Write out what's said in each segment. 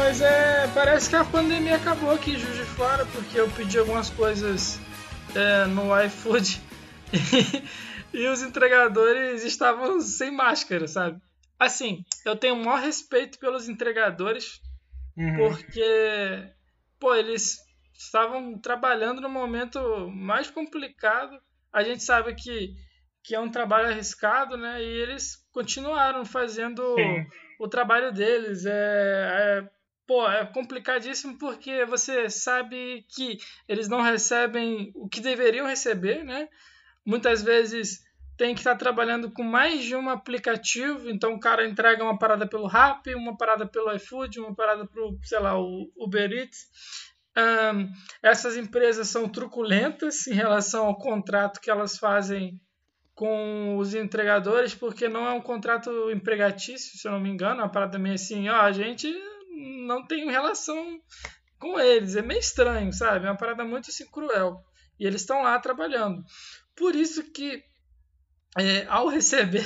Mas parece que a pandemia acabou aqui em Juiz de Fora, porque eu pedi algumas coisas no iFood e os entregadores estavam sem máscara, sabe? Assim, eu tenho o maior respeito pelos entregadores, Uhum. porque, pô, eles estavam trabalhando no momento mais complicado. A gente sabe que é um trabalho arriscado, né? E eles continuaram fazendo Sim. o trabalho deles. Pô, é complicadíssimo porque você sabe que eles não recebem o que deveriam receber, né? Muitas vezes tem que estar trabalhando com mais de um aplicativo, então o cara entrega uma parada pelo Rappi, uma parada pelo iFood, uma parada pro, sei lá, o Uber Eats. Essas empresas são truculentas em relação ao contrato que elas fazem com os entregadores, porque não é um contrato empregatício, se eu não me engano, é uma parada meio assim, ó, a gente não tem relação com eles, é meio estranho, sabe? É uma parada muito assim cruel. E eles estão lá trabalhando. Por isso que ao receber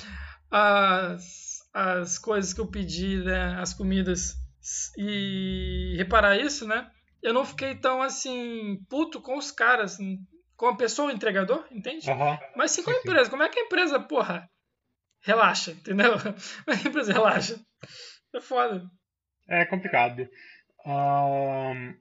as coisas que eu pedi, né, as comidas, e reparar isso, né, eu não fiquei tão assim puto com os caras, com a pessoa, o entregador, entende? Aham. Mas sim com Sim, a sim. empresa. Como é que a empresa, porra, relaxa, entendeu? Como é que a empresa relaxa? É foda. É complicado. Ahn,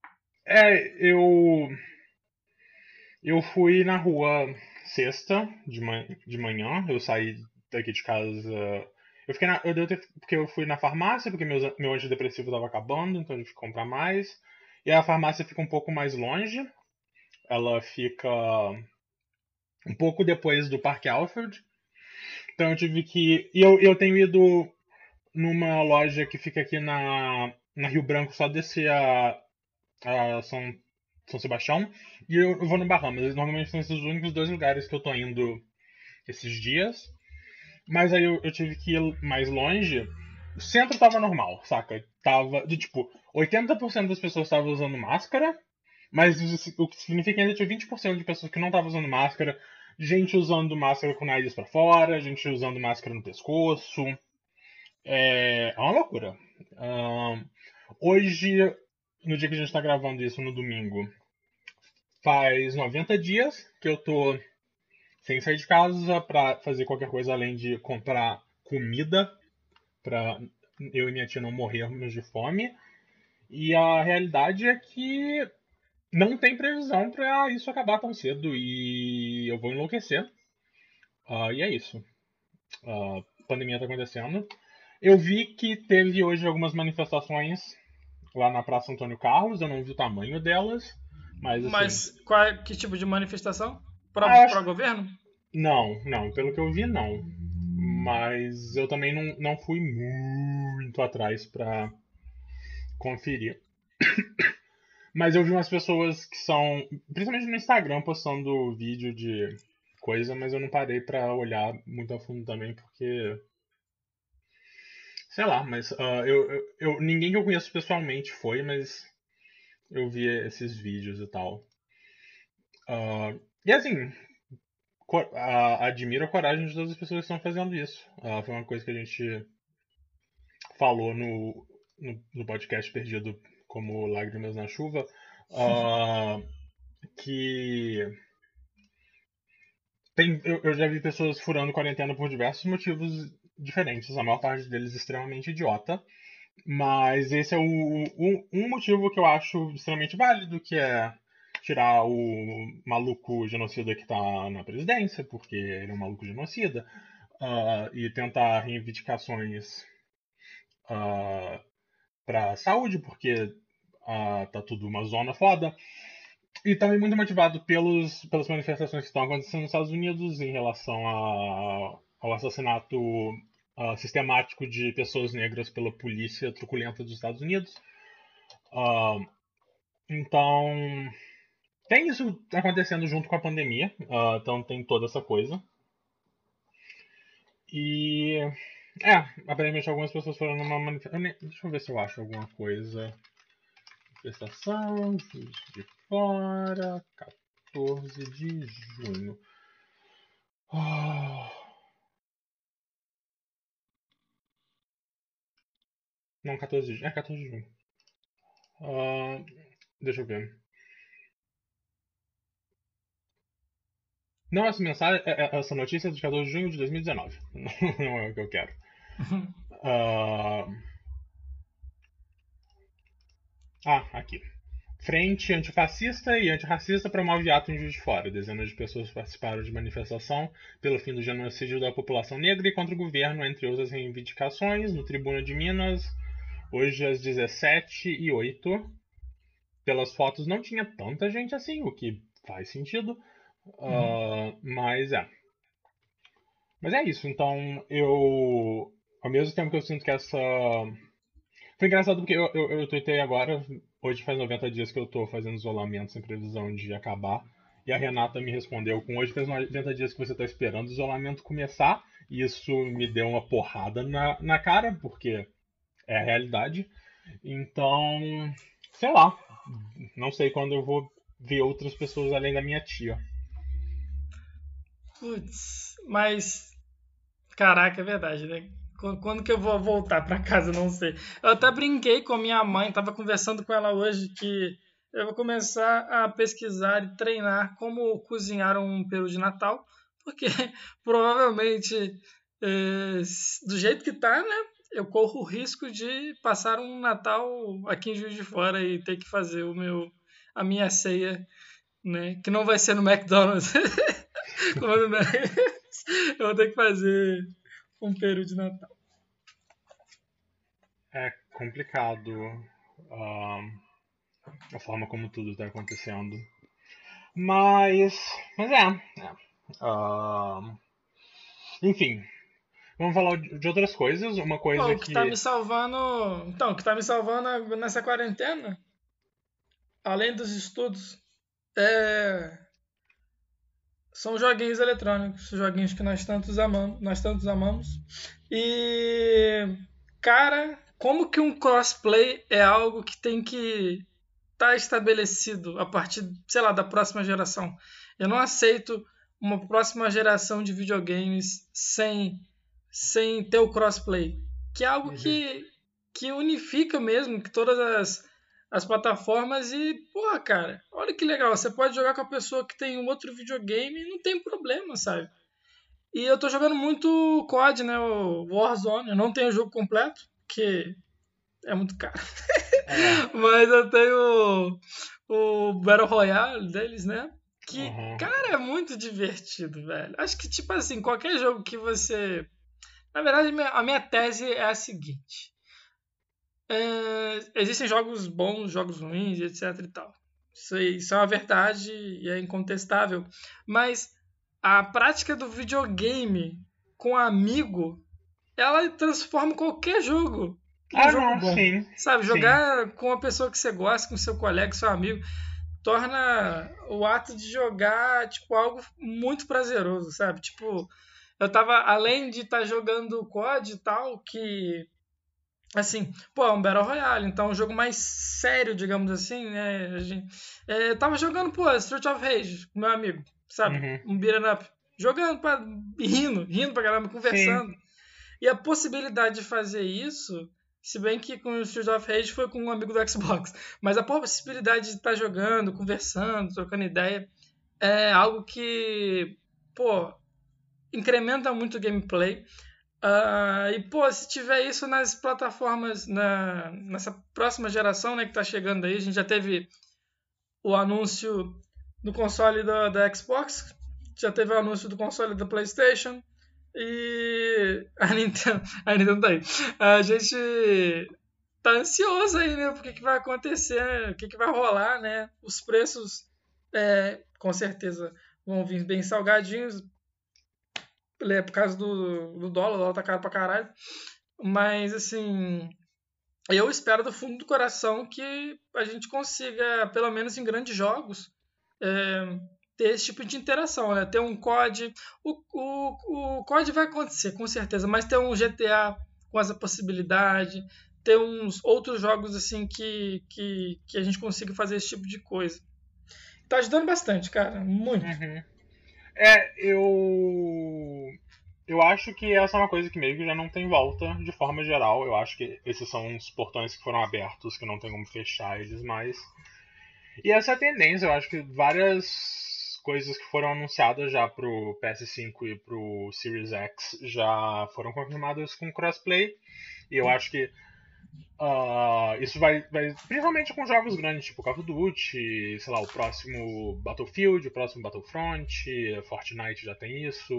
eu fui na rua sexta de manhã. Eu saí daqui de casa. Porque eu fui na farmácia, porque meu antidepressivo estava acabando, então eu tive que comprar mais. E a farmácia fica um pouco mais longe. Ela fica um pouco depois do Parque Alfred. Então eu tive que. E eu tenho ido numa loja que fica aqui na Rio Branco, só descer a São Sebastião. E eu vou no Bahamas. Normalmente são esses os únicos dois lugares que eu tô indo esses dias. Mas aí eu tive que ir mais longe. O centro tava normal, saca? Tava, de tipo, 80% das pessoas estavam usando máscara, mas o que significa que ainda tinha 20% de pessoas que não estavam usando máscara. Gente usando máscara com o nariz pra fora, gente usando máscara no pescoço. É uma loucura. Ahn, Hoje, no dia que a gente tá gravando isso, no domingo, faz 90 dias que eu tô sem sair de casa pra fazer qualquer coisa além de comprar comida pra eu e minha tia não morrermos de fome. E a realidade é que não tem previsão pra isso acabar tão cedo e eu vou enlouquecer. E é isso. A pandemia tá acontecendo. Eu vi que teve hoje algumas manifestações lá na Praça Antônio Carlos, eu não vi o tamanho delas, mas assim. Mas que tipo de manifestação? Ah, Para governo? não, não, pelo que eu vi, não. Mas eu também não fui muito atrás pra conferir. Mas eu vi umas pessoas que são, principalmente no Instagram, postando vídeo de coisa, mas eu não parei pra olhar muito a fundo também, porque. Sei lá, mas ninguém que eu conheço pessoalmente foi, mas eu vi esses vídeos e tal. E assim, admiro a coragem de todas as pessoas que estão fazendo isso. Foi uma coisa que a gente falou no podcast Perdido como Lágrimas na Chuva. ah, que eu já vi pessoas furando quarentena por diversos motivos diferentes, a maior parte deles extremamente idiota. Mas esse é um motivo que eu acho extremamente válido, que é tirar o maluco genocida que tá na presidência, porque ele é um maluco genocida, e tentar reivindicações para saúde, porque tá tudo uma zona foda. E também muito motivado pelas manifestações que estão acontecendo nos Estados Unidos em relação ao assassinato sistemático de pessoas negras pela polícia truculenta dos Estados Unidos. Ah, então, tem isso acontecendo junto com a pandemia, então tem toda essa coisa. E, aparentemente algumas pessoas foram numa manifestação. Deixa eu ver se eu acho alguma coisa. Manifestação, Juiz de Fora, 14 de junho. Ah, Não, 14 de junho. É 14 de junho. Ah, deixa eu ver. Não, essa notícia é de 14 de junho de 2019. Não é o que eu quero. Ah, aqui. Frente antifascista e antirracista promove ato em Juiz de Fora. Dezenas de pessoas participaram de manifestação pelo fim do genocídio da população negra e contra o governo, entre outras reivindicações, no Tribuna de Minas, hoje às 17h08. Pelas fotos não tinha tanta gente assim, o que faz sentido. Mas é. Mas é isso. Então, ao mesmo tempo que eu sinto que essa. Foi engraçado porque eu tuitei agora. Hoje faz 90 dias que eu tô fazendo isolamento sem previsão de acabar. E a Renata me respondeu com: hoje faz 90 dias que você tá esperando o isolamento começar. E isso me deu uma porrada na cara, porque é a realidade. Então, sei lá. Não sei quando eu vou ver outras pessoas além da minha tia. Putz, mas. Caraca, é verdade, né? Quando que eu vou voltar pra casa, eu não sei. Eu até brinquei com a minha mãe, tava conversando com ela hoje que eu vou começar a pesquisar e treinar como cozinhar um peru de Natal, porque provavelmente, do jeito que tá, né? Eu corro o risco de passar um Natal aqui em Juiz de Fora e ter que fazer a minha ceia, né? Que não vai ser no McDonald's. Como no Nuggets, eu vou ter que fazer um peru de Natal. É complicado a forma como tudo está acontecendo. Mas. Enfim, vamos falar de outras coisas. Uma Pô, coisa o que tá que. me salvando. Então, o que tá me salvando nessa quarentena, além dos estudos, é... são joguinhos eletrônicos, joguinhos que nós tantos amamos. E cara, como que um crossplay é algo que tem que estar estabelecido a partir, sei lá, da próxima geração? Eu não aceito uma próxima geração de videogames sem ter o crossplay, que é algo Uhum. que unifica mesmo que todas as plataformas e, pô, cara, olha que legal, você pode jogar com a pessoa que tem um outro videogame e não tem problema, sabe? E eu tô jogando muito COD, né, o Warzone, eu não tenho o jogo completo, que é muito caro, É. mas eu tenho o Battle Royale deles, né, que, Uhum. cara, é muito divertido, velho. Acho que, tipo assim, qualquer jogo que você... Na verdade, a minha tese é a seguinte: existem jogos bons, jogos ruins, etc e tal. Isso é uma verdade e é incontestável. Mas a prática do videogame com amigo, ela transforma qualquer jogo num jogo Não, bom. sim. Sabe, Sim. jogar com uma pessoa que você gosta, com seu colega, seu amigo, torna o ato de jogar, tipo, algo muito prazeroso, sabe? Tipo, eu tava, além de estar jogando COD e tal, que assim, pô, é um Battle Royale, então é um jogo mais sério, digamos assim, né? Eu tava jogando, pô, Street of Rage com meu amigo, sabe? Uhum. Um beat'em up. Jogando, rindo pra caramba, Sim. conversando. E a possibilidade de fazer isso, se bem que com o Street of Rage foi com um amigo do Xbox, mas a possibilidade de estar jogando, conversando, trocando ideia, é algo que, pô, incrementa muito o gameplay. E, pô, se tiver isso nas plataformas, nessa próxima geração, né, que tá chegando aí, a gente já teve o anúncio do console da Xbox, já teve o anúncio do console da PlayStation e a Nintendo tá aí. A gente tá ansioso aí, né, por que vai acontecer, o que vai rolar, né, os preços, com certeza vão vir bem salgadinhos, por causa do dólar, o dólar tá caro pra caralho. Mas, assim, eu espero do fundo do coração que a gente consiga, pelo menos em grandes jogos, ter esse tipo de interação, né? Ter um COD. O COD vai acontecer, com certeza, mas ter um GTA com essa possibilidade, ter uns outros jogos assim que a gente consiga fazer esse tipo de coisa. Tá ajudando bastante, cara. Muito. Uhum. Eu. Eu acho que essa é uma coisa que meio que já não tem volta de forma geral. Eu acho que esses são os portões que foram abertos, que não tem como fechar eles mais. E essa é a tendência, eu acho que várias coisas que foram anunciadas já pro PS5 e pro Series X já foram confirmadas com crossplay. E eu acho que isso vai principalmente com jogos grandes, tipo Call of Duty, sei lá, o próximo Battlefield, o próximo Battlefront, Fortnite já tem isso,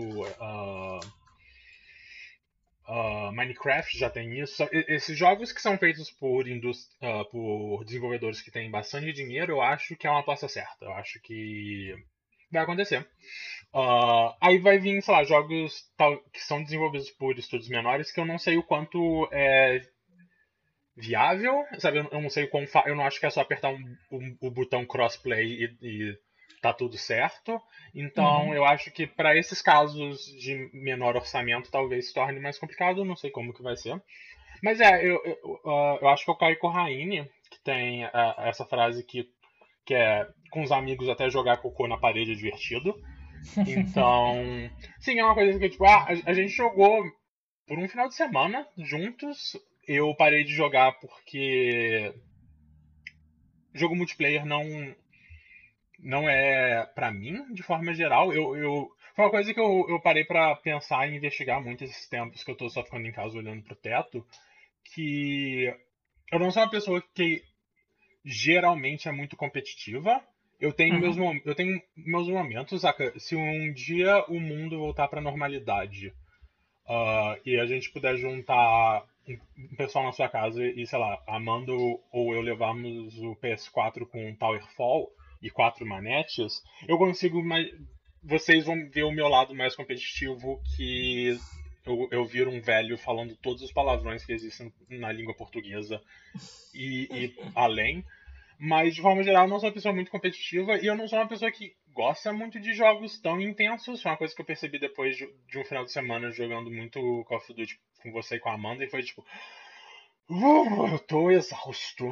Minecraft já tem isso. Esses jogos que são feitos por desenvolvedores que têm bastante dinheiro, eu acho que é uma aposta certa. Eu acho que vai acontecer. Aí vai vir, sei lá, jogos que são desenvolvidos por estúdios menores que eu não sei o quanto é viável, sabe? Eu não sei o quão eu não acho que é só apertar o botão crossplay e tá tudo certo. Então Uhum. eu acho que para esses casos de menor orçamento talvez se torne mais complicado, não sei como que vai ser. Mas eu acho que é o Caio Corraine que tem essa frase que é com os amigos até jogar cocô na parede é divertido. Então, sim, é uma coisa que tipo, a gente jogou por um final de semana juntos. Eu parei de jogar porque jogo multiplayer não é pra mim, de forma geral. Foi uma coisa que eu parei pra pensar e investigar muito esses tempos que eu tô só ficando em casa olhando pro teto. Que eu não sou uma pessoa que geralmente é muito competitiva. Uhum. Eu tenho meus momentos, saca? Se um dia o mundo voltar pra normalidade e a gente puder juntar um pessoal na sua casa e, sei lá, Amanda ou eu levarmos o PS4 com Towerfall e quatro manetes, eu consigo. Vocês vão ver o meu lado mais competitivo que eu viro um velho falando todos os palavrões que existem na língua portuguesa e além. Mas, de forma geral, eu não sou uma pessoa muito competitiva e eu não sou uma pessoa que gosta muito de jogos tão intensos. Foi uma coisa que eu percebi depois de um final de semana jogando muito Call of Duty com você e com a Amanda. E foi tipo, eu tô exausto.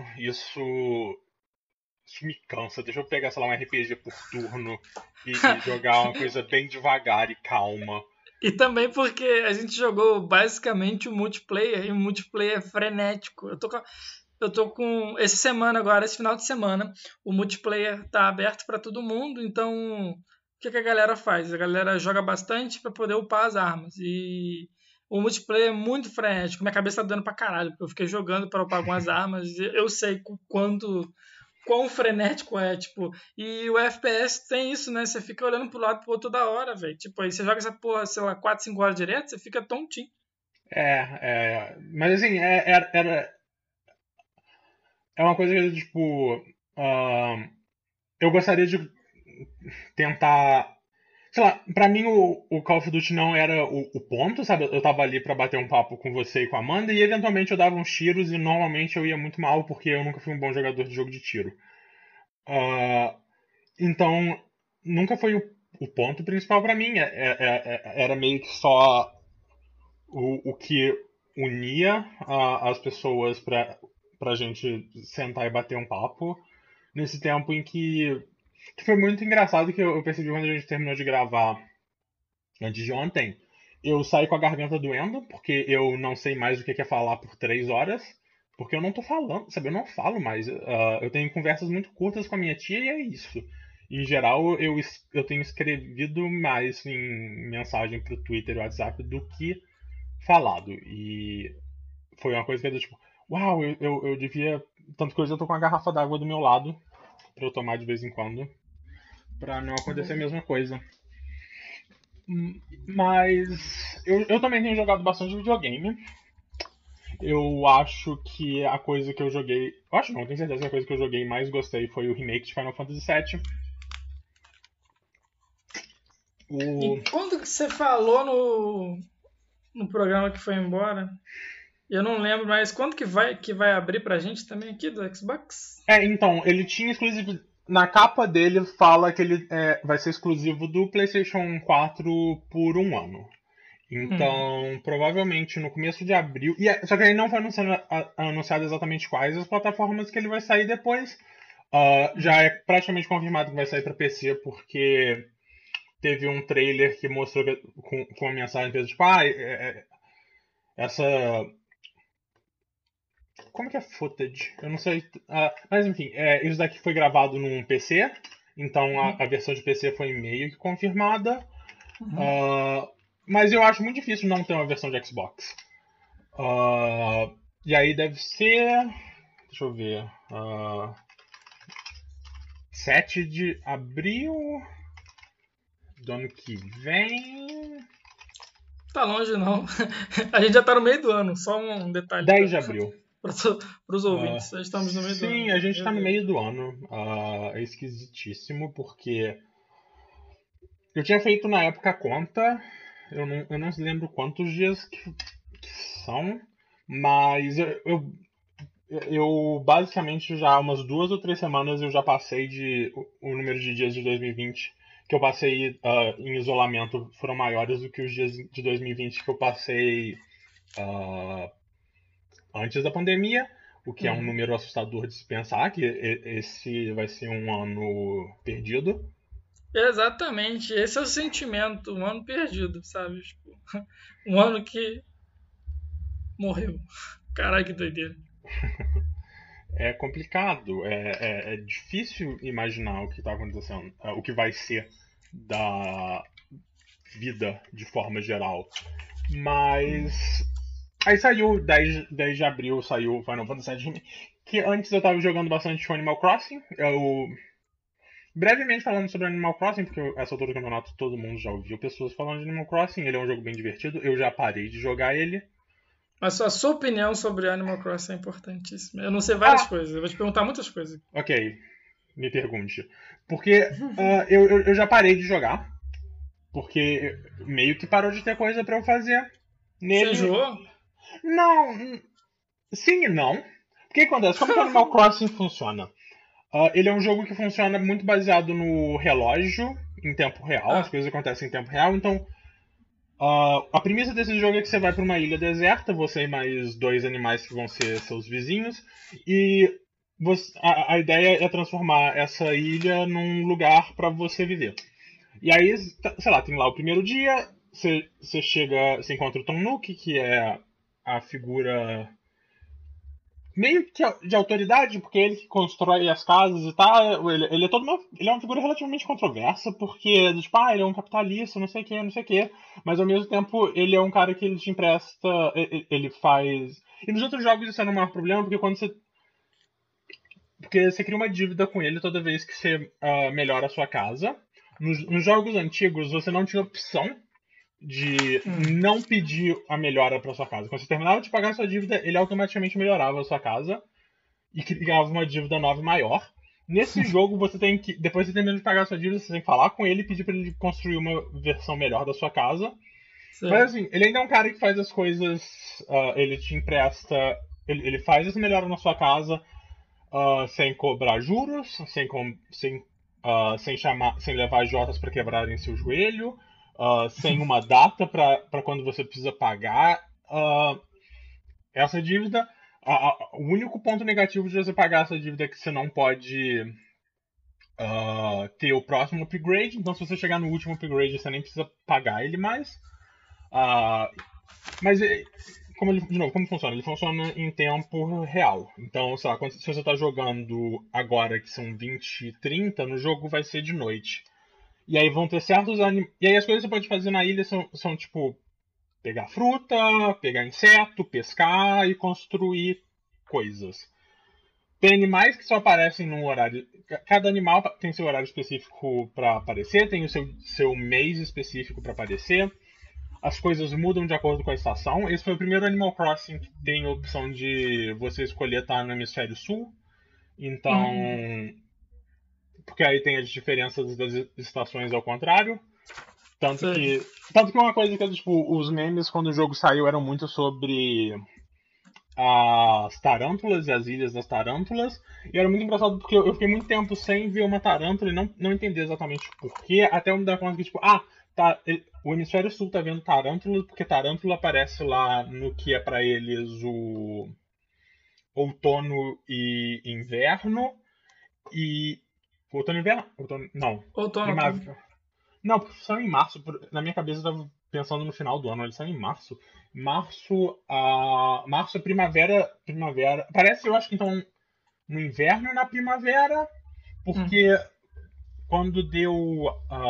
Isso me cansa. Deixa eu pegar, sei lá, um RPG por turno e jogar uma coisa bem devagar e calma. E também porque a gente jogou basicamente o multiplayer e o multiplayer é frenético. Eu tô com essa semana agora, esse final de semana, o multiplayer tá aberto para todo mundo, então o que a galera faz? A galera joga bastante para poder upar as armas. E o multiplayer é muito frenético. Minha cabeça tá dando pra caralho, porque eu fiquei jogando para upar algumas armas. E eu sei quão frenético é, tipo, e o FPS tem isso, né? Você fica olhando pro lado e pro outro toda hora, velho. Tipo, aí você joga essa porra, sei lá, 4 5 horas direto, você fica tontinho. Mas assim, é uma coisa que, tipo, ah, eu gostaria de tentar. Sei lá, pra mim o Call of Duty não era o ponto, sabe? Eu tava ali pra bater um papo com você e com a Amanda e eventualmente eu dava uns tiros e normalmente eu ia muito mal porque eu nunca fui um bom jogador de jogo de tiro. Ah, então, nunca foi o ponto principal pra mim. Era meio que só o que unia as pessoas pra gente sentar e bater um papo nesse tempo em que foi muito engraçado que eu percebi quando a gente terminou de gravar antes de ontem, eu saí com a garganta doendo, porque eu não sei mais o que é falar por 3 horas, porque eu não tô falando, sabe? Eu não falo mais. Eu tenho conversas muito curtas com a minha tia e é isso. Em geral, eu tenho escrevido mais em mensagem pro Twitter e WhatsApp do que falado. E foi uma coisa que eu tipo, uau, eu devia. Tanto que hoje eu tô com a garrafa d'água do meu lado, pra eu tomar de vez em quando, pra não acontecer a mesma coisa. Mas eu também tenho jogado bastante videogame. Eu acho que a coisa que eu joguei. Eu acho não, tenho certeza que a coisa que eu joguei e mais gostei foi o remake de Final Fantasy VII. E O... quando que você falou no programa que foi embora? Eu não lembro, mas quando que vai abrir pra gente também aqui do Xbox? Então, ele tinha exclusivo. Na capa dele fala que ele vai ser exclusivo do PlayStation 4 por um ano. Hum. Então, provavelmente no começo de abril. Só que ele não foi anunciado exatamente quais as plataformas que ele vai sair depois. Já é praticamente confirmado que vai sair para PC, porque teve um trailer que mostrou com uma mensagem que tipo, essa. Como que é footage? Eu não sei. Mas enfim, isso daqui foi gravado num PC, então Uhum, a versão de PC foi meio que confirmada. uhum. Ah, mas eu acho muito difícil não ter uma versão de Xbox. E aí deve ser. Deixa eu ver. 7 de abril do ano que vem. Tá longe, não. A gente já tá no meio do ano, só um detalhe 10 de abril. para os Ah, ouvintes. Já estamos no meio do ano, sim, a gente meu tá no Deus. meio do ano. É esquisitíssimo, porque eu tinha feito na época a conta. Eu não lembro quantos dias que são, mas eu basicamente já há umas 2 ou 3 semanas eu já passei o número de dias de 2020 que eu passei em isolamento foram maiores do que os dias de 2020 que eu passei ah, antes da pandemia, o que é um Uhum. número assustador de se pensar que esse vai ser um ano perdido. Exatamente, esse é o sentimento, um ano perdido, sabe? Tipo, um ano que morreu. Caralho, que doideira. É complicado, é difícil imaginar o que está acontecendo, o que vai ser da vida de forma geral. Mas aí saiu 10 de abril, saiu Final Fantasy VII, que antes eu tava jogando bastante Animal Crossing. Brevemente falando sobre Animal Crossing, porque essa altura do campeonato todo mundo já ouviu pessoas falando de Animal Crossing. Ele é um jogo bem divertido, eu já parei de jogar ele. Mas a sua opinião sobre Animal Crossing é importantíssima. Eu não sei várias Ah, coisas, eu vou te perguntar muitas coisas. ok, me pergunte. Porque eu já parei de jogar, porque meio que parou de ter coisa pra eu fazer Você nele. enjoou? Não, sim e não. O que acontece? Como que o Animal Crossing funciona? Ele é um jogo que funciona muito baseado no relógio, em tempo real, as Ah, coisas acontecem em tempo real, então a premissa desse jogo é que você vai para uma ilha deserta, você e mais dois animais que vão ser seus vizinhos, e a ideia é transformar essa ilha num lugar para você viver. E aí, sei lá, tem lá o primeiro dia, você chega, você encontra o Tom Nook, que é a figura meio que de autoridade, porque ele que constrói as casas e tal. Ele é ele é uma figura relativamente controversa, porque, tipo, ele é um capitalista, não sei o que, não sei o que. Mas ao mesmo tempo, ele é um cara que ele te empresta, ele faz. E nos outros jogos isso não é o maior problema, porque quando você. Porque você cria uma dívida com ele toda vez que você melhora a sua casa. Nos jogos antigos, você não tinha opção de hum. não pedir a melhora para sua casa. Quando você terminava de pagar a sua dívida, ele automaticamente melhorava a sua casa e criava uma dívida nova maior. Nesse jogo, você tem que, depois de terminar de pagar a sua dívida, você tem que falar com ele e pedir para ele construir uma versão melhor da sua casa. Mas Sei. assim, ele ainda é um cara que faz as coisas, ele te empresta, ele faz as melhoras na sua casa sem cobrar juros, sem levar jotas para quebrarem seu joelho, sem uma data para quando você precisa pagar. Essa dívida, o único ponto negativo de você pagar essa dívida é que você não pode ter o próximo upgrade. Então, se você chegar no último upgrade, você nem precisa pagar ele mais. Ah, mas, de novo, como funciona? Ele funciona em tempo real. Então, sei lá, se você está jogando agora, que são 20 e 30, no jogo vai ser de noite. E aí vão ter certos E aí as coisas que você pode fazer na ilha são tipo pegar fruta, pegar inseto, pescar e construir coisas. Tem animais que só aparecem num horário. Cada animal tem seu horário específico para aparecer, tem o seu mês específico para aparecer. As coisas mudam de acordo com a estação. Esse foi o primeiro Animal Crossing que tem a opção de você escolher estar no hemisfério sul. Então. Hum. Porque aí tem as diferenças das estações ao contrário. Tanto Sei. que. Tanto que uma coisa que, tipo, os memes quando o jogo saiu eram muito sobre as tarântulas e as ilhas das tarântulas. E era muito engraçado porque eu fiquei muito tempo sem ver uma tarântula e não entender exatamente porquê, até eu me dar conta que, tipo, o hemisfério sul tá vendo tarântula porque tarântula aparece lá no que é pra eles o outono e inverno e. Outono e inverno? Outono, não. Outono, outono. Primavera. Não, porque saiu em março. Na minha cabeça eu tava pensando no final do ano. Ele saiu em março. Março é primavera. Primavera. Parece, eu acho que então, no inverno e na primavera. Hum. Porque quando deu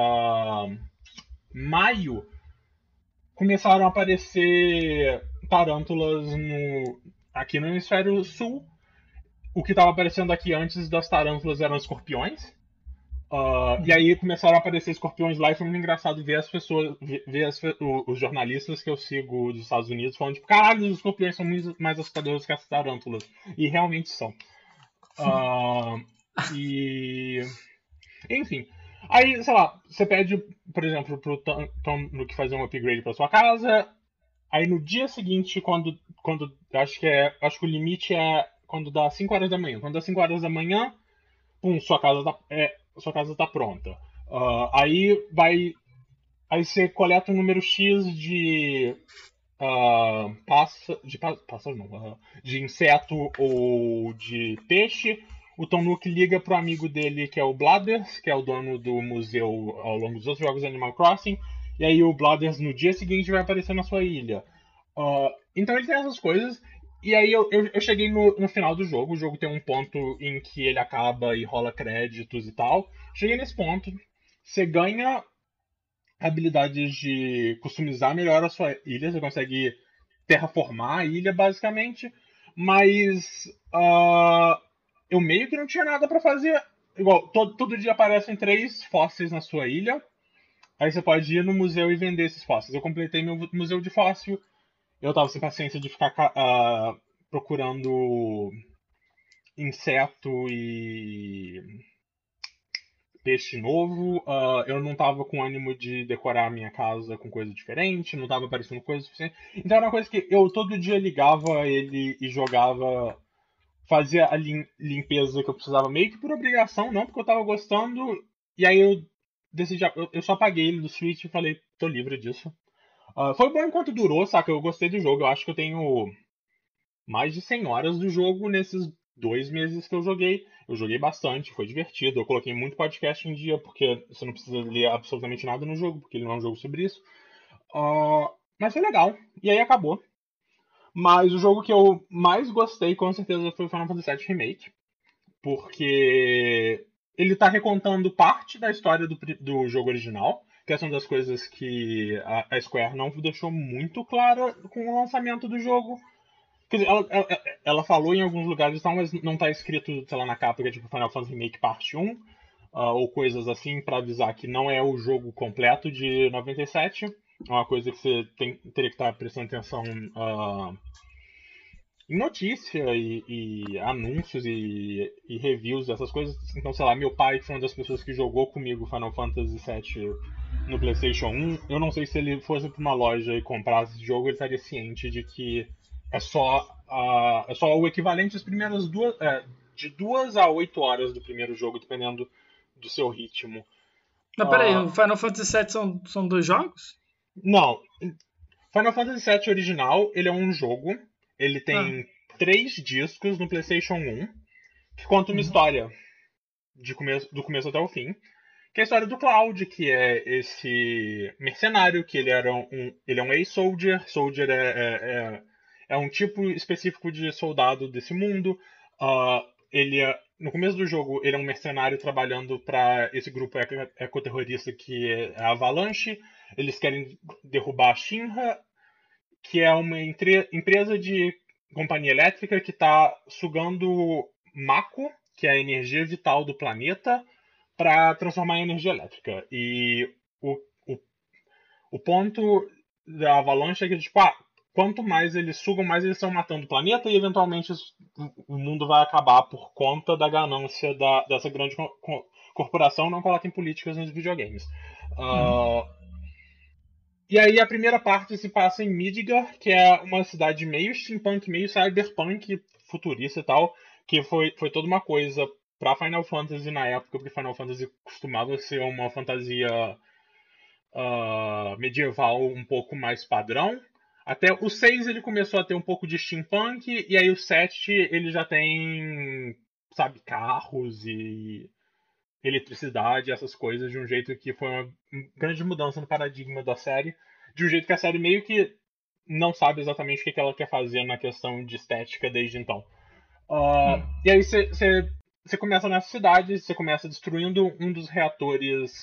maio, começaram a aparecer tarântulas aqui no hemisfério sul. O que estava aparecendo aqui antes das tarântulas eram escorpiões. E Uhum. aí começaram a aparecer escorpiões lá e foi muito engraçado ver as pessoas, ver os jornalistas que eu sigo dos Estados Unidos falando, tipo, caralho, os escorpiões são muito mais assustadores que as tarântulas. E realmente são. Ah, e. Enfim. Aí, sei lá, você pede, por exemplo, pro Tom que fazer um upgrade pra sua casa. Aí no dia seguinte, quando acho que o limite é quando dá 5 horas da manhã. Quando dá 5 horas da manhã, pum, sua casa tá pronta. Aí você coleta um número X pássaro não, de inseto ou de peixe. O Tom Nook liga pro amigo dele, que é o Blathers, que é o dono do museu ao longo dos outros jogos de Animal Crossing. E aí o Blathers no dia seguinte vai aparecer na sua ilha. Então ele tem essas coisas. E aí eu cheguei no final do jogo. O jogo tem um ponto em que ele acaba e rola créditos e tal. Cheguei nesse ponto. Você ganha habilidades de customizar melhor a sua ilha. Você consegue terraformar a ilha, basicamente. Mas eu meio que não tinha nada pra fazer. Igual, todo dia aparecem 3 fósseis na sua ilha. Aí você pode ir no museu e vender esses fósseis. Eu completei meu museu de fóssil. Eu tava sem paciência de ficar procurando inseto e peixe novo. Eu não tava com ânimo de decorar a minha casa com coisa diferente, não tava aparecendo coisa suficiente. Então era uma coisa que eu todo dia ligava ele e jogava, fazia a limpeza que eu precisava meio que por obrigação, não porque eu tava gostando. E aí eu decidi, eu só apaguei ele do Switch e falei, tô livre disso. Foi bom enquanto durou, saca? Eu gostei do jogo. Eu acho que eu tenho mais de 100 horas do jogo nesses 2 meses que eu joguei. Eu joguei bastante, foi divertido. Eu coloquei muito podcast em dia, porque você não precisa ler absolutamente nada no jogo, porque ele não é um jogo sobre isso. Mas foi legal. E aí acabou. Mas o jogo que eu mais gostei, com certeza, foi o Final Fantasy VII Remake. Porque ele tá recontando parte da história do jogo original. Que essa é uma das coisas que a Square não deixou muito clara com o lançamento do jogo. Quer dizer, ela falou em alguns lugares e tal, mas não tá escrito, sei lá, na capa que é tipo Final Fantasy Remake Parte 1, ou coisas assim, pra avisar que não é o jogo completo de 97. É uma coisa que você teria que estar prestando atenção em notícia e anúncios e reviews dessas coisas. Então, sei lá, meu pai, que foi uma das pessoas que jogou comigo Final Fantasy VII no PlayStation 1, eu não sei se ele fosse pra uma loja e comprasse esse jogo, ele estaria ciente de que é só o equivalente às primeiras de 2 a 8 horas do primeiro jogo, dependendo do seu ritmo. Mas peraí, Uh, o Final Fantasy VII são dois jogos? não, Final Fantasy VII original, ele é um jogo, ele Ah, tem 3 discos no PlayStation 1, que conta uma uhum. história do começo até o fim, que é a história do Cloud, que é esse mercenário, que ele é um ex-soldier. Soldier é um tipo específico de soldado desse mundo. No começo do jogo, ele é um mercenário trabalhando para esse grupo ecoterrorista que é a Avalanche. Eles querem derrubar a Shinra, que é uma empresa de companhia elétrica que está sugando Mako, que é a energia vital do planeta, para transformar em energia elétrica. E o, o, o ponto da Avalanche é que, tipo, quanto mais eles sugam, mais eles estão matando o planeta e eventualmente o mundo vai acabar por conta da ganância dessa grande corporação. Não coloquem políticas nos videogames. Uhum. Uh, e aí a primeira parte se passa em Midgar, que é uma cidade meio steampunk, meio cyberpunk, futurista e tal, que foi toda uma coisa pra Final Fantasy na época, porque Final Fantasy costumava ser uma fantasia medieval um pouco mais padrão. Até o 6 ele começou a ter um pouco de steampunk, e aí o 7 ele já tem, sabe, carros eletricidade, essas coisas, de um jeito que foi uma grande mudança no paradigma da série, de um jeito que a série meio que não sabe exatamente o que ela quer fazer na questão de estética desde então. Hum. E aí você começa nessa cidade, você começa destruindo um dos reatores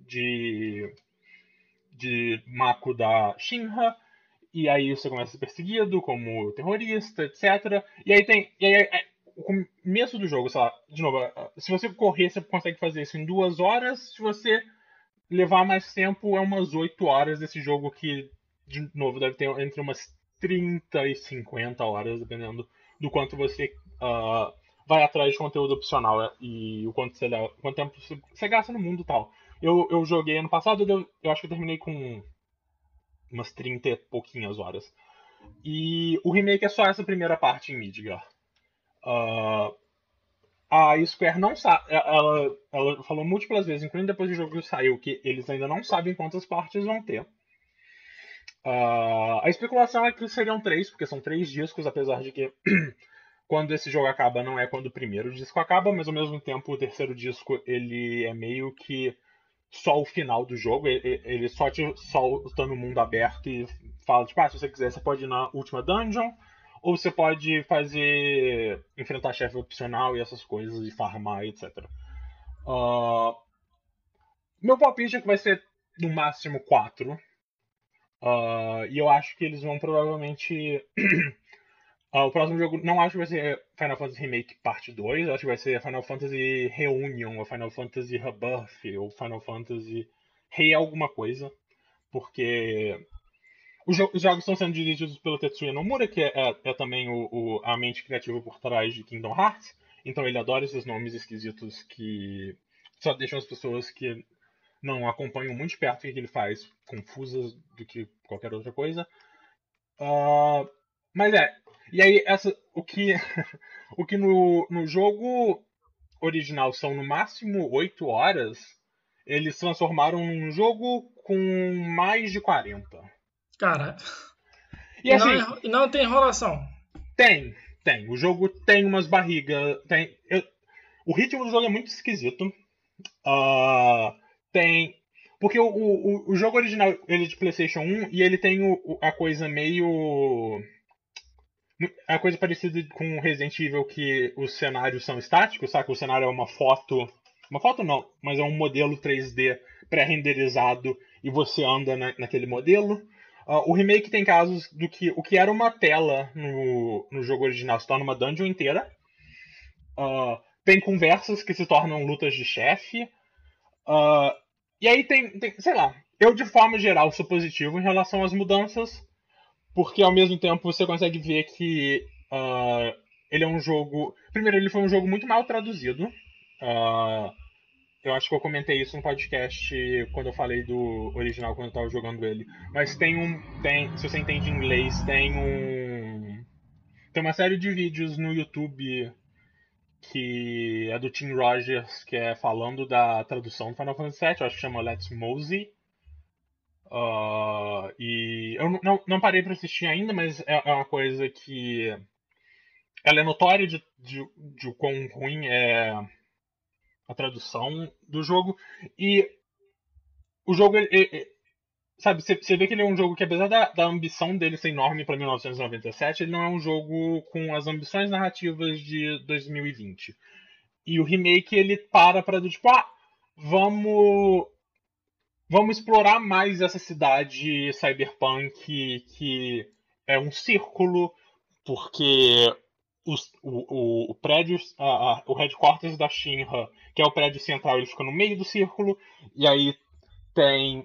de Mako da Shinra, e aí você começa a ser perseguido como terrorista, etc. O começo do jogo, sei lá, de novo, se você correr, você consegue fazer isso em 2 horas. Se você levar mais tempo, é umas 8 horas desse jogo que, de novo, deve ter entre umas 30 e 50 horas, dependendo do quanto você vai atrás de conteúdo opcional e o quanto quanto tempo você gasta no mundo e tal. Eu joguei ano passado, eu acho que eu terminei com umas 30 e pouquinhas horas. E o remake é só essa primeira parte em Midgar. Uh, a Square não sabe. Ela falou múltiplas vezes, incluindo depois do jogo saiu, que eles ainda não sabem quantas partes vão ter. A especulação é que seriam 3, porque são 3 discos, apesar de que quando esse jogo acaba não é quando o primeiro disco acaba, mas ao mesmo tempo o terceiro disco ele é meio que só o final do jogo, ele só te solta no mundo aberto e fala, tipo, se você quiser, você pode ir na última dungeon, ou você pode enfrentar chefe opcional e essas coisas, e farmar, etc. Meu palpite é que vai ser no máximo 4. E eu acho que eles vão provavelmente. O próximo jogo não acho que vai ser Final Fantasy Remake Parte 2, acho que vai ser Final Fantasy Reunion, ou Final Fantasy Rebirth, ou Final Fantasy Rei alguma coisa, porque os jogos estão sendo dirigidos pelo Tetsuya Nomura, que é também a mente criativa por trás de Kingdom Hearts, então ele adora esses nomes esquisitos que só deixam as pessoas que não acompanham muito de perto o que ele faz confusas do que qualquer outra coisa. Mas e aí o que no jogo original são no máximo 8 horas, eles transformaram num jogo com mais de 40. Cara, E assim, e não tem enrolação. tem. O jogo tem umas barrigas. O ritmo do jogo é muito esquisito. Tem. Porque o jogo original ele é de PlayStation 1 e ele tem a coisa meio. A coisa parecida com Resident Evil, que os cenários são estáticos, sabe? O cenário é uma foto. Uma foto não, mas é um modelo 3D pré-renderizado e você anda naquele modelo. O remake tem casos do que o que era uma tela no jogo original se torna uma dungeon inteira. Tem conversas que se tornam lutas de chefe. E aí sei lá, eu de forma geral sou positivo em relação às mudanças, porque ao mesmo tempo você consegue ver que ele é um jogo. Primeiro, ele foi um jogo muito mal traduzido. Eu acho que eu comentei isso no podcast quando eu falei do original, quando eu tava jogando ele. Mas se você entende inglês, tem uma série de vídeos no YouTube que é do Tim Rogers, que é falando da tradução do Final Fantasy VII, eu acho que chama Let's Mosey. E eu não parei para assistir ainda, mas é uma coisa que ela é notória de o quão ruim é a tradução do jogo. E o jogo, sabe, você vê que ele é um jogo que, apesar da ambição dele ser enorme para 1997, ele não é um jogo com as ambições narrativas de 2020. E o remake, ele para do tipo, vamos explorar mais essa cidade cyberpunk que é um círculo, porque o prédio, o headquarters da Shinra, que é o prédio central, ele fica no meio do círculo, e aí tem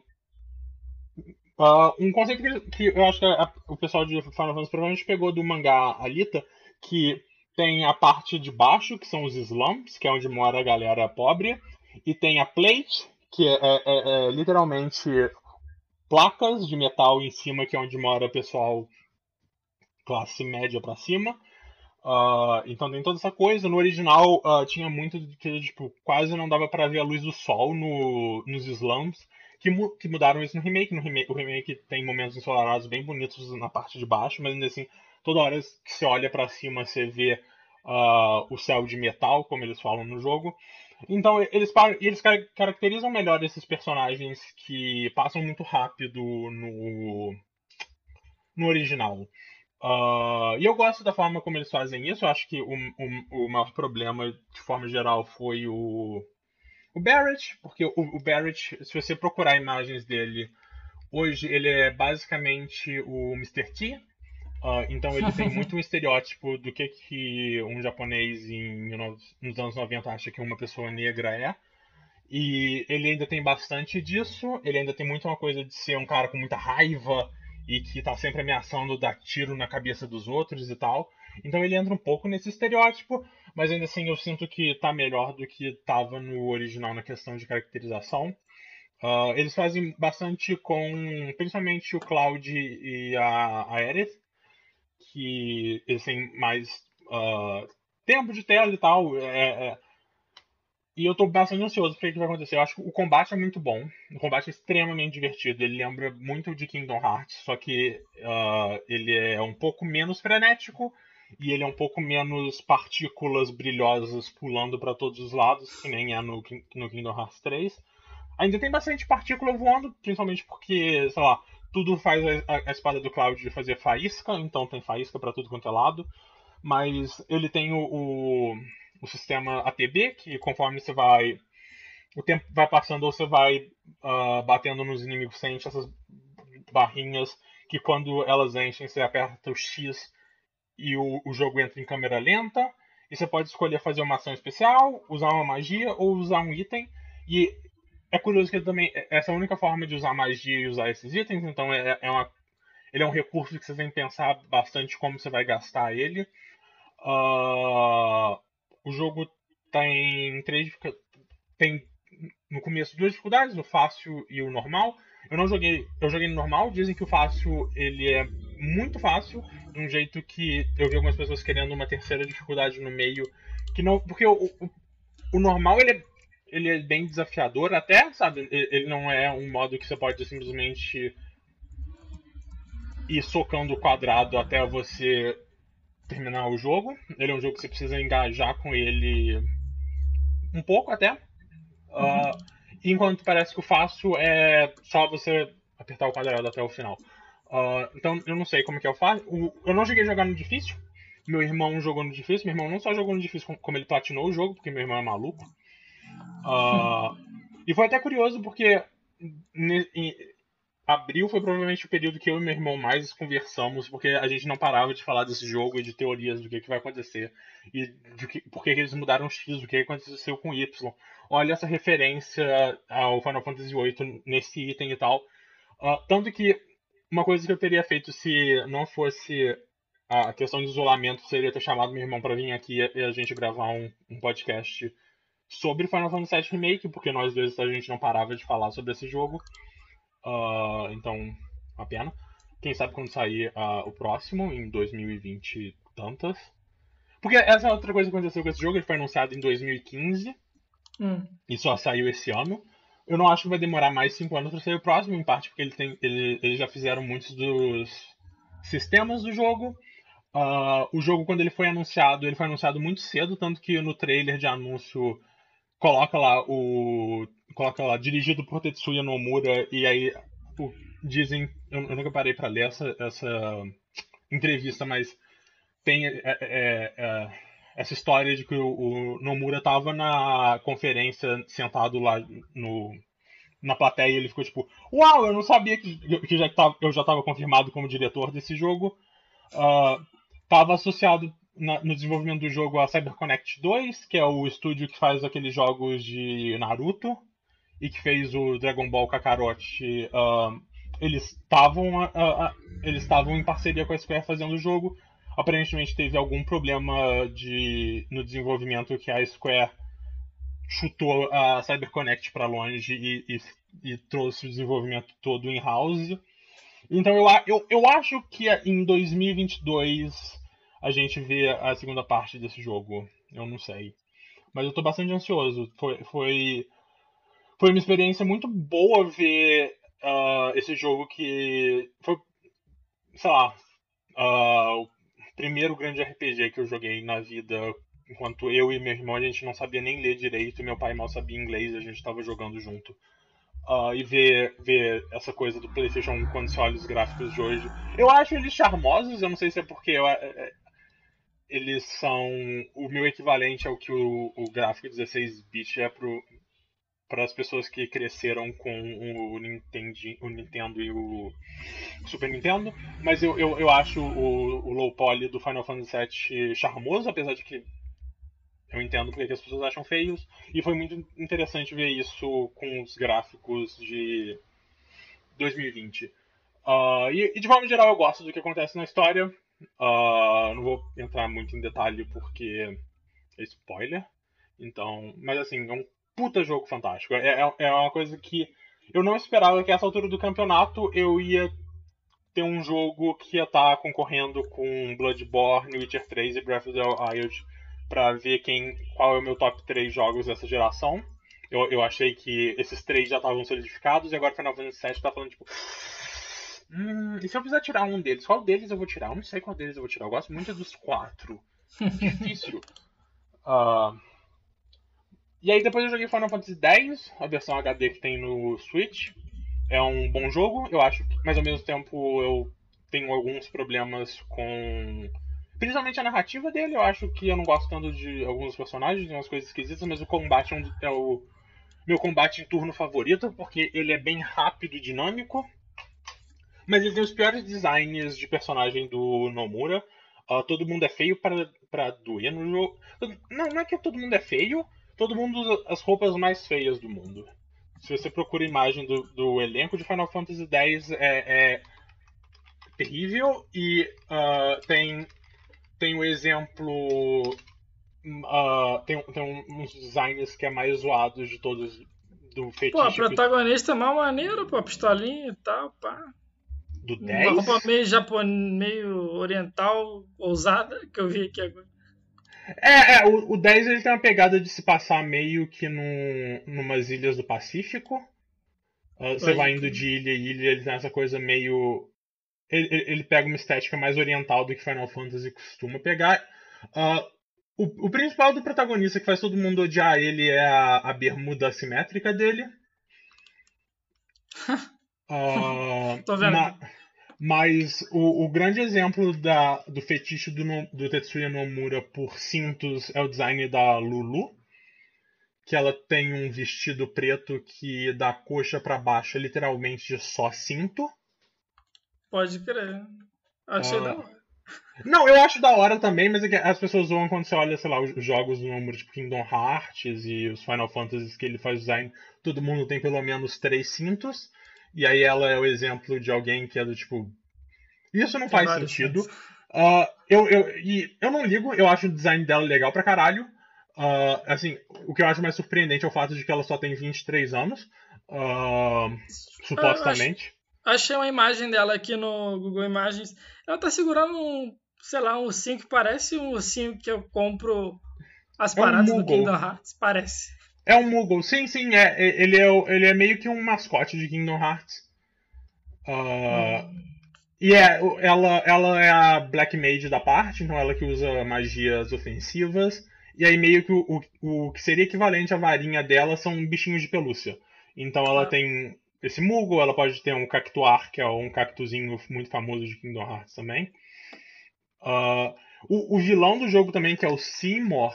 um conceito que eu acho que o pessoal de Final Fantasy provavelmente pegou do mangá Alita, que tem a parte de baixo, que são os slums, que é onde mora a galera pobre, e tem a plate, que é literalmente placas de metal em cima, que é onde mora o pessoal classe média pra cima. Então tem toda essa coisa. No original tinha muito que tipo, quase não dava para ver a luz do sol nos slums, que mudaram isso no remake. O remake tem momentos ensolarados bem bonitos na parte de baixo, mas ainda assim, toda hora que você olha para cima você vê o céu de metal, como eles falam no jogo. Então, eles caracterizam melhor esses personagens que passam muito rápido no original. E eu gosto da forma como eles fazem isso. Eu acho que o maior problema, de forma geral, foi o Barrett, porque o Barrett, se você procurar imagens dele, hoje ele é basicamente o Mr. T. Então ele tem muito um estereótipo do que um japonês nos anos 90 acha que uma pessoa negra é. E ele ainda tem bastante disso. Ele ainda tem muito uma coisa de ser um cara com muita raiva e que tá sempre ameaçando dar tiro na cabeça dos outros e tal. Então ele entra um pouco nesse estereótipo, mas ainda assim eu sinto que tá melhor do que tava no original na questão de caracterização. Eles fazem bastante com principalmente o Cloud e a Aerith, que eles têm mais tempo de tela e tal. E eu tô bastante ansioso pra ver o que vai acontecer. Eu acho que o combate é muito bom. O combate é extremamente divertido. Ele lembra muito de Kingdom Hearts, só que ele é um pouco menos frenético e ele é um pouco menos partículas brilhosas pulando pra todos os lados, que nem é no Kingdom Hearts 3. Ainda tem bastante partícula voando, principalmente porque, sei lá, tudo faz a espada do Cloud fazer faísca, então tem faísca pra tudo quanto é lado. Mas ele tem o sistema ATB, que conforme você vai. O tempo vai passando ou você vai batendo nos inimigos, você enche essas barrinhas que quando elas enchem, você aperta o X e o jogo entra em câmera lenta. E você pode escolher fazer uma ação especial, usar uma magia ou usar um item. E é curioso que também essa é a única forma de usar magia e usar esses itens, então ele é um recurso que você tem que pensar bastante como você vai gastar ele. Uh, o jogo tem no começo duas dificuldades, o fácil e o normal. Eu joguei no normal, dizem que o fácil ele é muito fácil, de um jeito que eu vi algumas pessoas querendo uma terceira dificuldade no meio, que não, porque o normal ele é bem desafiador até, sabe? Ele não é um modo que você pode simplesmente ir socando o quadrado até você terminar o jogo. Ele é um jogo que você precisa engajar com ele um pouco até. Uhum. Uh, enquanto parece que o fácil é só você apertar o quadrado até o final. Então eu não sei como que eu faço. Eu não cheguei a jogar no difícil. Meu irmão jogou no difícil. Meu irmão não só jogou no difícil, como ele platinou o jogo, porque meu irmão é maluco. Uh, e foi até curioso porque em abril foi provavelmente o período que eu e meu irmão mais conversamos, porque a gente não parava de falar desse jogo e de teorias do que vai acontecer e por que eles mudaram o X, o que aconteceu com Y. Olha essa referência ao Final Fantasy VIII nesse item e tal. Tanto que uma coisa que eu teria feito se não fosse a questão de isolamento seria ter chamado meu irmão para vir aqui e a gente gravar um podcast sobre Final Fantasy VII Remake, porque nós dois a gente não parava de falar sobre esse jogo. Então, uma pena. Quem sabe quando sair o próximo, em 2020 e tantas. Porque essa é outra coisa que aconteceu com esse jogo, ele foi anunciado em 2015 Hum. e só saiu esse ano. Eu não acho que vai demorar mais 5 anos para sair o próximo, em parte porque eles já fizeram muitos dos sistemas do jogo. O jogo, quando ele foi anunciado muito cedo, tanto que no trailer de anúncio coloca lá dirigido por Tetsuya Nomura e aí dizem, eu nunca parei para ler essa entrevista, mas tem essa história de que o Nomura tava na conferência sentado lá na plateia e ele ficou tipo, uau, eu não sabia eu já estava confirmado como diretor desse jogo. Estava associado no desenvolvimento do jogo a CyberConnect 2, que é o estúdio que faz aqueles jogos de Naruto e que fez o Dragon Ball Kakarot. Eles estavam em parceria com a Square fazendo o jogo. Aparentemente teve algum problema no desenvolvimento que a Square chutou a CyberConnect para longe e trouxe o desenvolvimento todo in-house. Então eu acho que em 2022 a gente vê a segunda parte desse jogo. Eu não sei. Mas eu tô bastante ansioso. Foi uma experiência muito boa ver esse jogo que foi, sei lá, o primeiro grande RPG que eu joguei na vida enquanto eu e meu irmão a gente não sabia nem ler direito, meu pai mal sabia inglês, a gente estava jogando junto. E ver essa coisa do PlayStation 1 quando você olha os gráficos de hoje. Eu acho eles charmosos, eu não sei se é porque eles são o meu equivalente ao que o gráfico 16-bit é para as pessoas que cresceram com o Nintendo e o Super Nintendo, mas eu acho o low poly do Final Fantasy VII charmoso, apesar de que eu entendo porque que as pessoas acham feios, e foi muito interessante ver isso com os gráficos de 2020. E de forma geral eu gosto do que acontece na história. Não vou entrar muito em detalhe porque é spoiler. Então, mas assim, é um puta jogo fantástico. É uma coisa que eu não esperava que a essa altura do campeonato eu ia ter um jogo que ia estar concorrendo com Bloodborne, Witcher 3 e Breath of the Wild pra ver qual é o meu top 3 jogos dessa geração. Eu achei que esses três já estavam solidificados e agora Final Fantasy VII tá falando tipo. E se eu precisar tirar um deles? Qual deles eu vou tirar? Eu não sei qual deles eu vou tirar. Eu gosto muito dos quatro. Difícil. E aí depois eu joguei Final Fantasy X, a versão HD que tem no Switch. É um bom jogo, eu acho, mas ao mesmo tempo eu tenho alguns problemas com. Principalmente a narrativa dele, eu acho que eu não gosto tanto de alguns personagens, tem umas coisas esquisitas, mas o combate é o meu combate em turno favorito, porque ele é bem rápido e dinâmico. Mas ele tem os piores designs de personagem do Nomura. Todo mundo é feio pra doer no jogo. Não é que todo mundo é feio, todo mundo usa as roupas mais feias do mundo. Se você procura imagem do elenco de Final Fantasy X, é terrível. E tem o exemplo. Tem uns designs que é mais zoados de todos do Pô, a fetiche protagonista é mal maneira, pô, pistolinha e tal, pá. do Uma roupa 10. meio japonês, meio oriental, ousada, que eu vi aqui agora. O 10 ele tem uma pegada de se passar meio que numas ilhas do Pacífico. Você Pode vai indo crer. de ilha em ilha, ele tem essa coisa meio. Ele pega uma estética mais oriental do que Final Fantasy costuma pegar. Ah, o principal do protagonista que faz todo mundo odiar ele é a bermuda assimétrica dele. Ah, Tô vendo ma- aqui. mas o grande exemplo do fetiche do Tetsuya Nomura por cintos é o design da Lulu, que ela tem um vestido preto que da coxa pra baixo é literalmente só cinto. Pode crer. Achei da Ah, hora. não, eu acho da hora também, mas é que as pessoas zoam quando você olha, sei lá, os jogos do número tipo Kingdom Hearts e os Final Fantasies que ele faz design, todo mundo tem pelo menos três cintos, e aí ela é o exemplo de alguém que é do tipo, isso não Tem faz vários sentido. cintos. Eu não ligo, eu acho o design dela legal pra caralho. Assim, o que eu acho mais surpreendente é o fato de que ela só tem 23 anos, ah, Ah, supostamente. achei uma imagem dela aqui no Google Imagens. Ela tá segurando um, sei lá, um ursinho que parece um ursinho que eu compro as É um paradas no Moogle. Kingdom Hearts. Parece. É um Moogle, sim, sim, ele é meio que um mascote de Kingdom Hearts. Ah, Hum. ela é a Black Mage da parte, então ela que usa magias ofensivas. E aí meio que o que seria equivalente à varinha dela são bichinhos de pelúcia. Então ela Ah, tem esse Moogle, ela pode ter um Cactuar, que é um cactuzinho muito famoso de Kingdom Hearts também. Ah, o vilão do jogo também, que é o Seymour,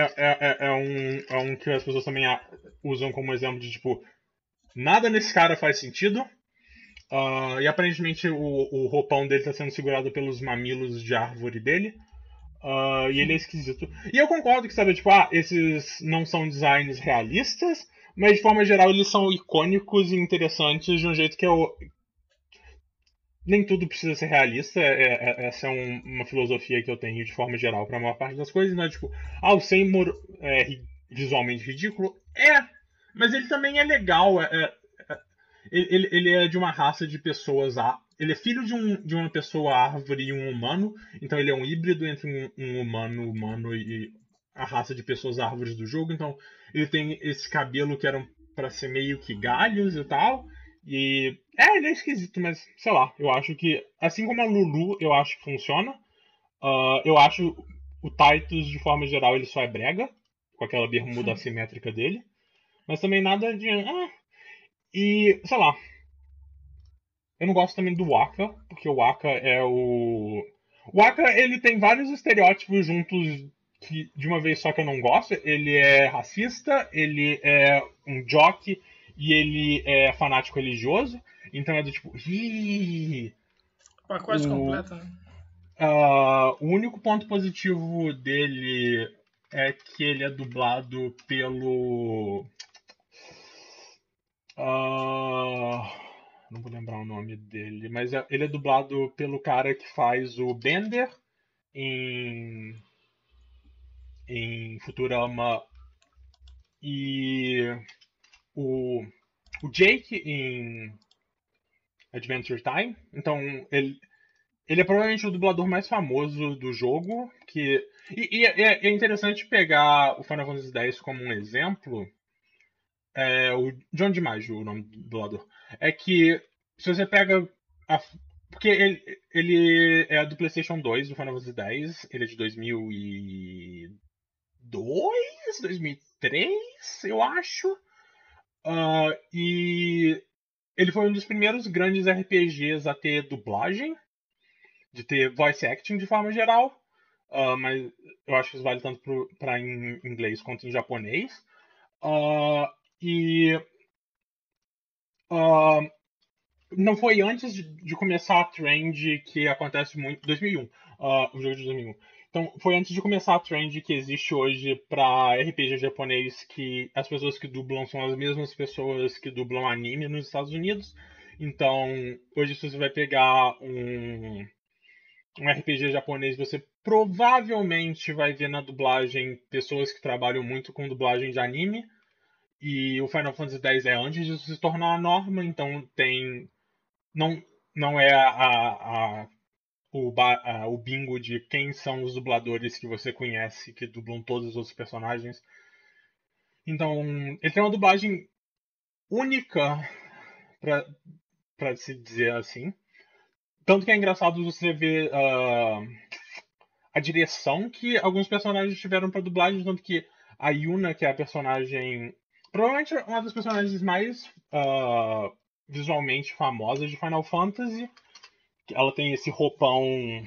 é um que as pessoas também usam como exemplo de tipo, nada nesse cara faz sentido. E aparentemente o roupão dele está sendo segurado pelos mamilos de árvore dele. E ele é esquisito. E eu concordo que, sabe, tipo, esses não são designs realistas, mas de forma geral eles são icônicos e interessantes de um jeito que eu. Nem tudo precisa ser realista, essa é uma filosofia que eu tenho de forma geral para a maior parte das coisas, não é tipo, o Seymour é visualmente ridículo? Mas ele também é legal, ele é de uma raça de pessoas. Ele é filho de uma pessoa árvore e um humano. Então ele é um híbrido entre um humano e a raça de pessoas árvores do jogo. Então ele tem esse cabelo que era para ser meio que galhos e tal. E ele é esquisito, mas sei lá, eu acho que, assim como a Lulu, eu acho que funciona. Eu acho o Titus, de forma geral, ele só é brega, com aquela bermuda assimétrica dele. Mas também nada de. E, sei lá. Eu não gosto também do Waka, porque o Waka é o. O Waka, ele tem vários estereótipos juntos que, de uma vez só que eu não gosto. Ele é racista, ele é um jock e ele é fanático religioso. Então é do tipo. Ih, Pacote o, completo, né? o único ponto positivo dele é que ele é dublado pelo. Ah, não vou lembrar o nome dele, mas ele é dublado pelo cara que faz o Bender em, em Futurama e o, o Jake em Adventure Time. Então ele é provavelmente o dublador mais famoso do jogo. É interessante pegar o Final Fantasy X como um exemplo. O John DiMaggio, o nome do dublador. É que se você pega. A, porque ele é do PlayStation 2 do Final Fantasy X, ele é de 2002, 2003, eu acho. E ele foi um dos primeiros grandes RPGs a ter dublagem, de ter voice acting de forma geral. Mas eu acho que isso vale tanto para em inglês quanto em japonês. E uh, não foi antes de começar a trend que acontece muito. 2001, o jogo de 2001. Então, foi antes de começar a trend que existe hoje para RPG japonês, que as pessoas que dublam são as mesmas pessoas que dublam anime nos Estados Unidos. Então, hoje, se você vai pegar um RPG japonês, você provavelmente vai ver na dublagem pessoas que trabalham muito com dublagem de anime. E o Final Fantasy X é antes disso se tornar a norma, então tem não, não é o bingo de quem são os dubladores que você conhece que dublam todos os outros personagens. Então, ele tem uma dublagem única, pra, pra se dizer assim. Tanto que é engraçado você ver a direção que alguns personagens tiveram pra dublagem, tanto que a Yuna, que é a personagem. Provavelmente uma das personagens mais visualmente famosas de Final Fantasy. Ela tem esse roupão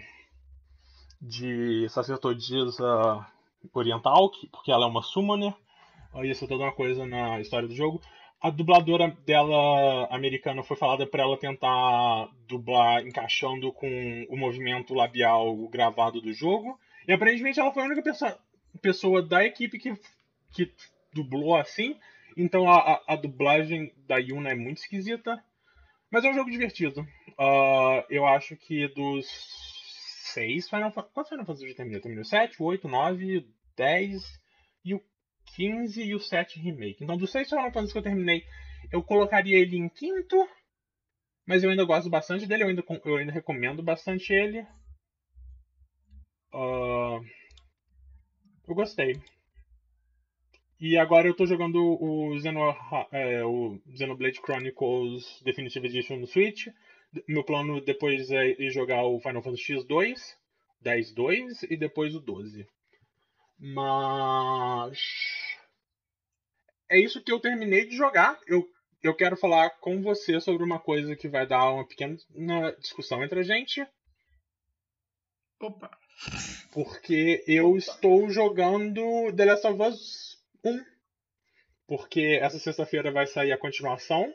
de sacerdotisa oriental, porque ela é uma summoner. Isso é toda uma coisa na história do jogo. A dubladora dela americana foi falada para ela tentar dublar encaixando com o movimento labial gravado do jogo. E aparentemente ela foi a única pessoa da equipe que dublou assim. Então a dublagem da Yuna é muito esquisita. Mas é um jogo divertido. Eu acho que dos seis Final Fantasy. Quantos Final Fantasy eu já terminei? Eu terminei o 7, o 8, o 9, 10 e o 15 e o 7 Remake. Então, dos seis Final Fantasy que eu terminei, eu colocaria ele em quinto. Mas eu ainda gosto bastante dele, eu ainda recomendo bastante ele. Ah, eu gostei. E agora eu tô jogando o Xenoblade Chronicles Definitive Edition no Switch. Meu plano depois é ir jogar o Final Fantasy X2, 10-2 e depois o 12. Mas é isso que eu terminei de jogar. Eu quero falar com você sobre uma coisa que vai dar uma pequena discussão entre a gente. Opa. Porque eu estou jogando The Last of Us 1. Porque essa sexta-feira vai sair a continuação.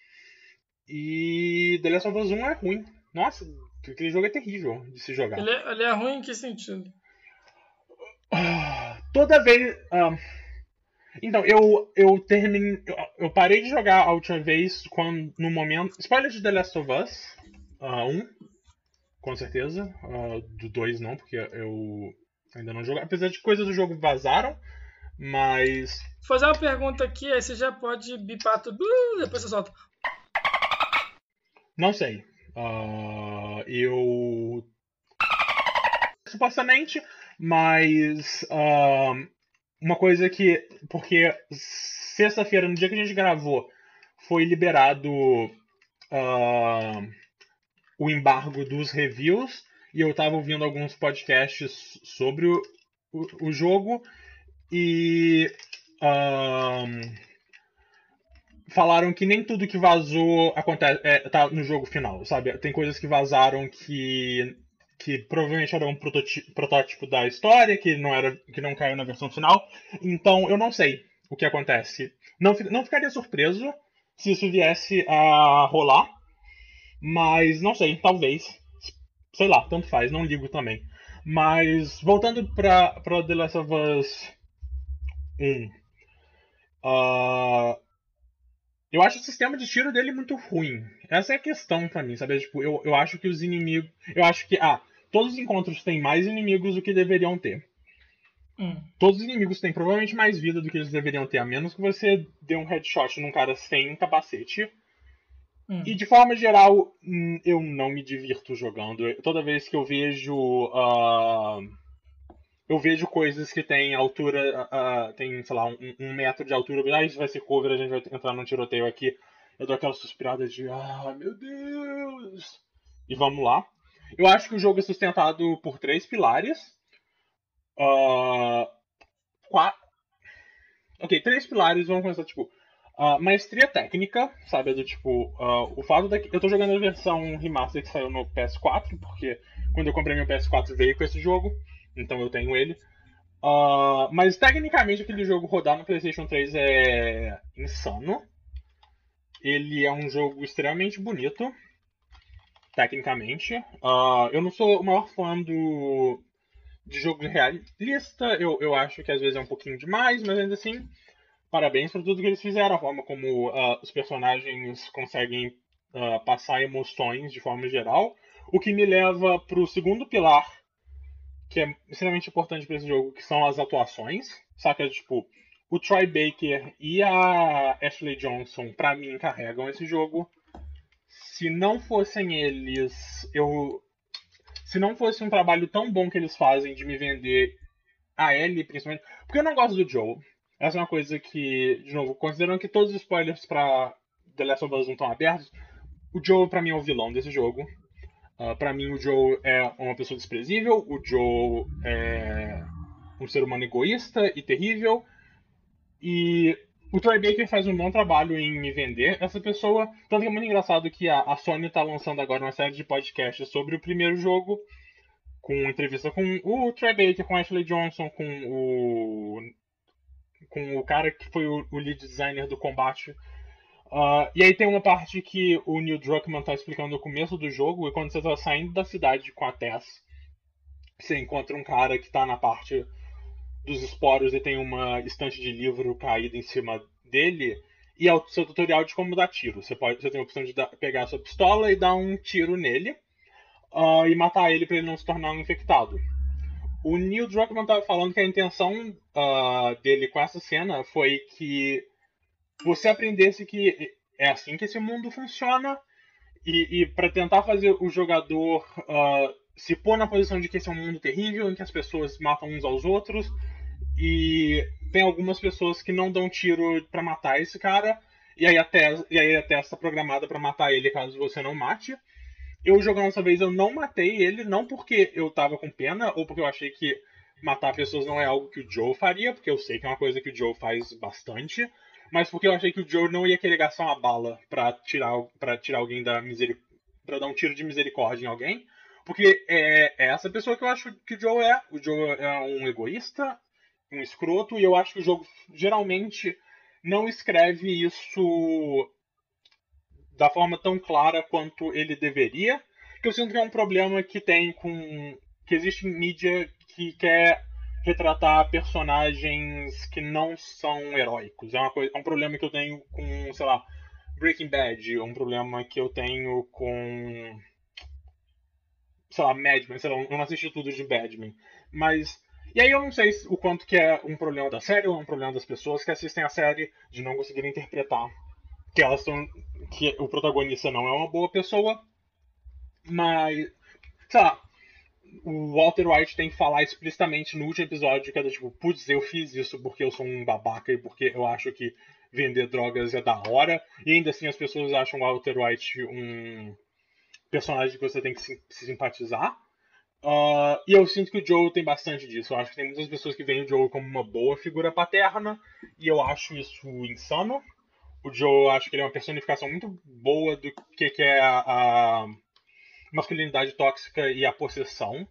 E The Last of Us 1 é ruim. Nossa, aquele jogo é terrível de se jogar. Ele é ruim em que sentido? Toda vez. Então, eu terminei. Eu parei de jogar a última vez quando, no momento. Spoiler de The Last of Us 1, com certeza. Do 2 não, porque eu ainda não joguei. Apesar de coisas do jogo vazaram, mas. Vou fazer uma pergunta aqui, aí você já pode bipar tudo, depois você solta. Não sei. Eu. Supostamente, mas. Uma coisa que. Porque sexta-feira, no dia que a gente gravou, foi liberado o embargo dos reviews. E eu tava ouvindo alguns podcasts sobre o jogo e falaram que nem tudo que vazou acontece, tá no jogo final, sabe? Tem coisas que vazaram que provavelmente era um protótipo da história, que não caiu na versão final. Então eu não sei o que acontece. Não ficaria surpreso se isso viesse a rolar, mas não sei, talvez. Sei lá, tanto faz, não ligo também. Mas voltando pra The Last of Us 1, eu acho o sistema de tiro dele muito ruim. Essa é a questão pra mim, sabe? Tipo, eu acho que os inimigos. Eu acho que. Todos os encontros têm mais inimigos do que deveriam ter. Todos os inimigos têm provavelmente mais vida do que eles deveriam ter, a menos que você dê um headshot num cara sem capacete. E de forma geral, eu não me divirto jogando. Toda vez que eu vejo. Eu vejo coisas que tem altura. Tem, sei lá, um metro de altura. Isso vai ser cover, a gente vai entrar num tiroteio aqui. Eu dou aquela suspirada de. Meu Deus! E vamos lá. Eu acho que o jogo é sustentado por 3 pilares. Quatro. Ok, 3 pilares, vamos começar, tipo. Maestria técnica, sabe? Do tipo. O fato de que. Eu tô jogando a versão remaster que saiu no PS4, porque quando eu comprei meu PS4 veio com esse jogo, então eu tenho ele. Mas tecnicamente aquele jogo rodar no PlayStation 3 é insano. Ele é um jogo extremamente bonito, tecnicamente. Eu não sou o maior fã de jogo realista, eu acho que às vezes é um pouquinho demais, mas ainda assim, parabéns por tudo que eles fizeram, a forma como os personagens conseguem passar emoções de forma geral. O que me leva pro segundo pilar, que é extremamente importante para esse jogo, que são as atuações. Saca? Tipo, o Troy Baker e a Ashley Johnson, pra mim, carregam esse jogo. Se não fossem eles, se não fosse um trabalho tão bom que eles fazem de me vender a Ellie, principalmente. Porque eu não gosto do Joel. Essa é uma coisa que, de novo, considerando que todos os spoilers pra The Last of Us não estão abertos, o Joel pra mim é o vilão desse jogo. Pra mim, o Joel é uma pessoa desprezível, o Joel é um ser humano egoísta e terrível, e o Troy Baker faz um bom trabalho em me vender essa pessoa. Tanto que é muito engraçado que a Sony tá lançando agora uma série de podcasts sobre o primeiro jogo, com entrevista com o Troy Baker, com a Ashley Johnson, com o cara que foi o lead designer do combate. E aí tem uma parte que o Neil Druckmann tá explicando no começo do jogo, e quando você tá saindo da cidade com a Tess, você encontra um cara que tá na parte dos esporos e tem uma estante de livro caída em cima dele, e é o seu tutorial de como dar tiro. Você tem a opção de pegar a sua pistola e dar um tiro nele, e matar ele para ele não se tornar um infectado. O Neil Druckmann estava falando que a intenção dele com essa cena foi que você aprendesse que é assim que esse mundo funciona, e para tentar fazer o jogador se pôr na posição de que esse é um mundo terrível, em que as pessoas matam uns aos outros, e tem algumas pessoas que não dão tiro para matar esse cara, e aí a Tess está programada para matar ele caso você não mate. Eu jogando dessa vez eu não matei ele, não porque eu tava com pena, ou porque eu achei que matar pessoas não é algo que o Joe faria, porque eu sei que é uma coisa que o Joe faz bastante, mas porque eu achei que o Joe não ia querer gastar uma bala pra tirar alguém da misericórdia, pra dar um tiro de misericórdia em alguém. Porque é essa pessoa que eu acho que o Joe é. O Joe é um egoísta, um escroto, e eu acho que o jogo geralmente não escreve isso da forma tão clara quanto ele deveria, que eu sinto que é um problema que tem com que existe em mídia que quer retratar personagens que não são heróicos. É um problema que eu tenho com, sei lá, Breaking Bad, um problema que eu tenho com, sei lá, Mad Men, sei lá, eu não assisti tudo de Mad Men, mas e aí eu não sei o quanto que é um problema da série ou um problema das pessoas que assistem a série de não conseguirem interpretar que o protagonista não é uma boa pessoa, mas sei lá, o Walter White tem que falar explicitamente no último episódio que é do tipo, putz, eu fiz isso porque eu sou um babaca e porque eu acho que vender drogas é da hora, e ainda assim as pessoas acham o Walter White um personagem que você tem que se simpatizar. E eu sinto que o Joel tem bastante disso. Eu acho que tem muitas pessoas que veem o Joel como uma boa figura paterna, e eu acho isso insano. O Joel, eu acho que ele é uma personificação muito boa do que é a masculinidade tóxica e a possessão.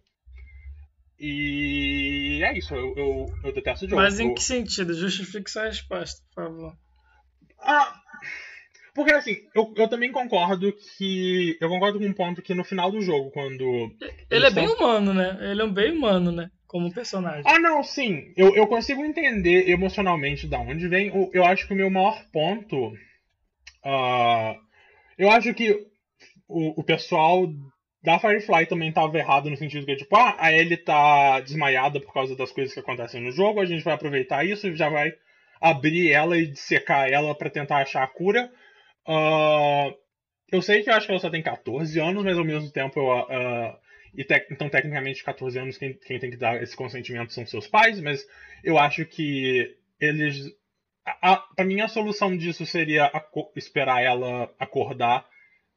E é isso, eu detesto o Joel. Mas em que sentido? Justifique sua resposta, por favor. Ah, porque assim, eu também concordo que. Eu concordo com um ponto que no final do jogo, quando. Ele é Eles bem estão. humano, né? Ele é um bem humano, né? Como personagem. Não, sim. Eu consigo entender emocionalmente da onde vem. Eu acho que o meu maior ponto. ah, eu acho que o pessoal da Firefly também tava errado no sentido que, tipo, a Ellie tá desmaiada por causa das coisas que acontecem no jogo, a gente vai aproveitar isso e já vai abrir ela e dissecar ela pra tentar achar a cura. Ah, eu sei que eu acho que ela só tem 14 anos, mas ao mesmo tempo então, tecnicamente, 14 anos, quem tem que dar esse consentimento são seus pais, mas eu acho que eles. Pra mim, a solução disso seria esperar ela acordar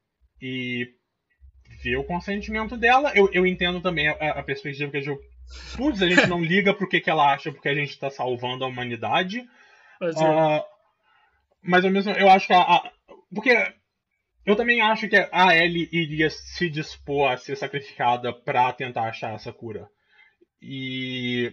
e ver o consentimento dela. Eu entendo também a perspectiva que a gente. Putz, a gente não liga pro que ela acha porque a gente tá salvando a humanidade. Pode ser. Uh, mas ao mesmo eu acho que porque eu também acho que a Ellie iria se dispor a ser sacrificada pra tentar achar essa cura. E.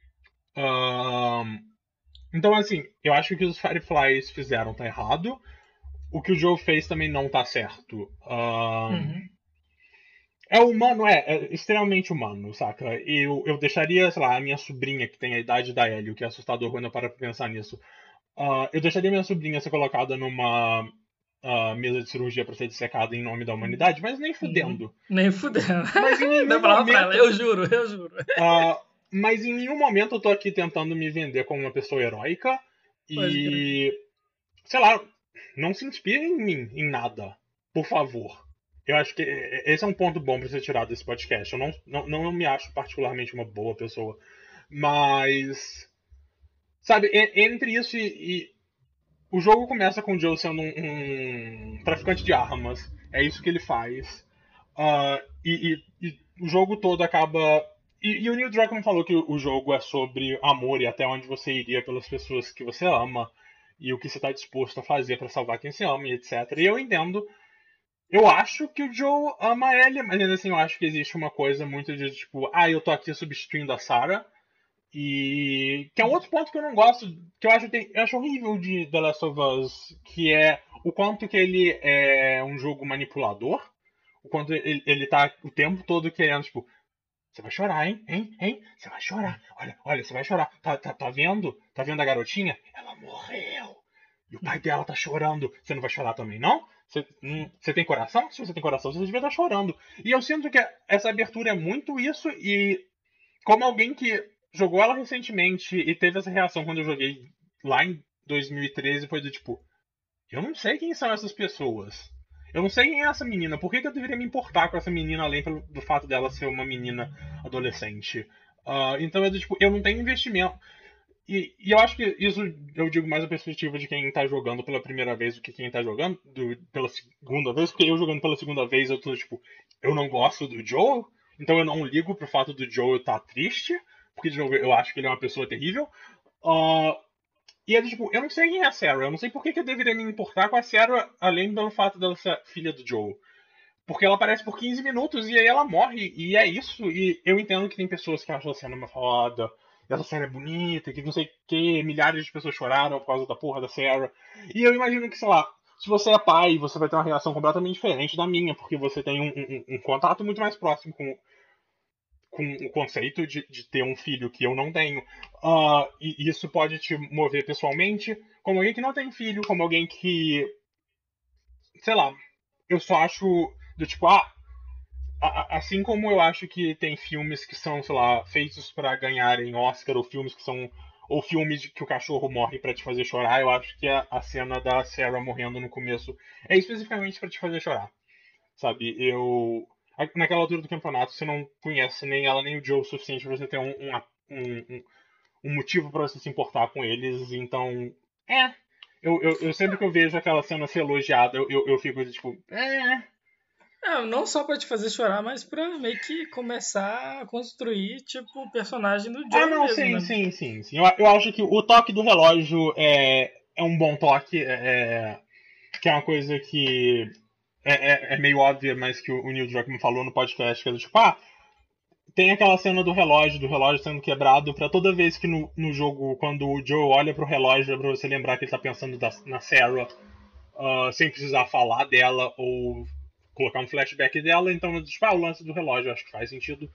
ahn, então, assim, eu acho que o que os Fireflies fizeram tá errado. O que o Joe fez também não tá certo. Uhum. É humano, é extremamente humano, saca? Eu deixaria, sei lá, a minha sobrinha, que tem a idade da Ellie, o que é assustador quando eu paro pra pensar nisso. Eu deixaria minha sobrinha ser colocada numa mesa de cirurgia pra ser dissecada em nome da humanidade, mas nem Uhum. fudendo. Nem fudendo. Mas em Dá nenhum pra falar pra ela, momento. eu juro, eu juro. ah, mas em nenhum momento eu tô aqui tentando me vender como uma pessoa heróica. Pode crer. E. Sei lá, não se inspire em mim, em nada. Por favor. Eu acho que esse é um ponto bom pra ser tirado desse podcast. Eu não me acho particularmente uma boa pessoa. Mas. Sabe, entre isso o jogo começa com o Joe sendo um traficante de armas. É isso que ele faz. E o jogo todo acaba. E o Neil Druckmann falou que o jogo é sobre amor e até onde você iria pelas pessoas que você ama. E o que você está disposto a fazer para salvar quem você ama, e etc. E eu entendo. Eu acho que o Joe ama ele, mas ainda assim eu acho que existe uma coisa muito de tipo, eu tô aqui substituindo a Sarah. E que é um outro ponto que eu não gosto, que eu acho horrível de The Last of Us, que é o quanto que ele é um jogo manipulador, o quanto ele tá o tempo todo querendo, tipo, você vai chorar, hein? Hein? Você vai chorar. Olha, você vai chorar. Tá vendo? Tá vendo a garotinha? Ela morreu. E o pai dela tá chorando. Você não vai chorar também, não? Você tem coração? Se você tem coração, você devia estar chorando. E eu sinto que essa abertura é muito isso, e como alguém que jogou ela recentemente e teve essa reação quando eu joguei lá em 2013, foi do tipo, eu não sei quem são essas pessoas. Eu não sei quem é essa menina. Por que eu deveria me importar com essa menina além do fato dela ser uma menina adolescente? Então é do tipo, eu não tenho investimento. E eu acho que isso eu digo mais a perspectiva de quem tá jogando pela primeira vez do que quem tá jogando pela segunda vez, porque eu jogando pela segunda vez eu tô tipo, eu não gosto do Joel, então eu não ligo pro fato do Joel estar triste, porque de novo eu acho que ele é uma pessoa terrível. Ah, e é tipo, eu não sei quem é a Sarah, eu não sei por que eu deveria me importar com a Sarah, além do fato dela ser filha do Joel. Porque ela aparece por 15 minutos e aí ela morre, e é isso. E eu entendo que tem pessoas que acham a cena uma foda, essa cena é bonita, que não sei o que, milhares de pessoas choraram por causa da porra da Sarah. E eu imagino que, sei lá, se você é pai, você vai ter uma reação completamente diferente da minha, porque você tem um contato muito mais próximo com o conceito de ter um filho que eu não tenho. E isso pode te mover pessoalmente, como alguém que não tem filho, como alguém que, sei lá, eu só acho do tipo, assim como eu acho que tem filmes que são, sei lá, feitos pra ganharem Oscar, ou filmes que são. Ou filmes de que o cachorro morre pra te fazer chorar, eu acho que a cena da Sarah morrendo no começo é especificamente pra te fazer chorar. Sabe? Naquela altura do campeonato, você não conhece nem ela nem o Joe o suficiente pra você ter um motivo pra você se importar com eles, então. É. Eu sempre que eu vejo aquela cena ser elogiada, eu fico tipo. Não só pra te fazer chorar, mas pra meio que começar a construir, tipo, o personagem do Ah, Joe não, mesmo, sim, né? sim, sim, sim. Eu acho que o toque do relógio é um bom toque, que é uma coisa que é meio óbvia, mas que o Neil Druckmann falou no podcast, que é do tipo, tem aquela cena do relógio sendo quebrado, pra toda vez que no jogo, quando o Joe olha pro relógio, é pra você lembrar que ele tá pensando na Sarah, sem precisar falar dela ou colocar um flashback dela, então, tipo, o lance do relógio, eu acho que faz sentido.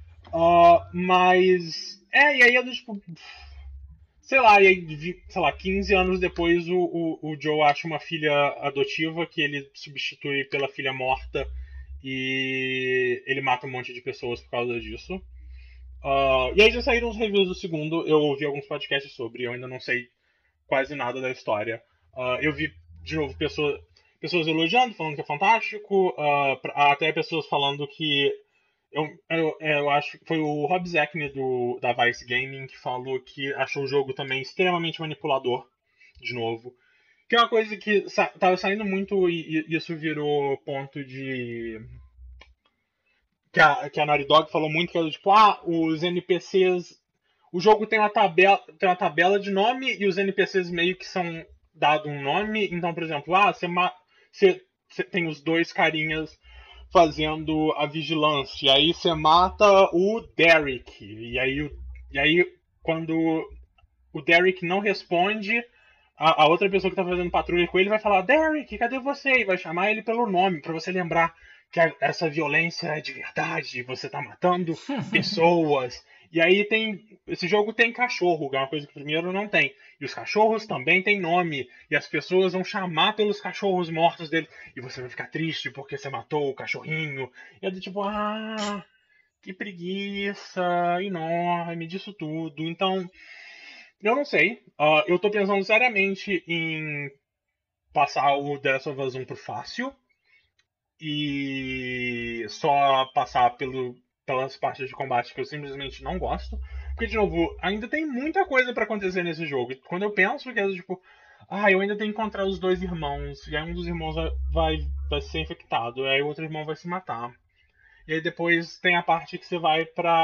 Mas. E aí é do tipo. Sei lá, e aí, sei lá, 15 anos depois o Joe acha uma filha adotiva que ele substitui pela filha morta e ele mata um monte de pessoas por causa disso. E aí já saíram os reviews do segundo, eu ouvi alguns podcasts sobre, eu ainda não sei quase nada da história. Eu vi, de novo, pessoas elogiando, falando que é fantástico, até pessoas falando que eu acho que foi o Rob Zachner da Vice Gaming que falou que achou o jogo também extremamente manipulador, de novo. Que é uma coisa que tava saindo muito e isso virou ponto de. Que a Naughty Dog falou muito, que era tipo, os NPCs. O jogo tem uma tabela de nome e os NPCs meio que são dado um nome. Então, por exemplo, você tem os dois carinhas fazendo a vigilância. E aí você mata o Derek. E aí quando o Derek não responde, a outra pessoa que tá fazendo patrulha com ele vai falar: Derek, cadê você? E vai chamar ele pelo nome, pra você lembrar que essa violência é de verdade, você tá matando pessoas. E aí esse jogo tem cachorro, que é uma coisa que o primeiro não tem. E os cachorros também têm nome. E as pessoas vão chamar pelos cachorros mortos dele. E você vai ficar triste porque você matou o cachorrinho. E é do tipo, que preguiça enorme disso tudo. Então, eu não sei. Eu tô pensando seriamente em passar o The Last of Us 1 pro fácil e só passar pelas partes de combate que eu simplesmente não gosto. Porque, de novo, ainda tem muita coisa pra acontecer nesse jogo. E quando eu penso que é tipo, eu ainda tenho que encontrar os dois irmãos, e aí um dos irmãos vai ser infectado, e aí o outro irmão vai se matar. E aí depois tem a parte que você vai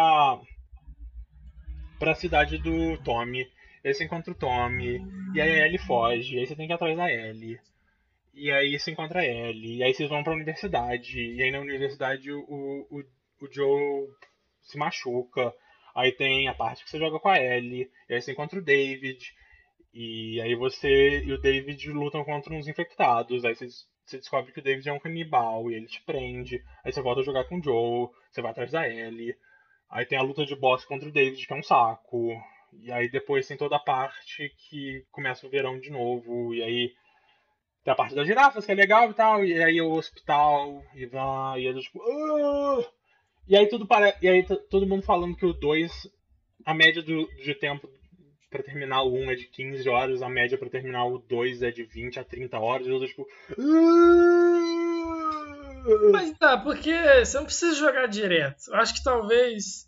pra cidade do Tommy. E aí você encontra o Tommy, e aí a Ellie foge, e aí você tem que ir atrás da Ellie. E aí você encontra a Ellie, e aí vocês vão pra universidade, e aí na universidade o Joe se machuca. Aí tem a parte que você joga com a Ellie, e aí você encontra o David, e aí você e o David lutam contra uns infectados. Aí você descobre que o David é um canibal, e ele te prende. Aí você volta a jogar com o Joe, você vai atrás da Ellie. Aí tem a luta de boss contra o David, que é um saco. E aí depois tem toda a parte que começa o verão de novo. E aí tem a parte das girafas, que é legal e tal. E aí o hospital, e vai, e aí tipo. E aí todo mundo falando que o 2 a média de tempo pra terminar o 1 é de 15 horas, a média pra terminar o 2 é de 20 a 30 horas. E eu tô tipo. Mas tá, porque você não precisa jogar direto. Eu acho que talvez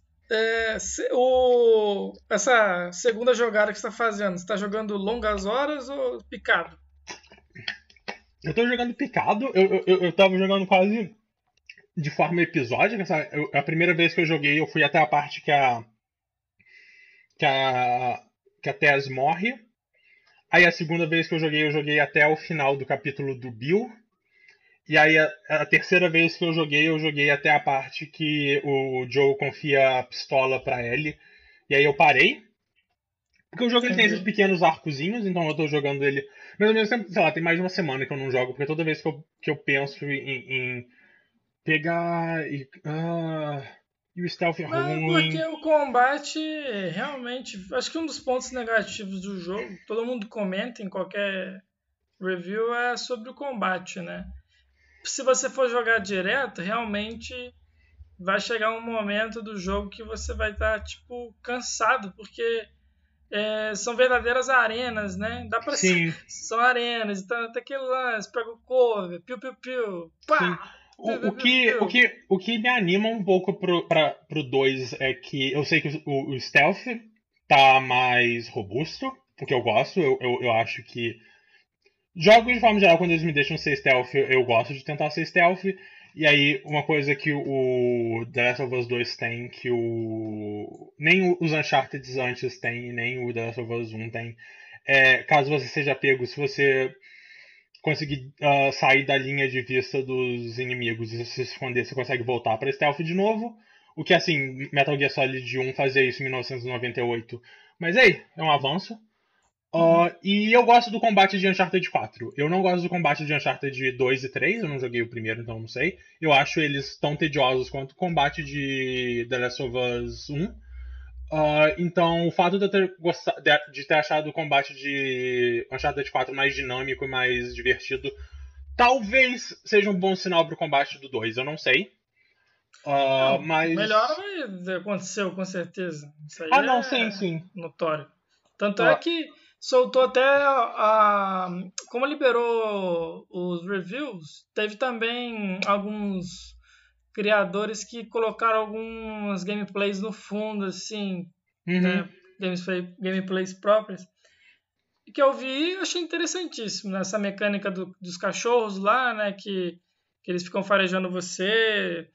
essa segunda jogada que você está fazendo, você está jogando longas horas ou picado? Eu tô jogando picado, eu tava jogando quase de forma episódica. Sabe? A primeira vez que eu joguei, eu fui até a parte que a, que a Tess morre. Aí a segunda vez que eu joguei até o final do capítulo do Bill. E aí a terceira vez que eu joguei até a parte que o Joe confia a pistola pra Ellie. E aí eu parei. Porque o jogo ele tem esses Entendi. pequenos arcozinhos, então eu tô jogando ele. Mas ao mesmo tempo, sei lá, tem mais de uma semana que eu não jogo, porque toda vez que eu penso em pegar e o stealth é Mas porque ruim. o combate realmente, acho que um dos pontos negativos do jogo, todo mundo comenta em qualquer review, é sobre o combate, né? Se você for jogar direto, realmente vai chegar um momento do jogo que você vai estar tipo cansado, porque são verdadeiras arenas, né? Dá pra ser, Sim, são arenas, então tem aquele lance, pega o cover, piu piu piu, sim. pá, piu O, piu o, piu que, o, piu. que, o que me anima um pouco pro 2 é que eu sei que o stealth tá mais robusto, o que eu gosto. Eu acho que jogos de forma geral, quando eles me deixam ser stealth, eu gosto de tentar ser stealth. E aí, uma coisa que o The Last of Us 2 tem, que nem os Uncharted antes tem, e nem o The Last of Us 1 tem, caso você seja pego, se você conseguir sair da linha de vista dos inimigos e se esconder, você consegue voltar para stealth de novo. O que, assim, Metal Gear Solid 1 fazia isso em 1998. Mas aí, é um avanço. E eu gosto do combate de Uncharted 4. Eu não gosto do combate de Uncharted 2 e 3, eu não joguei o primeiro, então não sei. Eu acho eles tão tediosos quanto o combate de The Last of Us 1. Então, o fato de eu de ter achado o combate de Uncharted 4 mais dinâmico e mais divertido, talvez seja um bom sinal pro combate do 2, eu não sei. Não, melhor Mas. aconteceu, com certeza. Isso aí Não, sim, é sim. notório. Tanto é que soltou até como liberou os reviews, teve também alguns criadores que colocaram algumas gameplays no fundo, assim, né? Gameplays próprias. E que eu vi e achei interessantíssimo, né? Essa mecânica dos cachorros lá, né? Que eles ficam farejando você.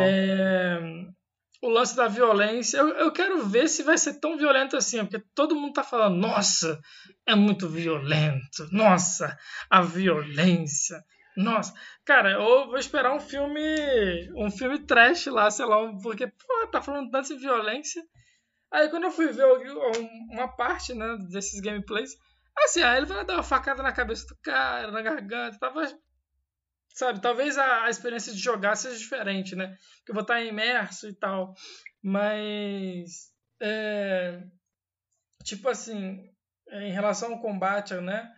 O lance da violência. Eu quero ver se vai ser tão violento assim, porque todo mundo tá falando, nossa, é muito violento, nossa, a violência. Nossa, cara, eu vou esperar um filme trash lá, sei lá, porque pô, tá falando tanto de violência. Aí quando eu fui ver uma parte, né, desses gameplays, assim, aí ele vai dar uma facada na cabeça do cara, na garganta, tava, sabe, talvez a experiência de jogar seja diferente, né? Que eu vou estar imerso e tal. Mas, tipo assim, em relação ao combate, né?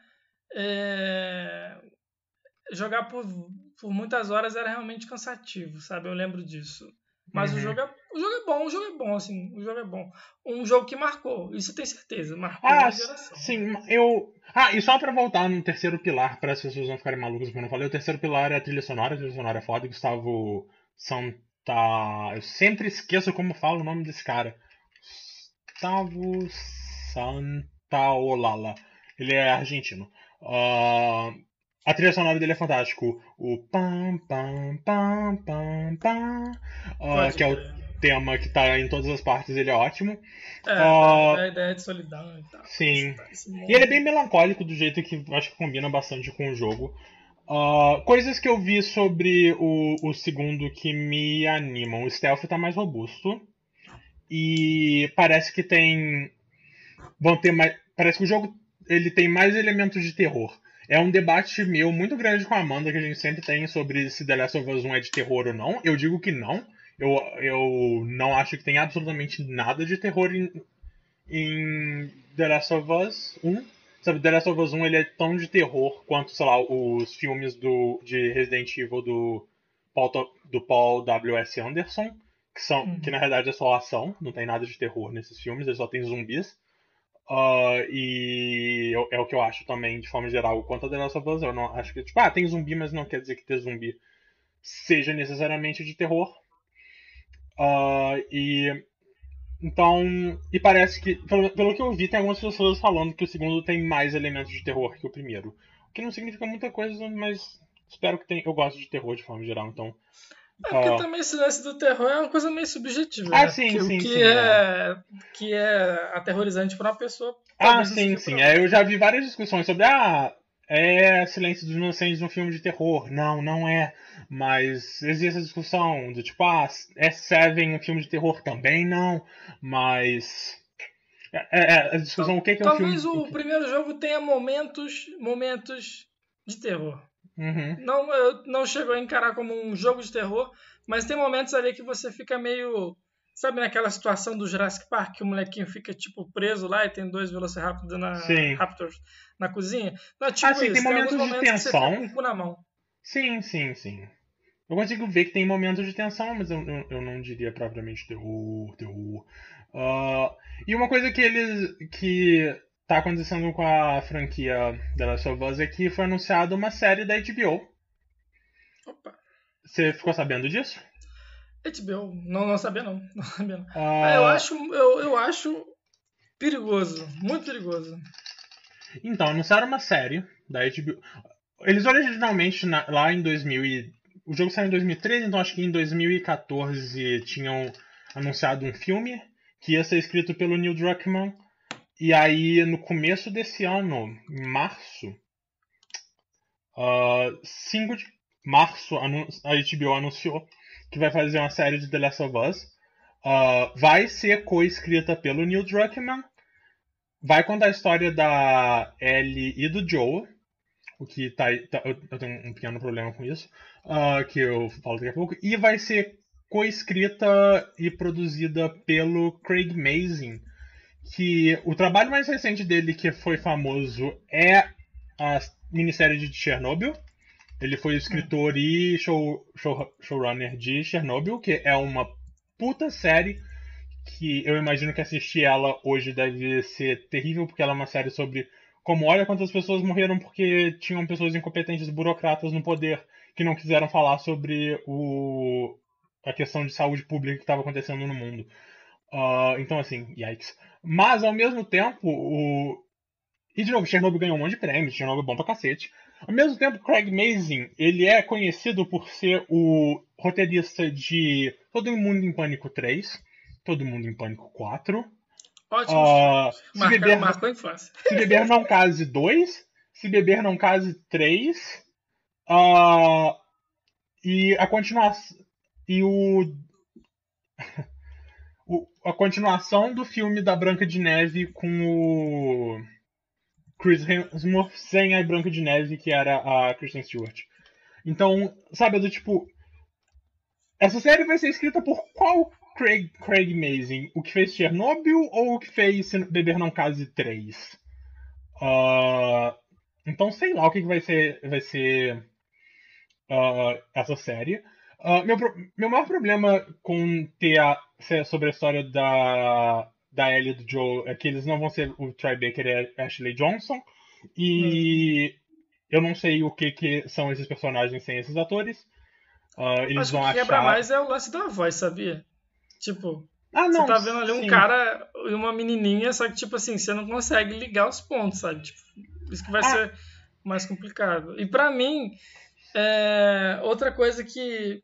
Jogar por muitas horas era realmente cansativo, sabe? Eu lembro disso. Mas o jogo é bom, assim, o jogo é bom. Um jogo que marcou, isso eu tenho certeza, marcou uma geração. Sim, e só pra voltar no terceiro pilar, para as pessoas não ficarem malucas porque eu não falei, o terceiro pilar é a trilha sonora é foda, Gustavo Santa. Eu sempre esqueço como fala o nome desse cara. Gustavo Santaolalla. Ele é argentino. A trilha sonora dele é fantástico. O pam pam pam pam pam, que é o tema que tá em todas as partes, ele é ótimo. A ideia de solidão e tal. Sim. E ele é bem melancólico do jeito que eu acho que combina bastante com o jogo. Coisas que eu vi sobre o segundo que me animam. O stealth tá mais robusto. E parece que vão ter mais. Parece que o jogo ele tem mais elementos de terror. É um debate meu muito grande com a Amanda que a gente sempre tem sobre se The Last of Us 1 é de terror ou não. Eu digo que não. Eu não acho que tem absolutamente nada de terror em The Last of Us 1. Sabe, The Last of Us 1 ele é tão de terror quanto, sei lá, os filmes de Resident Evil do Paul W.S. Anderson, que na realidade é só ação, não tem nada de terror nesses filmes, ele só tem zumbis. E é o que eu acho também, de forma geral, quanto a The Last of Us. Eu não acho que, tipo, tem zumbi, mas não quer dizer que ter zumbi seja necessariamente de terror. Então, e parece que, pelo que eu vi, tem algumas pessoas falando que o segundo tem mais elementos de terror que o primeiro. O que não significa muita coisa, mas espero que tenha. Eu gosto de terror de forma geral, então. Porque também esse lance do terror é uma coisa meio subjetiva, né? Sim, porque sim, que é aterrorizante para uma pessoa. Sim. Eu já vi várias discussões sobre, é Silêncio dos Inocentes um filme de terror. Não, não é. Mas existe essa discussão do tipo, é Seven um filme de terror? Também não. Mas. A discussão, o que é um filme. Talvez o primeiro jogo tenha momentos de terror. Não, eu não chego a encarar como um jogo de terror, mas tem momentos ali que você fica meio. Sabe naquela situação do Jurassic Park, que o molequinho fica tipo preso lá e tem 2 Velociraptors Raptors na cozinha? Não, tipo isso, tem momentos de tensão. Que você fica com o cu na mão. Sim. Eu consigo ver que tem momentos de tensão, mas eu não diria propriamente terror. E uma coisa que tá acontecendo com a franquia The Last of Us é que foi anunciada uma série da HBO. Opa. Você ficou sabendo disso? HBO, não sabia não. Eu acho perigoso, muito perigoso. Então, anunciaram uma série da HBO. Eles originalmente, lá em 2000 O jogo saiu em 2013, então acho que em 2014 tinham anunciado um filme que ia ser escrito pelo Neil Druckmann. E aí, no começo desse ano, em março, 5 de março, a HBO anunciou que vai fazer uma série de The Last of Us. Vai ser co-escrita pelo Neil Druckmann. Vai contar a história da Ellie e do Joel. O que eu tenho um pequeno problema com isso, que eu falo daqui a pouco. E vai ser co-escrita e produzida pelo Craig Mazin, que o trabalho mais recente dele que foi famoso é a minissérie de Chernobyl. Ele foi o escritor e showrunner de Chernobyl, que é uma puta série que eu imagino que assistir ela hoje deve ser terrível, porque ela é uma série sobre como olha quantas pessoas morreram porque tinham pessoas incompetentes burocratas no poder que não quiseram falar sobre a questão de saúde pública que estava acontecendo no mundo. Então, assim, yikes. Mas, ao mesmo tempo, E, de novo, Chernobyl ganhou um monte de prêmios, Chernobyl é bom pra cacete. Ao mesmo tempo, Craig Mazin, ele é conhecido por ser o roteirista de Todo Mundo em Pânico 3, Todo Mundo em Pânico 4, Ótimos filmes. Se Marcou a infância. Se Beber Não Case 2, Se Beber Não Case 3, uh, e a continuação. E a continuação do filme da Branca de Neve com o Chris Hemsworth sem a Branca de Neve, que era a Kristen Stewart. Então, sabe, do tipo. Essa série vai ser escrita por qual Craig Mazin? O que fez Chernobyl ou o que fez Se Beber Não Case 3? Então, sei lá o que vai ser essa série. Meu maior problema com ter sobre a história da Ellie e do Joe é que eles não vão ser o Troy Baker e a Ashley Johnson. E eu não sei o que são esses personagens sem esses atores. Eles Acho que vão o que quebra achar. mais é o lance da voz, sabia? Tipo, você Não, tá vendo ali um sim. cara e uma menininha, só que, tipo assim, você não consegue ligar os pontos, sabe? Tipo, isso que vai ser mais complicado. E pra mim, outra coisa que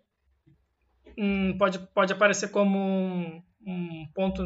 pode aparecer como um ponto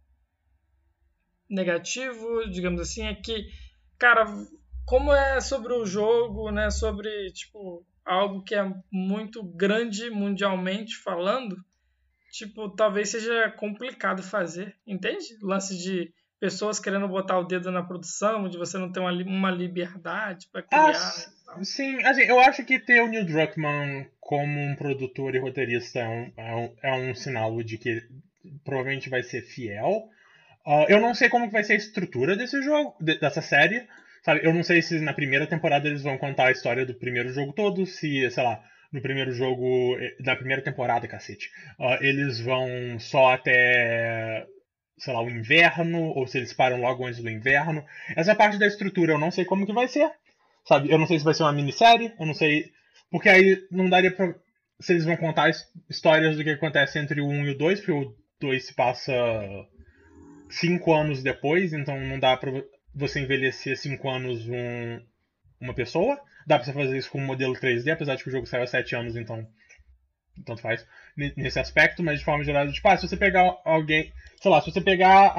negativo, digamos assim, é que, cara, como é sobre o jogo, né, sobre, tipo, algo que é muito grande mundialmente falando, tipo, talvez seja complicado fazer, entende? O lance de pessoas querendo botar o dedo na produção, de você não ter uma liberdade para criar, né? Sim, assim, eu acho que ter o Neil Druckmann como um produtor e roteirista é um sinal de que provavelmente vai ser fiel. Eu não sei como que vai ser a estrutura desse jogo, dessa série. Sabe? Eu não sei se na primeira temporada eles vão contar a história do primeiro jogo todo, se, sei lá, no primeiro jogo, da primeira temporada, cacete, eles vão só até, sei lá, o inverno, ou se eles param logo antes do inverno. Essa parte da estrutura eu não sei como que vai ser, sabe? Eu não sei se vai ser uma minissérie, eu não sei, porque aí não daria pra, se eles vão contar histórias do que acontece entre o 1 e o 2, porque o 2 se passa 5 anos depois, então não dá pra você envelhecer 5 anos uma pessoa. Dá pra você fazer isso com um modelo 3D, apesar de que o jogo saiu há 7 anos, então tanto faz nesse aspecto, mas de forma geral, tipo, se você pegar alguém, sei lá, se você pegar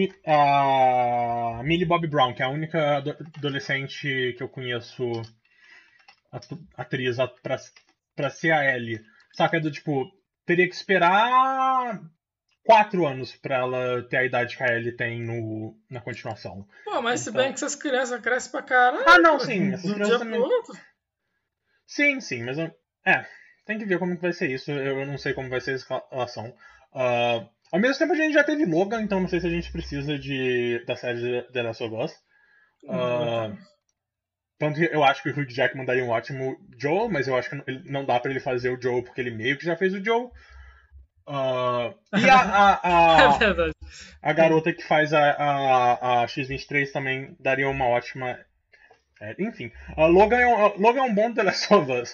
a Millie Bobby Brown, que é a única adolescente que eu conheço, atriz, pra ser a Ellie, saca? Do tipo, teria que esperar 4 anos pra ela ter a idade que a Ellie tem na continuação. Pô, mas se bem Então. que essas crianças crescem pra caralho, Não, pô, sim, de essas um crianças dia pro também. outro. Sim, sim, mas tem que ver como que vai ser isso. Eu não sei como vai ser a escalação. Ao mesmo tempo a gente já teve Logan, então não sei se a gente precisa da série de The Last of Us. Então. Tanto que eu acho que o Hugh Jackman daria um ótimo Joel, mas eu acho que não dá pra ele fazer o Joel porque ele meio que já fez o Joel. E É verdade. a garota que faz a X-23 também daria uma ótima. Enfim, Logan é um bom The Last of Us.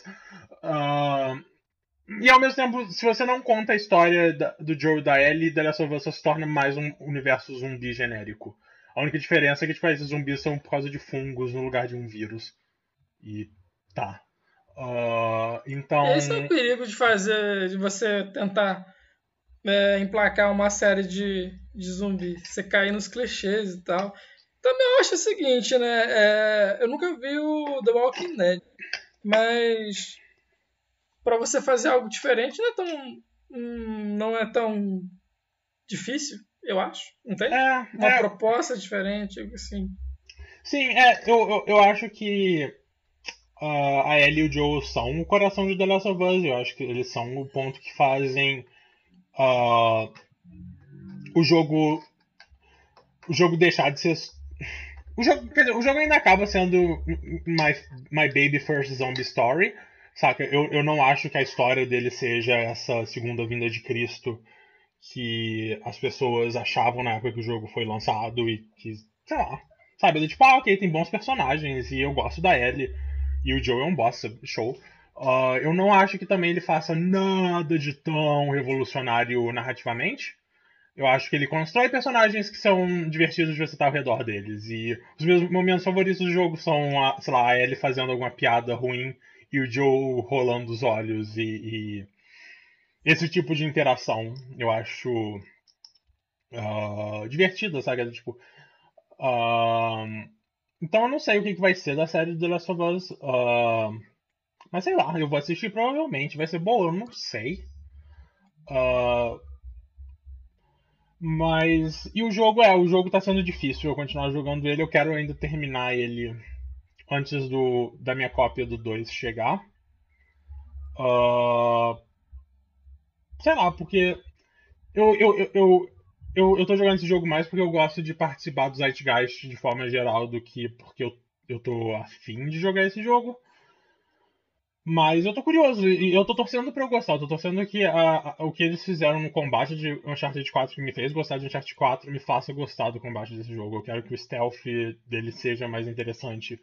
E ao mesmo tempo, se você não conta a história do Joe e da Ellie, The Last of Us só se torna mais um universo zumbi genérico. A única diferença é que tipo, esses zumbis são por causa de fungos no lugar de um vírus. E tá. Então, Esse é o perigo de fazer, de você tentar emplacar uma série de zumbi, você cair nos clichês e tal. Também eu acho o seguinte, né? Eu nunca vi o The Walking Dead, mas para você fazer algo diferente não é tão difícil, eu acho, não tem? é, Uma é, proposta diferente, algo assim. sim, eu acho que a Ellie e o Joel são o coração de The Last of Us. Eu acho que eles são o ponto que fazem ah, o jogo o jogo deixar de ser. Quer dizer, o jogo ainda acaba sendo My Baby First Zombie Story, saca? Eu não acho que a história dele seja essa segunda vinda de Cristo que as pessoas achavam na época que o jogo foi lançado e que, sei lá, sabe? Tipo, ok, tem bons personagens e eu gosto da Ellie e o Joe é um boss, show. Eu não acho que também ele faça nada de tão revolucionário narrativamente. Eu acho que ele constrói personagens que são divertidos de você estar ao redor deles. E os meus momentos favoritos do jogo são, sei lá, a Ellie fazendo alguma piada ruim e o Joe rolando os olhos. E esse tipo de interação eu acho divertida, sabe? Tipo, uh, então eu não sei o que vai ser da série The Last of Us. Mas sei lá, eu vou assistir provavelmente. Vai ser boa, eu não sei. Uh, Mas. E o jogo o jogo tá sendo difícil eu continuar jogando ele. Eu quero ainda terminar ele antes da minha cópia do 2 chegar. Ah, sei lá, porque eu tô jogando esse jogo mais porque eu gosto de participar do Zeitgeist de forma geral do que porque eu tô afim de jogar esse jogo. Mas eu tô curioso e eu tô torcendo pra eu gostar. Eu tô torcendo que o que eles fizeram no combate de Uncharted 4 que me fez gostar de Uncharted 4 me faça gostar do combate desse jogo. Eu quero que o stealth dele seja mais interessante.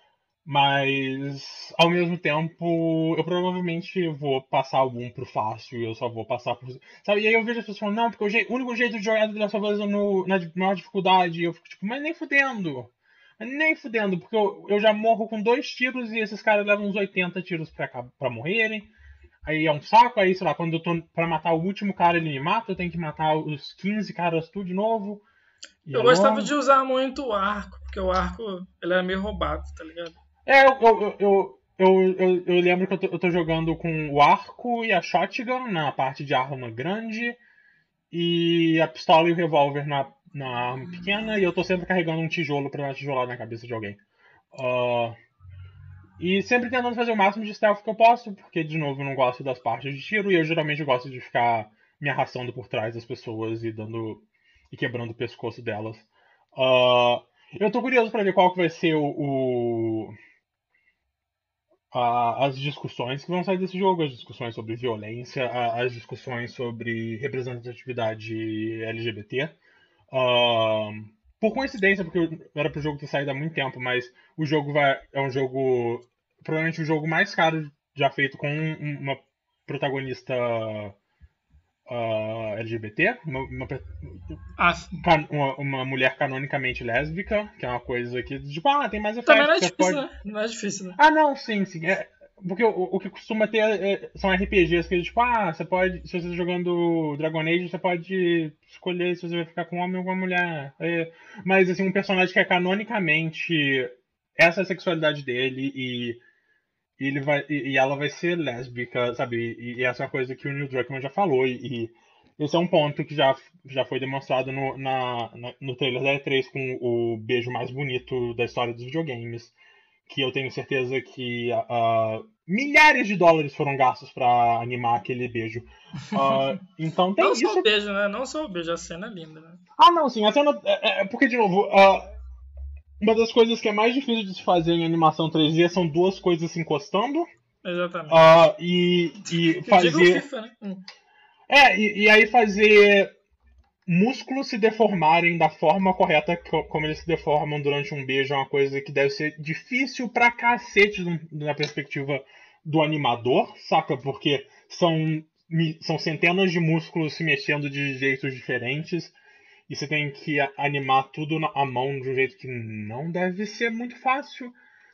Mas, ao mesmo tempo, eu provavelmente vou passar o 1 pro fácil e eu só vou passar por. Sabe? E aí eu vejo as pessoas falando, não, porque o único jeito de jogar The Last of Us é na maior dificuldade. E eu fico tipo, mas nem fudendo. Nem fudendo, porque eu já morro com 2 tiros e esses caras levam uns 80 tiros pra morrerem. Aí é um saco, aí, sei lá, quando eu tô pra matar o último cara ele me mata, eu tenho que matar os 15 caras tudo de novo. E Eu é gostava longo. de usar muito o arco, porque o arco ele é meio roubado, tá ligado? É, eu lembro que eu tô jogando com o arco e a shotgun na parte de arma grande e a pistola e o revólver na arma pequena e eu tô sempre carregando um tijolo pra dar tijolada na cabeça de alguém. Ah, e sempre tentando fazer o máximo de stealth que eu posso, porque, de novo, eu não gosto das partes de tiro e eu geralmente gosto de ficar me arrastando por trás das pessoas e dando e quebrando o pescoço delas. Ah, eu tô curioso pra ver qual que vai ser as discussões que vão sair desse jogo, as discussões sobre violência, as discussões sobre representatividade LGBT. Ah, por coincidência, porque era pro jogo ter saído há muito tempo, mas o jogo é um jogo. Provavelmente o jogo mais caro já feito com uma protagonista LGBT, Ah, uma mulher canonicamente lésbica, que é uma coisa que, tipo, tem mais também não efeito, é você difícil, pode. né? Não é difícil, né? Não, sim, sim. Porque o que costuma ter são RPGs que, tipo, você pode. Se você está jogando Dragon Age, você pode escolher se você vai ficar com um homem ou com uma mulher. Mas, assim, um personagem que é canonicamente. Essa é a sexualidade dele e ele vai, e ela vai ser lésbica, sabe? E essa é uma coisa que o Neil Druckmann já falou. E esse é um ponto que já foi demonstrado no trailer da E3 com o beijo mais bonito da história dos videogames que eu tenho certeza que milhares de dólares foram gastos para animar aquele beijo. Então Não tem só isso. o beijo, né? Não só o beijo, a cena é linda, né? Não, sim, a cena. Porque, de novo, uma das coisas que é mais difícil de se fazer em animação 3D são duas coisas se encostando. Exatamente. E Que diga o fazer. FIFA, né? E aí fazer músculos se deformarem da forma correta como eles se deformam durante um beijo é uma coisa que deve ser difícil pra cacete na perspectiva do animador, saca? Porque são centenas de músculos se mexendo de jeitos diferentes e você tem que animar tudo à mão de um jeito que não deve ser muito fácil,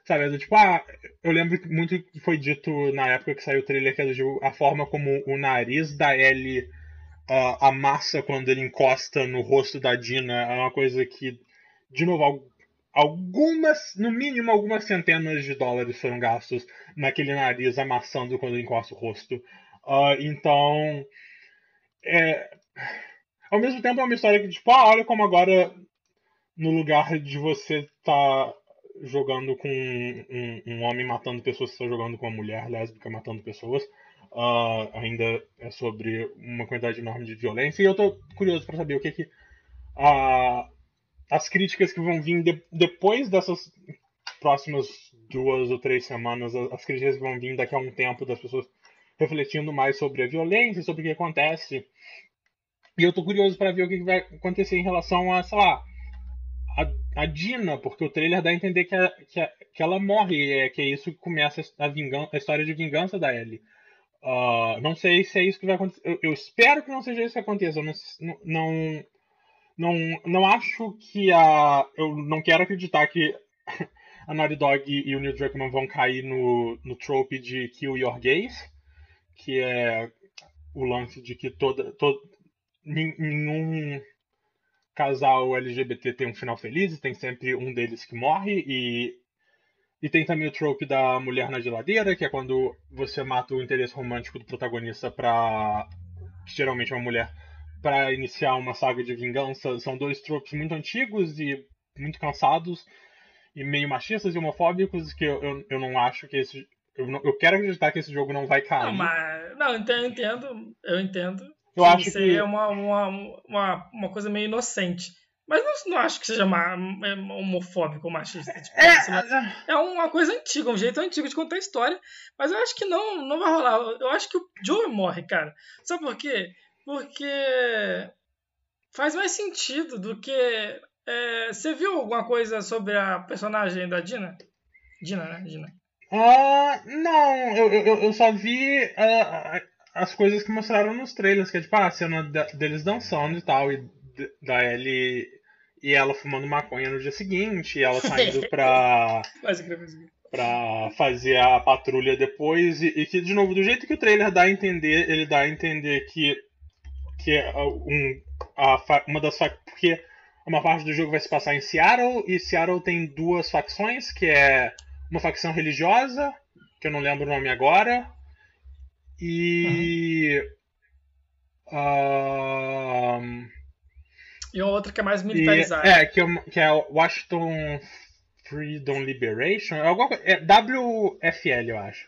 Sabe, do tipo, eu lembro que muito que foi dito na época que saiu o trailer, que era a forma como o nariz da Ellie amassa quando ele encosta no rosto da Dina é uma coisa que, de novo, no mínimo algumas centenas de dólares foram gastos naquele nariz amassando quando ele encosta o rosto. Então, é, ao mesmo tempo é uma história que, tipo, olha como agora, no lugar de você estar jogando com um homem matando pessoas, você está jogando com uma mulher lésbica matando pessoas. Ainda é sobre uma quantidade enorme de violência. E eu tô curioso para saber o que as críticas que vão vir depois dessas próximas 2 ou 3 semanas, as críticas que vão vir daqui a um tempo das pessoas refletindo mais sobre a violência, sobre o que acontece. E eu tô curioso para ver o que vai acontecer em relação a, sei lá, a Dina, porque o trailer dá a entender que ela morre, que é isso que começa a história de vingança da Ellie. Não sei se é isso que vai acontecer. Eu espero que não seja isso que aconteça. Eu não acho que eu não quero acreditar que a Naughty Dog e o Neil Druckmann vão cair no trope de Kill Your Gays, que é o lance de que nenhum casal LGBT tem um final feliz, e tem sempre um deles que morre, e tem também o trope da mulher na geladeira, que é quando você mata o interesse romântico do protagonista que geralmente é uma mulher, para iniciar uma saga de vingança. São 2 tropes muito antigos e muito cansados, e meio machistas e homofóbicos, que eu não acho que esse... Eu quero acreditar que esse jogo não vai Não, cair. mas. Não, eu entendo Eu que acho isso aí que... é uma coisa meio inocente. Mas não acho que seja homofóbico ou machista. Tipo, é uma coisa antiga, um jeito antigo de contar a história. Mas eu acho que não vai rolar. Eu acho que o Joe morre, cara. Sabe por quê? Porque faz mais sentido do que. Você viu alguma coisa sobre a personagem da Dina? Dina, né? Dina. Não, eu só vi as coisas que mostraram nos trailers, que é tipo a cena deles dançando e tal, e da Ellie e ela fumando maconha no dia seguinte, e ela saindo pra fazer a patrulha depois, e que, de novo, do jeito que o trailer dá a entender, ele dá a entender que é uma das porque uma parte do jogo vai se passar em Seattle, e Seattle tem 2 facções, que é uma facção religiosa, que eu não lembro o nome agora, e... E uma outra que é mais militarizada. Que é Washington Freedom Liberation, é WFL, eu acho.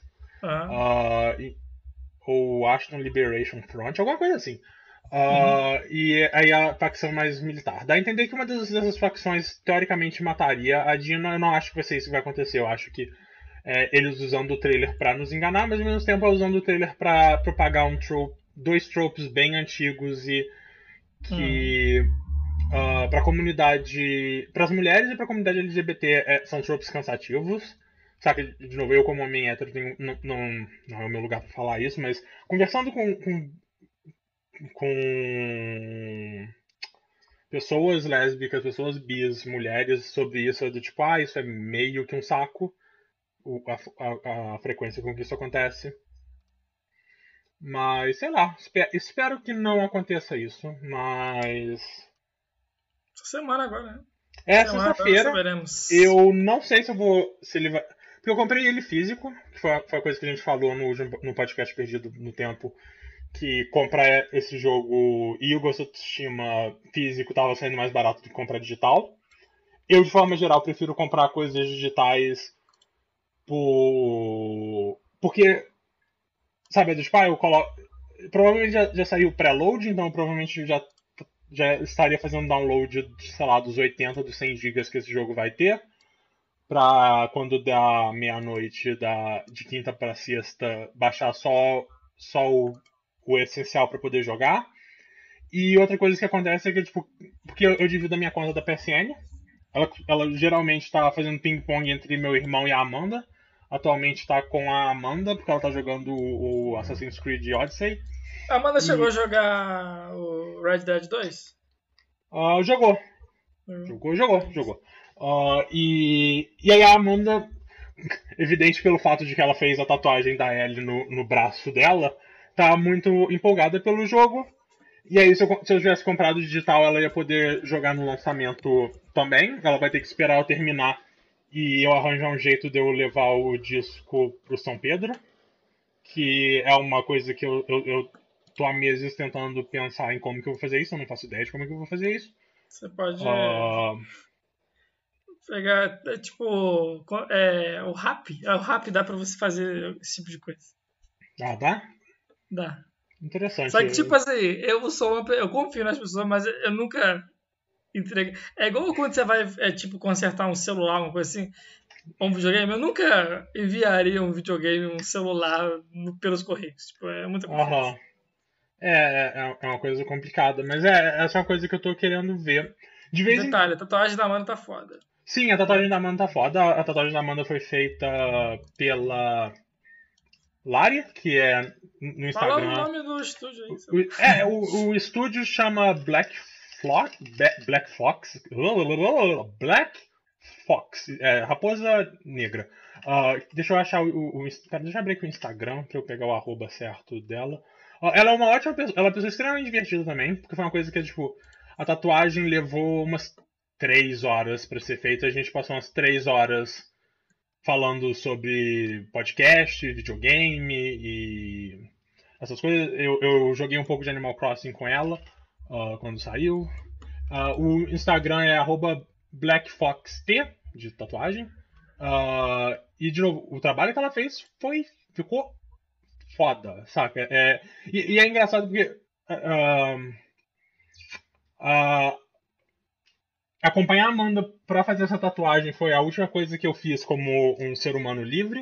Ou Washington Liberation Front, alguma coisa assim. E aí a facção mais militar. Dá a entender que uma dessas facções teoricamente mataria a Dina. Eu não acho que vai ser isso que vai acontecer. Eu acho que eles usando o trailer pra nos enganar, mas ao mesmo tempo usando o trailer pra propagar 2 tropes bem antigos e que pra comunidade, pras mulheres e pra comunidade LGBT são tropes cansativos. Sabe, de novo, eu como homem hétero não é o meu lugar pra falar isso, mas conversando com pessoas lésbicas, pessoas bis, mulheres sobre isso, é do tipo, isso é meio que um saco, a frequência com que isso acontece. Mas, sei lá, espero que não aconteça isso, mas... Essa semana agora, né? Sexta-feira, eu não sei se ele vai... Porque eu comprei ele físico, que foi a coisa que a gente falou no podcast Perdido no Tempo, que comprar esse jogo e o Ghost of Tsushima físico tava saindo mais barato do que comprar digital. Eu, de forma geral, prefiro comprar coisas digitais porque, sabe, eu coloco... Provavelmente já saiu o pré-load, então provavelmente já estaria fazendo download de, sei lá, dos 80, dos 100 gigas que esse jogo vai ter, pra quando der meia-noite de quinta pra sexta baixar só o essencial para poder jogar. E outra coisa que acontece é que, tipo, porque eu divido a minha conta da PSN, ela geralmente tá fazendo ping-pong entre meu irmão e a Amanda. Atualmente tá com a Amanda, porque ela tá jogando o Assassin's Creed Odyssey. A Amanda chegou a jogar o Red Dead 2? Jogou. E aí a Amanda, evidente pelo fato de que ela fez a tatuagem da Ellie no braço dela, tá muito empolgada pelo jogo. E aí, se eu tivesse comprado digital, ela ia poder jogar no lançamento também. Ela vai ter que esperar eu terminar e eu arranjar um jeito de eu levar o disco pro São Pedro, que é uma coisa que eu tô há meses tentando pensar em como que eu vou fazer isso. Eu não faço ideia de como que eu vou fazer isso. Você pode Uh, pegar, tipo, o rap. O rap dá pra você fazer esse tipo de coisa. dá? Dá. Só que, tipo Interessante. assim, eu confio nas pessoas, mas eu nunca entreguei. É igual quando você vai, tipo, consertar um celular, uma coisa assim, um videogame. Eu nunca enviaria um videogame, um celular pelos correios. Tipo, é muita confiança. Aham. É uma coisa complicada, mas essa é uma coisa que eu tô querendo ver. De vez em. Detalhe, a tatuagem da mano tá foda. Sim, a tatuagem Tá? da Amanda tá foda. A tatuagem da Amanda foi feita pela Lari, que é no Fala o Instagram. nome do estúdio aí. O estúdio chama Black Fox. Black Fox. Raposa Negra. Deixa eu achar pera, deixa eu abrir aqui o Instagram pra eu pegar o arroba certo dela. Ela é uma ótima pessoa. Ela é uma pessoa extremamente divertida também, porque foi uma coisa que, tipo, a tatuagem levou umas 3 horas pra ser feita. A gente passou umas 3 horas falando sobre podcast, videogame e essas coisas. Eu joguei um pouco de Animal Crossing com ela quando saiu. O Instagram é @blackfoxt, de tatuagem. E, de novo, o trabalho que ela fez ficou foda, saca? E é engraçado porque uh, acompanhar a Amanda pra fazer essa tatuagem foi a última coisa que eu fiz como um ser humano livre.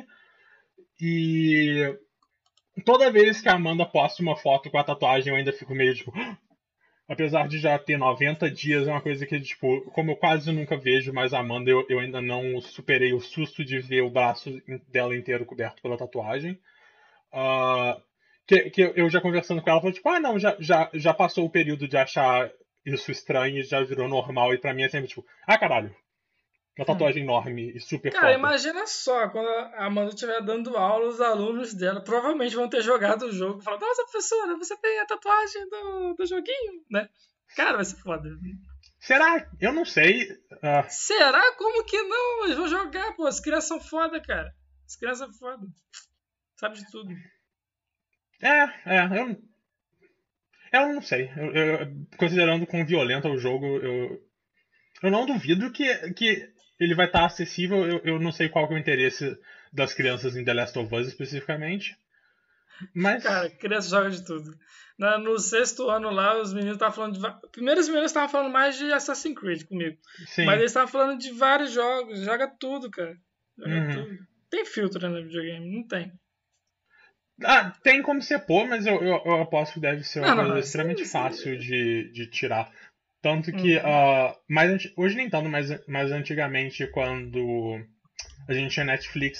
E toda vez que a Amanda posta uma foto com a tatuagem, eu ainda fico meio tipo. Apesar de já ter 90 dias, é uma coisa que, tipo, como eu quase nunca vejo mais a Amanda, eu ainda não superei o susto de ver o braço dela inteiro coberto pela tatuagem. Uh, que eu já conversando com ela, falei, tipo, não, já passou o período de achar isso estranho e já virou normal. E pra mim é sempre tipo, caralho, uma tatuagem enorme e super Cara, foda. imagina só, quando a Amanda estiver dando aula, os alunos dela provavelmente vão ter jogado o jogo e falar, nossa, professora, você tem a tatuagem do joguinho, né? Cara, vai ser foda. Será? Eu não sei. Será? Como que não? Eles vão jogar, pô. As crianças são foda, cara. As crianças são foda. Sabe de tudo. Eu não sei. Considerando quão violento é o jogo, eu não duvido que ele vai estar acessível. Eu não sei qual que é o interesse das crianças em The Last of Us especificamente. Mas. Cara, criança joga de tudo. No sexto ano lá, os meninos estavam falando de. Primeiro os meninos estavam falando mais de Assassin's Creed comigo. Mas Sim. eles estavam falando de vários jogos. Joga tudo, cara. Joga Uhum. tudo. Tem filtro no videogame? Não tem. Tem como você pôr, mas eu aposto que deve ser uma Não, coisa isso, extremamente isso. fácil de tirar. Tanto que, Uhum. hoje nem tanto, mas antigamente, quando a gente tinha Netflix,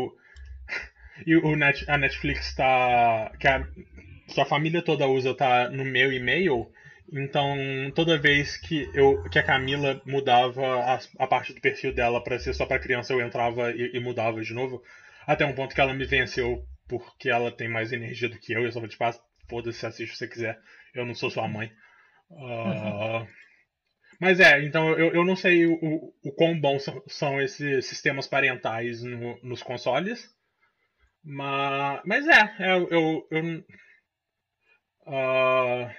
a Netflix tá. Que a sua família toda usa, tá no meu e-mail. Então, toda vez que a Camila mudava a parte do perfil dela pra ser só pra criança, eu entrava e mudava de novo. Até um ponto que ela me venceu porque ela tem mais energia do que eu. E eu só falei, tipo, foda-se, assiste se você quiser. Eu não sou sua mãe. Ah, mas então eu não sei o quão bons são esses sistemas parentais nos consoles. Mas ah,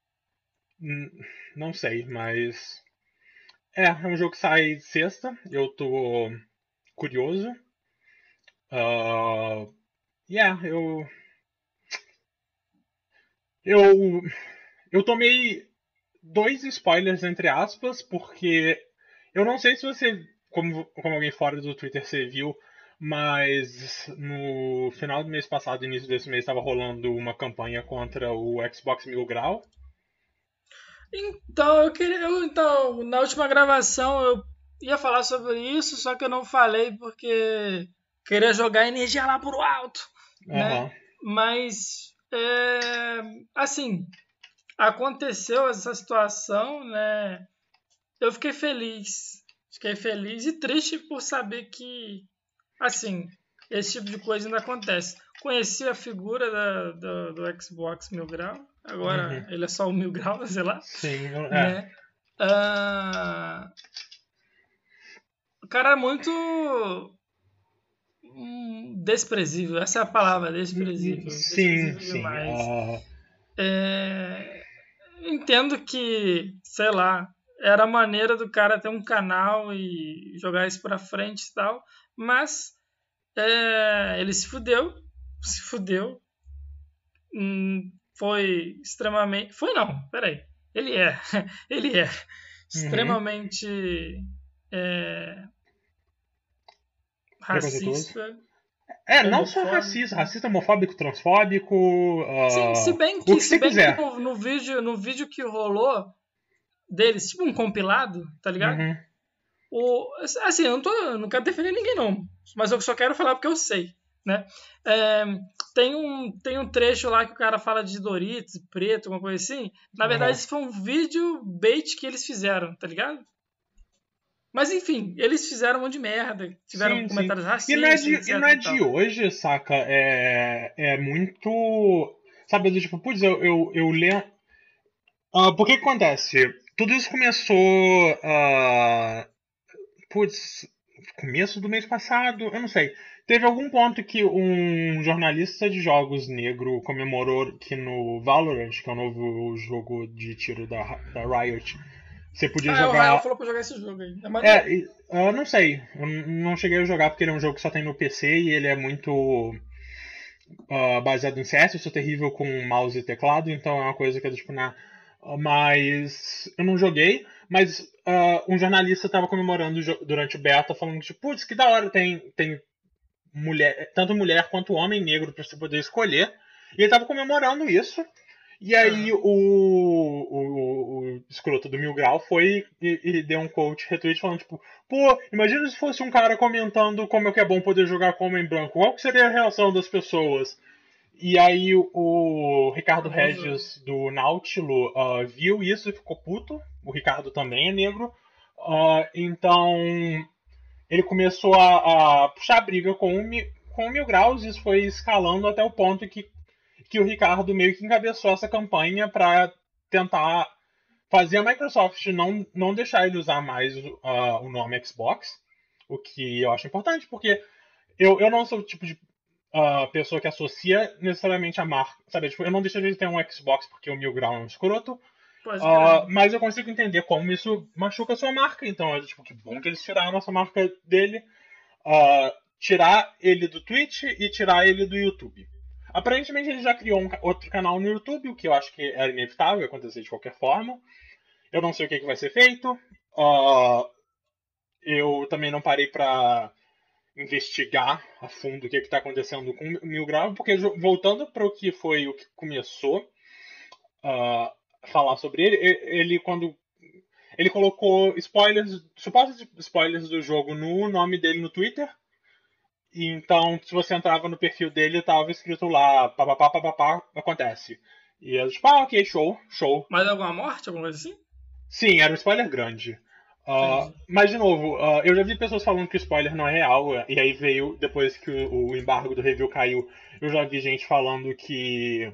não sei, mas é um jogo que sai sexta, eu tô curioso. Uh, eu eu tomei dois spoilers entre aspas, porque eu não sei se você, como alguém fora do Twitter você viu, mas no final do mês passado, início desse mês, estava rolando uma campanha contra o Xbox Mil Grau. Então, então, na última gravação eu ia falar sobre isso, só que eu não falei porque queria jogar energia lá pro alto, né? Aham. Mas, assim, aconteceu essa situação, né? Eu fiquei feliz e triste por saber que assim, esse tipo de coisa ainda acontece. Conheci a figura do Xbox Mil Grau, agora ele é só o Mil Grau, sei lá. Sim, Né? O cara é muito desprezível, essa é a palavra, desprezível. Sim, Desprezível sim. demais. Entendo que, sei lá, era a maneira do cara ter um canal e jogar isso pra frente e tal, mas ele se fudeu, foi extremamente, foi não, peraí, ele é, ele é extremamente Preconceituoso. racista, Não só homofóbico. racista, homofóbico, transfóbico, Sim, se bem o que, que você quiser. no vídeo que rolou deles, tipo um compilado, tá ligado? Assim, eu não quero defender ninguém não, mas eu só quero falar porque eu sei, né? Tem um trecho lá que o cara fala de Doritos, preto, alguma coisa assim. Na verdade, isso foi um vídeo bait que eles fizeram, tá ligado? Mas enfim, eles fizeram um monte de merda, tiveram Sim, sim. comentários racistas, etc E não é e tal. de hoje, saca? É muito. Sabe, do tipo, putz, eu lembro. Por que acontece? Tudo isso começou. Putz, começo do mês passado, eu não sei. Teve algum ponto que um jornalista de jogos negro comemorou que no Valorant, que é o novo jogo de tiro da Riot, você podia O Rael jogar. falou pra jogar esse jogo aí. É maneiro? Eu não sei. Eu não cheguei a jogar porque ele é um jogo que só tem no PC e ele é muito baseado em CS. Eu sou terrível com mouse e teclado, então é uma coisa que é tipo na. Mas eu não joguei. Mas um jornalista estava comemorando durante o beta, falando que, tipo, putz, que da hora tem mulher, tanto mulher quanto homem negro para você poder escolher. E ele estava comemorando isso. E aí o escroto do Mil Grau foi e deu um coach retweet falando, tipo, pô, imagina se fosse um cara comentando como é que é bom poder jogar com homem branco. Qual que seria a reação das pessoas? E aí o Ricardo Famoso. Regis do Nautilo viu isso e ficou puto. O Ricardo também é negro. Então ele começou a puxar a briga com o Mil Graus. E isso foi escalando até o ponto que o Ricardo meio que encabeçou essa campanha para tentar fazer a Microsoft não deixar ele usar mais o nome Xbox. O que eu acho importante, porque eu não sou o tipo de pessoa que associa necessariamente a marca. Sabe? Tipo, eu não deixaria de ter um Xbox porque o Mil Grau é um escroto. Pode crer. Mas eu consigo entender como isso machuca a sua marca. Então, tipo, que bom que eles tiraram a nossa marca dele. Tirar ele do Twitch e tirar ele do YouTube. Aparentemente ele já criou outro canal no YouTube, o que eu acho que era inevitável acontecer de qualquer forma. Eu não sei o que vai ser feito. Eu também não parei pra investigar a fundo o que está acontecendo com o Mil Grau, porque voltando para o que foi o que começou a falar sobre ele quando ele colocou spoilers, supostos spoilers do jogo no nome dele no Twitter. E então, se você entrava no perfil dele, tava escrito lá, papapá, papapá, acontece. E eu, tipo, ok, show, show. Mais alguma morte, alguma coisa assim? Sim, era um spoiler grande. Entendi. Mas, de novo, eu já vi pessoas falando que o spoiler não é real, e aí veio, depois que o embargo do review caiu, eu já vi gente falando que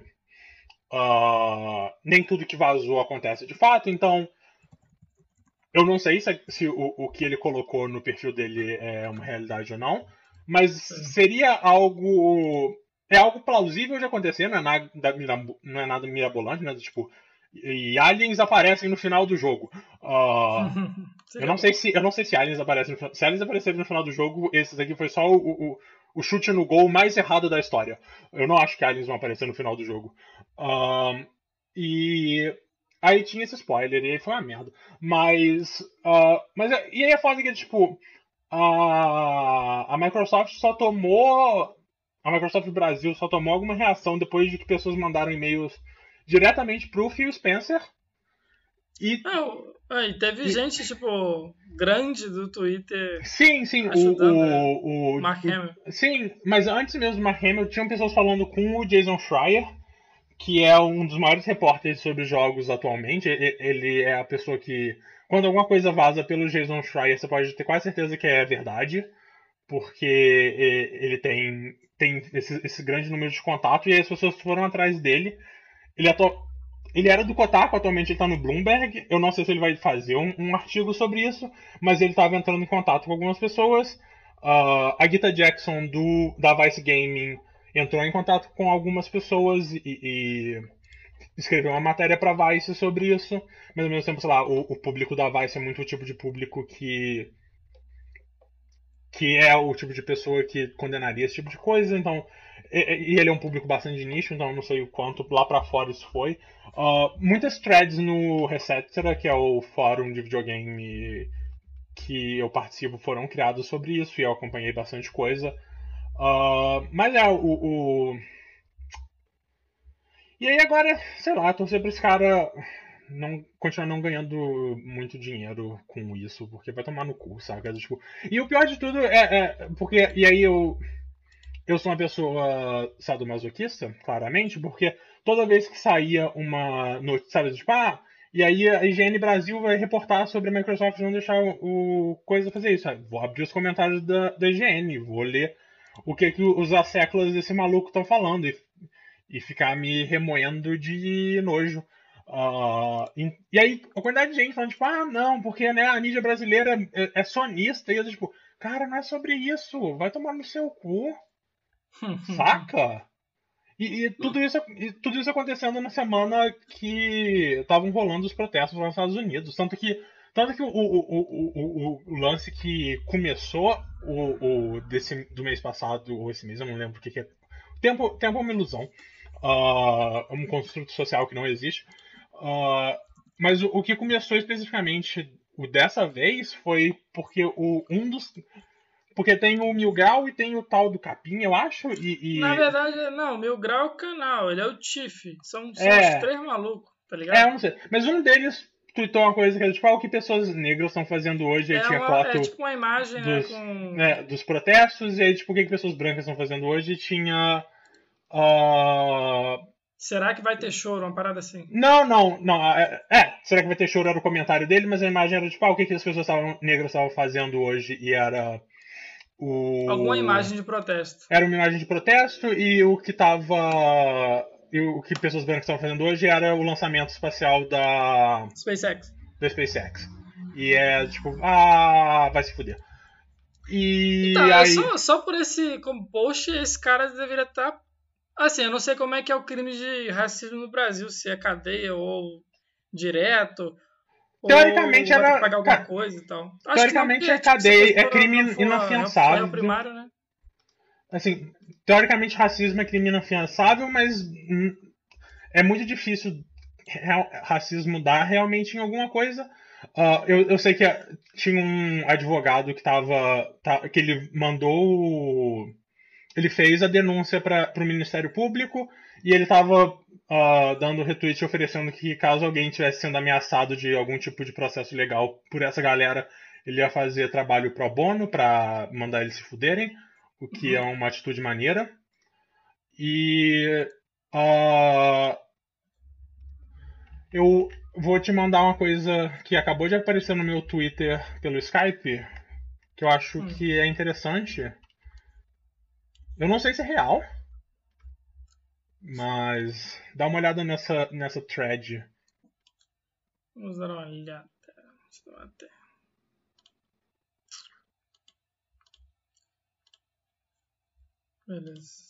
nem tudo que vazou acontece de fato, então eu não sei se o que ele colocou no perfil dele é uma realidade ou não, mas Sim. seria algo. É algo plausível de acontecer, não é nada mirabolante, né? Tipo, e aliens aparecem no final do jogo. Seria bom. Eu não sei se aliens aparecem no final. Se aliens aparecerem no final do jogo, esse daqui foi só o chute no gol mais errado da história. Eu não acho que aliens vão aparecer no final do jogo. E aí tinha esse spoiler, e aí foi uma merda. Mas e aí é foda que, tipo, a Microsoft só tomou. A Microsoft Brasil só tomou alguma reação depois de que pessoas mandaram e-mails diretamente pro Phil Spencer. E, E teve e gente, tipo, grande do Twitter sim, sim, ajudando Mark Hamill. sim, mas antes mesmo do Mark Hamill, tinham pessoas falando com o Jason Schreier, que é um dos maiores repórteres sobre jogos atualmente. Ele é a pessoa que, quando alguma coisa vaza pelo Jason Schreier, você pode ter quase certeza que é verdade. porque ele tem esse grande número de contato e aí as pessoas foram atrás dele. Ele, ele era do Kotaku, atualmente ele tá no Bloomberg. Eu não sei se ele vai fazer um artigo sobre isso, mas ele estava entrando em contato com algumas pessoas. A Gita Jackson da Vice Gaming entrou em contato com algumas pessoas e escreveu uma matéria para Vice sobre isso, mas ao mesmo tempo, sei lá, o público da Vice é muito o tipo de público que é o tipo de pessoa que condenaria esse tipo de coisa, então e ele é um público bastante de nicho, então eu não sei o quanto lá para fora isso foi. Muitas threads no Resetera, que é o fórum de videogame que eu participo, foram criados sobre isso e eu acompanhei bastante coisa. Mas e aí agora, sei lá, torcer pra esse cara não continuar não ganhando muito dinheiro com isso, porque vai tomar no cu, saca? Tipo, e o pior de tudo porque e aí eu sou uma pessoa sadomasoquista, claramente, porque toda vez que saía uma notícia, sabe, tipo, e aí a IGN Brasil vai reportar sobre a Microsoft não deixar o coisa fazer isso. Sabe? Vou abrir os comentários da IGN, vou ler o que os asseclas desse maluco estão falando e ficar me remoendo de nojo. E aí, a quantidade de gente falando, tipo, não, porque né, a mídia brasileira é sonista, e eu, tipo, cara, não é sobre isso, vai tomar no seu cu, saca? E tudo isso acontecendo na semana que estavam rolando os protestos lá nos Estados Unidos. Tanto que o lance que começou do mês passado, ou esse mês, eu não lembro o que é. Tempo é uma ilusão. Um construto social que não existe. Mas o que começou especificamente dessa vez foi porque porque tem o Mil Grau e tem o tal do Capim, eu acho, Na verdade, não, o Mil Grau é o canal, ele é o Tiff. São os é, três malucos, tá ligado? eu não sei. Mas um deles tweetou uma coisa que era tipo, o que pessoas negras estão fazendo hoje, aí tinha É foto tipo uma imagem, né, dos, com... né, dos protestos, e aí tipo, o que pessoas brancas estão fazendo hoje, e tinha. ah, Será que vai ter choro? Uma parada assim. não. Será que vai ter choro? Era o comentário dele, mas a imagem era tipo, o que as pessoas negras estavam fazendo hoje, e era Alguma o. imagem de protesto. Era uma imagem de protesto, e o que tava. E o que pessoas brancas estavam fazendo hoje era o lançamento espacial SpaceX. da SpaceX. E é tipo, vai se fuder. Então, E aí. só por esse como post, esse cara deveria estar. Assim, eu não sei como é que é o crime de racismo no Brasil, se é cadeia ou direto, Teoricamente ou vai ter que era. pagar alguma coisa e tal. Acho que não, Teoricamente é porque, tipo, se a cadeia, é pessoa crime não for réu inafiançável. primário, né? Assim, teoricamente racismo é crime inafiançável, mas é muito difícil racismo dar realmente em alguma coisa. Eu sei que tinha um advogado que ele mandou. Ele fez a denúncia para o Ministério Público e ele estava dando retweet oferecendo que caso alguém estivesse sendo ameaçado de algum tipo de processo legal por essa galera, ele ia fazer trabalho pro bono para mandar eles se fuderem, o que é Uhum. uma atitude maneira. E uh, eu vou te mandar uma coisa que acabou de aparecer no meu Twitter pelo Skype, que eu acho Hum. que é interessante. Eu não sei se é real, mas dá uma olhada nessa thread. Vamos dar uma olhada. Até. Beleza.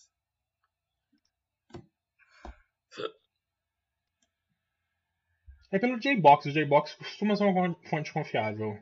É pelo J-Box. O J-Box costuma ser uma fonte confiável.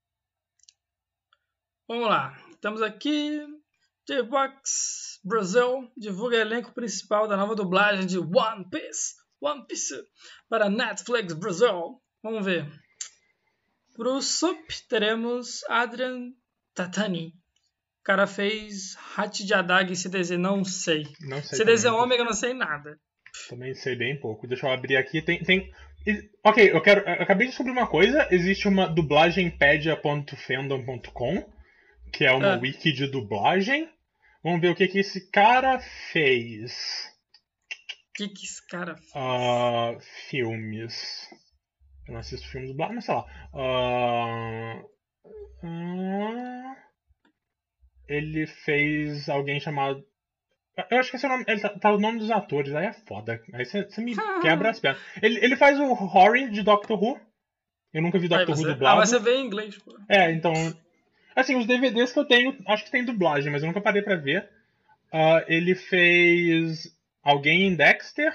Vamos lá. Estamos aqui. J-Box Brasil divulga elenco principal da nova dublagem de One Piece. One Piece para Netflix Brasil. Vamos ver. Pro Sup teremos Adrian Tatani. O cara fez Hachi de Adag e CDZ, não sei. Não sei CDZ também. Ômega, não sei nada. Também sei bem pouco. Deixa eu abrir aqui. Ok, eu acabei de descobrir uma coisa. Existe uma dublagempedia.fandom.com, que é uma Ah, wiki de dublagem. Vamos ver o que esse cara fez. que esse cara fez? Ah, filmes. Eu não assisto filmes dublados, mas sei lá. Ah, ele fez alguém chamado... Eu acho que esse é o nome... Ele tá o nome dos atores, aí é foda. Aí você me quebra as pernas. Ele faz o Rory de Doctor Who. Eu nunca vi Doctor Who dublado. mas você vê em inglês, pô. Então... Assim, os DVDs que eu tenho, acho que tem dublagem, mas eu nunca parei pra ver. Ele fez alguém em Dexter.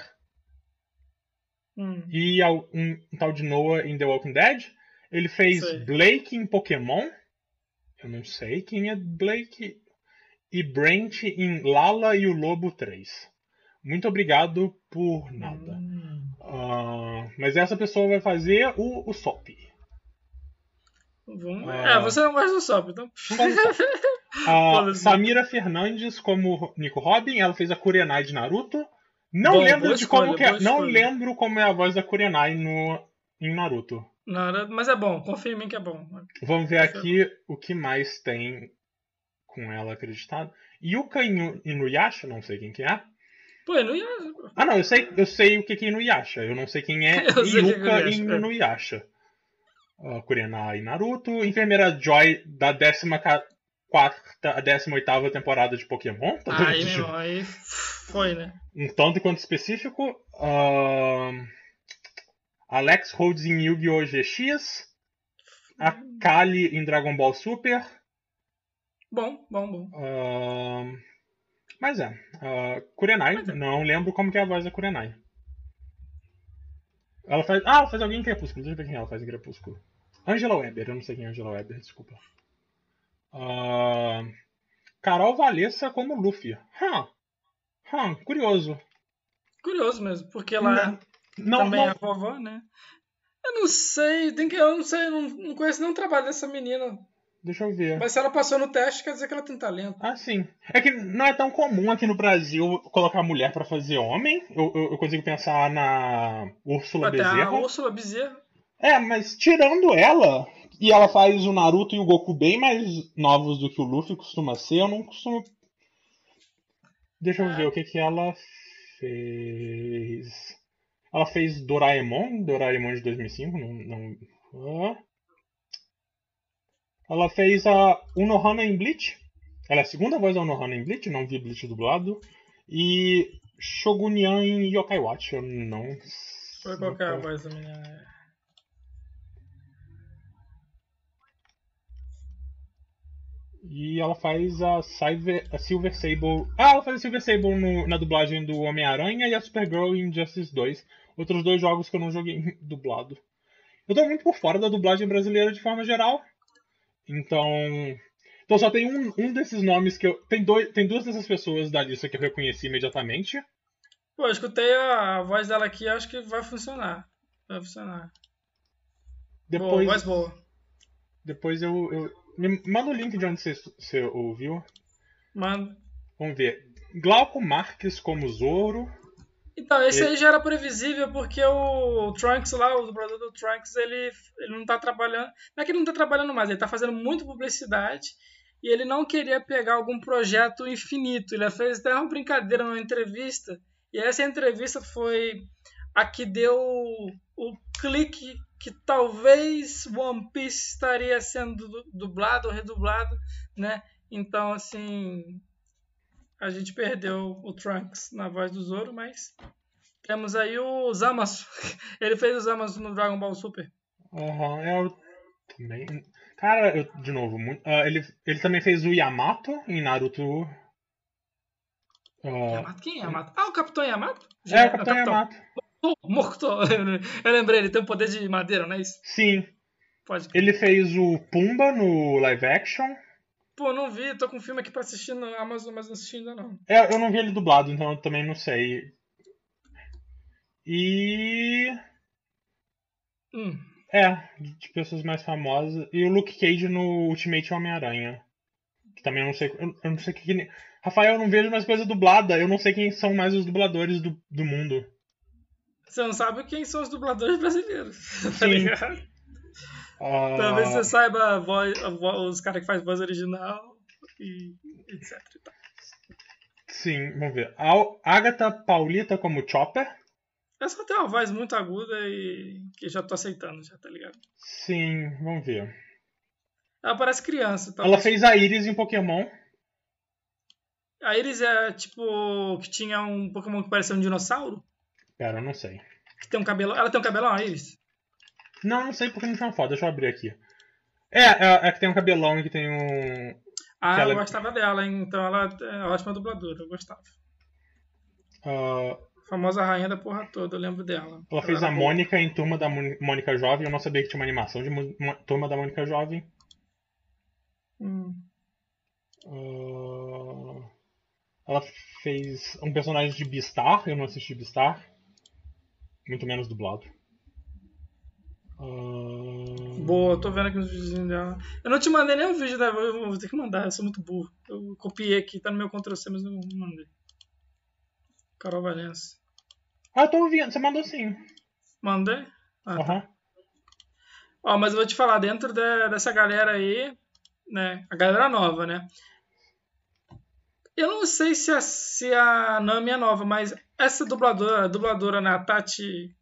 E um tal de Noah em The Walking Dead. Ele fez Blake em Pokémon. Eu não sei quem é Blake. E Brent em Lala e o Lobo 3. Muito obrigado por nada. Mas essa pessoa vai fazer o Sop. Você não gosta do Sop, então. Samira Fernandes como Nico Robin. Ela fez a Kurenai de Naruto. Não lembro como é a voz da Kurenai em Naruto. Mas é bom, confia em mim que é bom. Vamos ver aqui o que mais tem com ela acreditado. Yuka Inuyasha, não sei quem que é. Pô, Inuyasha. Não, eu sei o que é Inuyasha. Eu não sei quem é Yuka Inuyasha. Kurenai Naruto. Enfermeira Joy da 14ª a 18ª temporada de Pokémon. Aí foi, né? Um tanto quanto específico. Alex Rhodes em Yu-Gi-Oh! GX. A Kali em Dragon Ball Super. Bom. Mas Kurenai. Não lembro como que é a voz da Kurenai. Ela faz alguém em Crepúsculo. Deixa eu ver quem ela faz em Crepúsculo. Angela Weber. Eu não sei quem é Angela Weber, desculpa. Carol Valessa como Luffy. Curioso. Curioso mesmo, porque ela também é a vovó, né? Eu não sei, não conheço nenhum trabalho dessa menina. Deixa eu ver. Mas se ela passou no teste, quer dizer que ela tem talento. Sim. É que não é tão comum aqui no Brasil colocar mulher pra fazer homem. Eu consigo pensar na Úrsula Bezerra. A Úrsula Bezerra. Mas tirando ela, e ela faz o Naruto e o Goku bem mais novos do que o Luffy costuma ser, eu não costumo... Deixa eu ver o que ela fez. Ela fez Doraemon de 2005, Ela fez a Unohana em Bleach. Ela é a segunda voz da Unohana em Bleach, não vi Bleach dublado. E Shogunyan em Yokai Watch, eu não sei. Foi qualquer a voz da minha... E ela faz a Silver Sable. Ela faz a Silver Sable na dublagem do Homem-Aranha e a Supergirl em Justice 2. Outros dois jogos que eu não joguei dublado. Eu tô muito por fora da dublagem brasileira de forma geral. Então só tem um desses nomes que eu... Tem duas dessas pessoas da lista que eu reconheci imediatamente. Pô, eu escutei a voz dela aqui e acho que vai funcionar. Depois, voz boa. Depois me manda o link de onde você ouviu. Manda. Vamos ver. Glauco Marques como Zoro. Então, esse aí já era previsível porque o Trunks lá, o dublador do Trunks, ele não tá trabalhando... Não é que ele não tá trabalhando mais, ele tá fazendo muita publicidade e ele não queria pegar algum projeto infinito. Ele fez até uma brincadeira numa entrevista e essa entrevista foi a que deu o clique que talvez One Piece estaria sendo dublado ou redublado, né? Então, assim, a gente perdeu o Trunks na voz do Zoro, mas temos aí o Zamasu. Ele fez o Zamasu no Dragon Ball Super. Eu também... Cara, de novo, ele também fez o Yamato em Naruto. Yamato? Quem é Yamato? O Capitão Yamato? O Capitão Yamato. Morto. Eu lembrei, ele tem um poder de madeira, não é isso? Sim. Pode. Ele fez o Pumba no live action. Pô, não vi, tô com um filme aqui pra assistir no Amazon, mas não assisti ainda não. Eu não vi ele dublado, então eu também não sei. E... de pessoas mais famosas. E o Luke Cage no Ultimate Homem-Aranha. Que também eu não sei. Eu não sei que. Rafael, eu não vejo mais coisa dublada. Eu não sei quem são mais os dubladores do mundo. Você não sabe quem são os dubladores brasileiros. Sim. Tá ligado? Talvez você saiba os caras que fazem voz original e etc. Sim, vamos ver. A Agatha Paulita como Chopper. Essa tem uma voz muito aguda e que já tô aceitando, já, tá ligado? Sim, vamos ver. Ela parece criança. Ela fez a Iris em Pokémon. A Iris é tipo que tinha um Pokémon que parecia um dinossauro? Pera, eu não sei. Que tem um cabelão. Ela tem um cabelão, a Iris? Não sei porque não tinha uma foto. Deixa eu abrir aqui. É que tem um cabelão e que tem um... Ah, Que eu ela... gostava dela, hein? Então ela é ótima dubladora, eu gostava. ah, Famosa rainha da porra toda, eu lembro dela. ela Ela fez era a boa. Mônica em Turma da Mônica Jovem. Eu não sabia que tinha uma animação de Turma da Mônica Jovem. Hum. Ah, ela fez um personagem de Beastar. Eu não assisti Beastar. Muito menos dublado. Boa, eu tô vendo aqui os videozinhos dela. Eu não te mandei nenhum vídeo dela, eu vou ter que mandar, eu sou muito burro. Eu copiei aqui, tá no meu Ctrl+C, mas eu não mandei. Carol Valença. Eu tô ouvindo. Você mandou sim. Mandei? Ah, Aham. tá. Ó, mas eu vou te falar, dentro dessa galera aí, né, a galera nova, né? Eu não sei se a Nami é nova, mas essa dubladora, a dubladora na Tati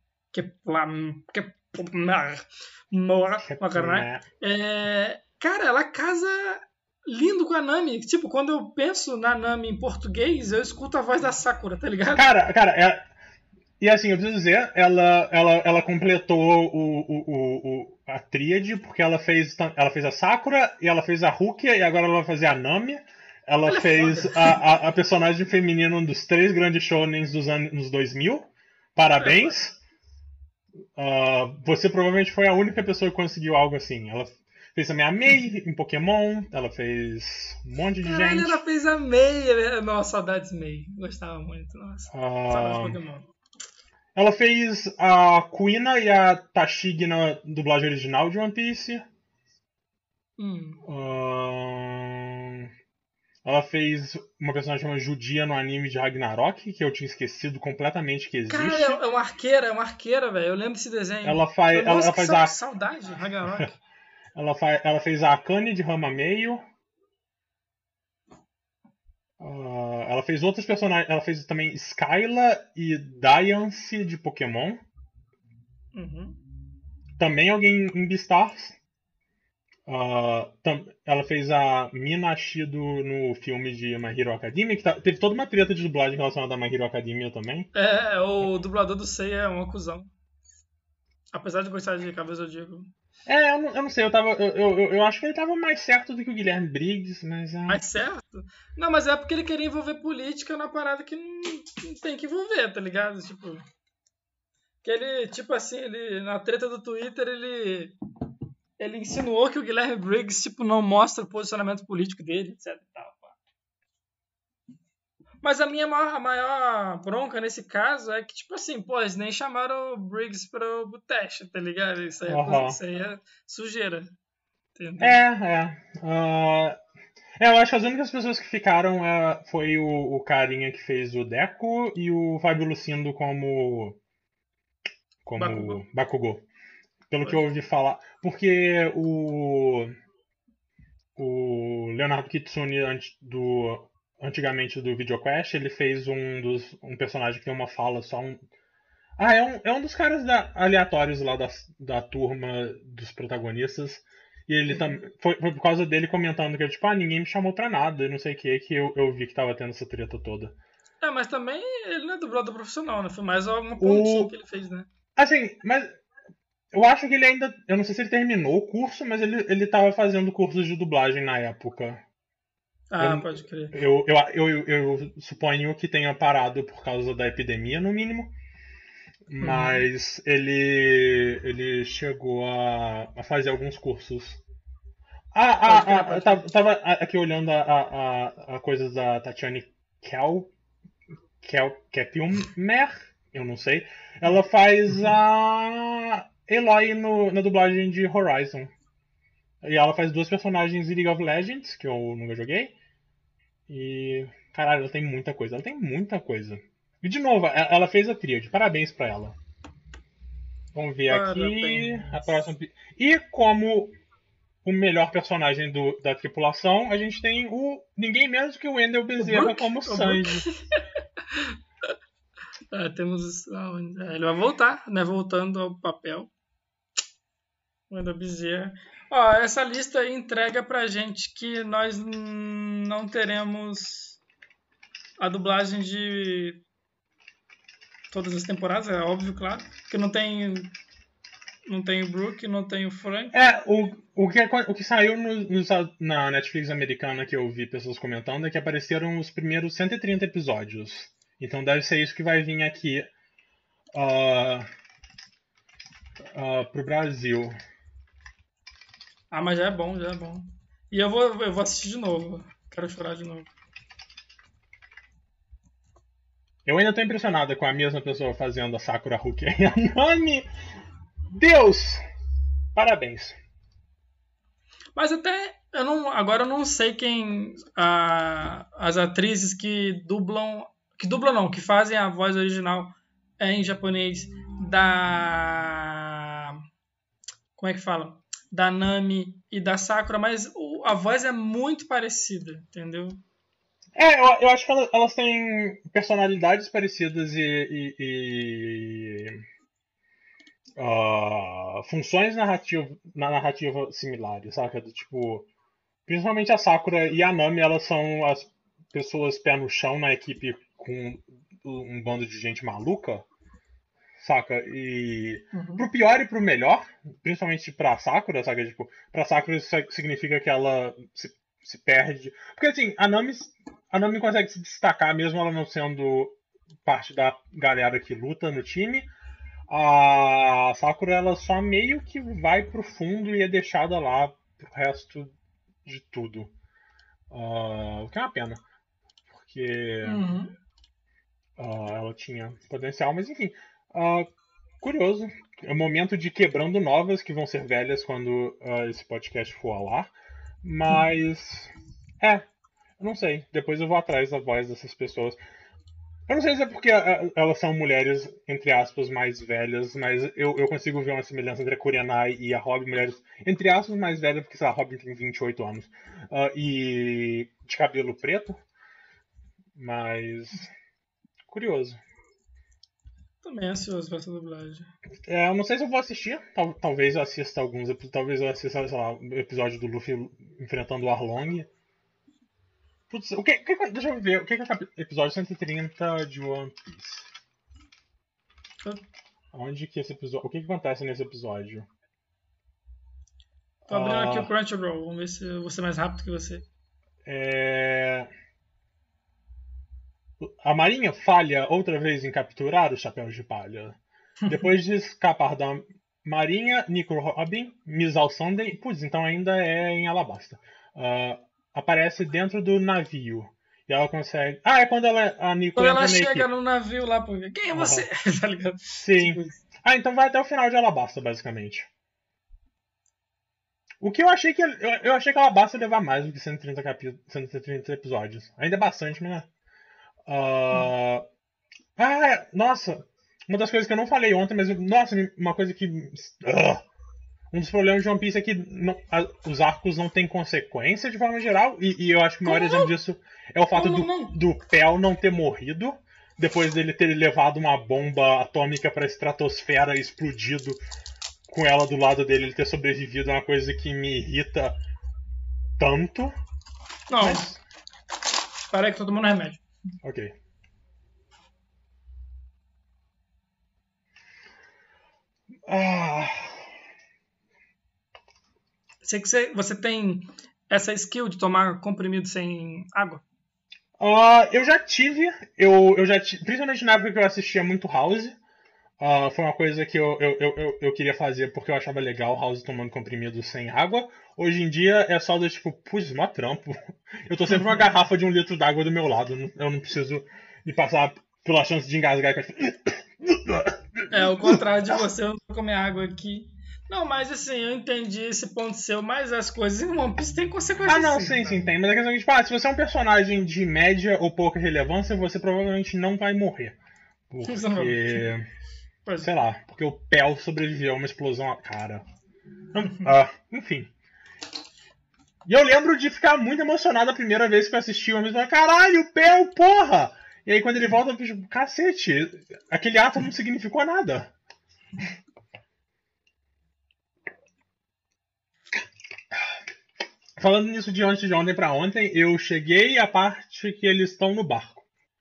Né? cara, ela casa lindo com a Nami. Tipo, quando eu penso na Nami em português, eu escuto a voz da Sakura, tá ligado? Cara, e assim, eu preciso dizer, ela completou a tríade, porque ela fez a Sakura, e ela fez a Rukia, e agora ela vai fazer a Nami. Ela Ela é fez foda. a personagem feminina dos 3 grandes shonens dos anos 2000. Ela é foda. Parabéns. Você provavelmente foi a única pessoa que conseguiu algo assim. Ela fez também a Mei em Pokémon, ela fez um monte de Caralho, gente. ela fez a Mei. Nossa, saudades Mei. Gostava muito, nossa. Saudades Ah, Pokémon. ela fez a Kuina e a Tashigi na dublagem original de One Piece. Hum. Ah, ela fez uma personagem chamada Judia no anime de Ragnarok, que eu tinha esquecido completamente que Cara, existe. é uma arqueira, velho. Eu lembro desse desenho. Ela Nossa, que faz a. saudade, Ragnarok. Ela fez a Akane de Hamameio. Ela fez outros personagens. Ela fez também Skyla e Diancie de Pokémon. Uhum. Também alguém em Beastars. Ela fez a Mina Shido no filme de My Hero Academia, que teve toda uma treta de dublagem relacionada a My Hero Academia também. O dublador do Sei é uma cuzão. Apesar de gostar de Cavaleiro Zodíaco. Eu não sei, eu acho que ele tava mais certo do que o Guilherme Briggs, mas. Mas certo? Não, mas é porque ele queria envolver política na parada que não tem que envolver, tá ligado? Tipo. Que ele, tipo assim, ele. Na treta do Twitter, ele insinuou que o Guilherme Briggs, tipo, não mostra o posicionamento político dele, etc e tal. Mas a maior bronca nesse caso é que, tipo assim, pô, eles nem chamaram o Briggs pro teste, tá ligado? Aham. Isso aí é sujeira. Entendeu? Eu acho que as únicas pessoas que ficaram foi o carinha que fez o Deco e o Fábio Lucindo como Bakugou. Bakugou. Pelo que eu Pode ouvi crer. falar. Porque o Leonardo Kitsune, antigamente do VideoQuest, ele fez um personagem que tem uma fala só. É um dos caras aleatórios lá da turma dos protagonistas. E ele também. Foi por causa dele comentando que, tipo, ninguém me chamou pra nada, e não sei o que eu vi que tava tendo essa treta toda. Mas também ele não é dublador profissional, né? Foi mais alguma pontinha O. que ele fez, né? Assim, mas eu acho que ele ainda. Eu não sei se ele terminou o curso, mas ele tava fazendo cursos de dublagem na época. Ah, pode crer. Eu suponho que tenha parado por causa da epidemia, no mínimo. Uhum. Mas ele chegou a fazer alguns cursos. Pode crer, Eu pode crer. tava aqui olhando a coisas da Tatiane Kepilmer, eu não sei. Ela faz a Eloy na dublagem de Horizon. E ela faz duas personagens em League of Legends, que eu nunca joguei. E. Caralho, ela tem muita coisa. Ela tem muita coisa. E de novo, ela fez a tríade. Parabéns pra ela. Vamos ver aqui. A Parabéns. próxima. E como o melhor personagem da tripulação, a gente tem ninguém menos que o Wendell O Bezerra Brook? como O Brook? Sanji. Temos. Ele vai voltar, né? Voltando ao papel. Wendell Bezerra. Ó, essa lista aí entrega pra gente que nós não teremos a dublagem de todas as temporadas, é óbvio, claro. Porque não tem o Brook, não tem o Frank. O que saiu na Netflix americana que eu vi pessoas comentando é que apareceram os primeiros 130 episódios. Então deve ser isso que vai vir aqui pro Brasil. Ah, mas já é bom, já é bom. E eu vou assistir de novo. Quero chorar de novo. Eu ainda tô impressionado com a mesma pessoa fazendo a Sakura Hulk em Anami. Deus! Parabéns. Mas até agora eu não sei quem as atrizes que fazem a voz original em japonês da como é que fala? Da Nami e da Sakura, mas a voz é muito parecida, entendeu? Eu acho que elas têm personalidades parecidas e funções na narrativa similares, saca? Tipo, principalmente a Sakura e a Nami, elas são as pessoas pé no chão na equipe com um bando de gente maluca, saca? E pro pior e pro melhor, principalmente pra Sakura, saca? Tipo, pra Sakura isso significa que ela se perde. Porque assim, a Nami consegue se destacar mesmo ela não sendo parte da galera que luta no time. A Sakura ela só meio que vai pro fundo e é deixada lá pro resto de tudo. O que é uma pena. Porque Uhum. ela tinha potencial, mas enfim. Curioso. É o momento de quebrando novas que vão ser velhas quando esse podcast for ao ar. Mas. Eu não sei. Depois eu vou atrás da voz dessas pessoas. Eu não sei se é porque elas são mulheres, entre aspas, mais velhas, mas eu consigo ver uma semelhança entre a Kurianai e a Robin, mulheres, entre aspas, mais velhas, porque sei lá, a Robin tem 28 anos. E de cabelo preto, mas. Curioso. Também ansioso pra essa dublagem. Eu não sei se eu vou assistir, talvez eu assista alguns, talvez eu assista, sei lá, o episódio do Luffy enfrentando o Arlong. Putz, deixa eu ver, o que é o episódio 130 de One Piece? Onde que esse episódio. O que acontece nesse episódio? Tô abrindo aqui o Crunchyroll, vamos ver se eu vou ser mais rápido que você. A Marinha falha outra vez em capturar os Chapéus de Palha. Depois de escapar da Marinha, Nico Robin, Misal Sunday, putz, então ainda é em Alabasta. Aparece dentro do navio. E ela consegue. É quando a Nico Quando entra ela na chega equipe. no navio lá, porque quem é você? Tá ligado? Sim. Tipo isso. Então vai até o final de Alabasta, basicamente. O que eu achei que. Eu achei que Alabasta ia levar mais do que 130 episódios. Ainda é bastante, mas. Nossa! Uma das coisas que eu não falei ontem, mas. Nossa, uma coisa que. Um dos problemas de One Piece é que os arcos não têm consequência de forma geral. E eu acho que o maior exemplo disso é o fato do Pel não ter morrido. Depois dele ter levado uma bomba atômica pra estratosfera e explodido com ela do lado dele, ele ter sobrevivido é uma coisa que me irrita tanto. Não. Mas... Espera aí que tô tomando remédio. Ok. Sei que você tem essa skill de tomar comprimido sem água? Eu já tive. Eu já principalmente na época que eu assistia muito House. Foi uma coisa que eu queria fazer porque eu achava legal House tomando comprimido sem água. Hoje em dia é só do tipo, putz, mó trampo. Eu tô sempre com uma garrafa de 1 litro d'água do meu lado. Eu não preciso me passar pela chance de engasgar. Ao contrário de você, eu não vou comer água aqui. Não, mas assim, eu entendi esse ponto seu, mas as coisas em One Piece têm consequências. Não, sim, tem. Mas a questão é que, se você é um personagem de média ou pouca relevância, você provavelmente não vai morrer. Porque. Sei lá, porque o Pel sobreviveu a uma explosão. Cara. Enfim. E eu lembro de ficar muito emocionado a primeira vez que eu assisti o mesmo. Caralho, o Pel, porra! E aí quando ele volta, eu fico, cacete, aquele ato não significou nada. Falando nisso de ontem pra ontem, eu cheguei à parte que eles estão no barco.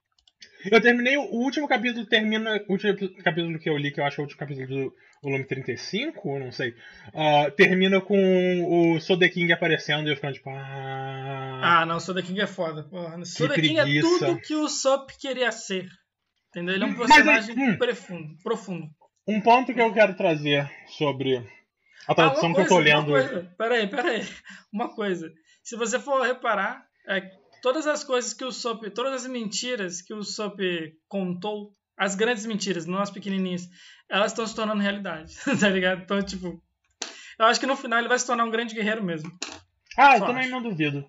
Eu terminei o último capítulo, o último capítulo que eu li, que eu acho que é o último capítulo do volume 35, não sei. Termina com o Sodeking aparecendo e eu ficando tipo. Ah, não, o Soda King é foda. Porra. Que Soda King é preguiça. tudo que o Sop queria ser. Entendeu? Ele é um Mas aí, personagem profundo. um ponto que eu quero trazer sobre a Ah, uma tradução que eu tô lendo. coisa. Peraí. Uma coisa. Se você for reparar, todas as coisas que o Sop, todas as mentiras que o Sop contou, as grandes mentiras, não as pequenininhas, elas estão se tornando realidade, tá ligado? Então, tipo, eu acho que no final ele vai se tornar um grande guerreiro mesmo. Eu também não duvido.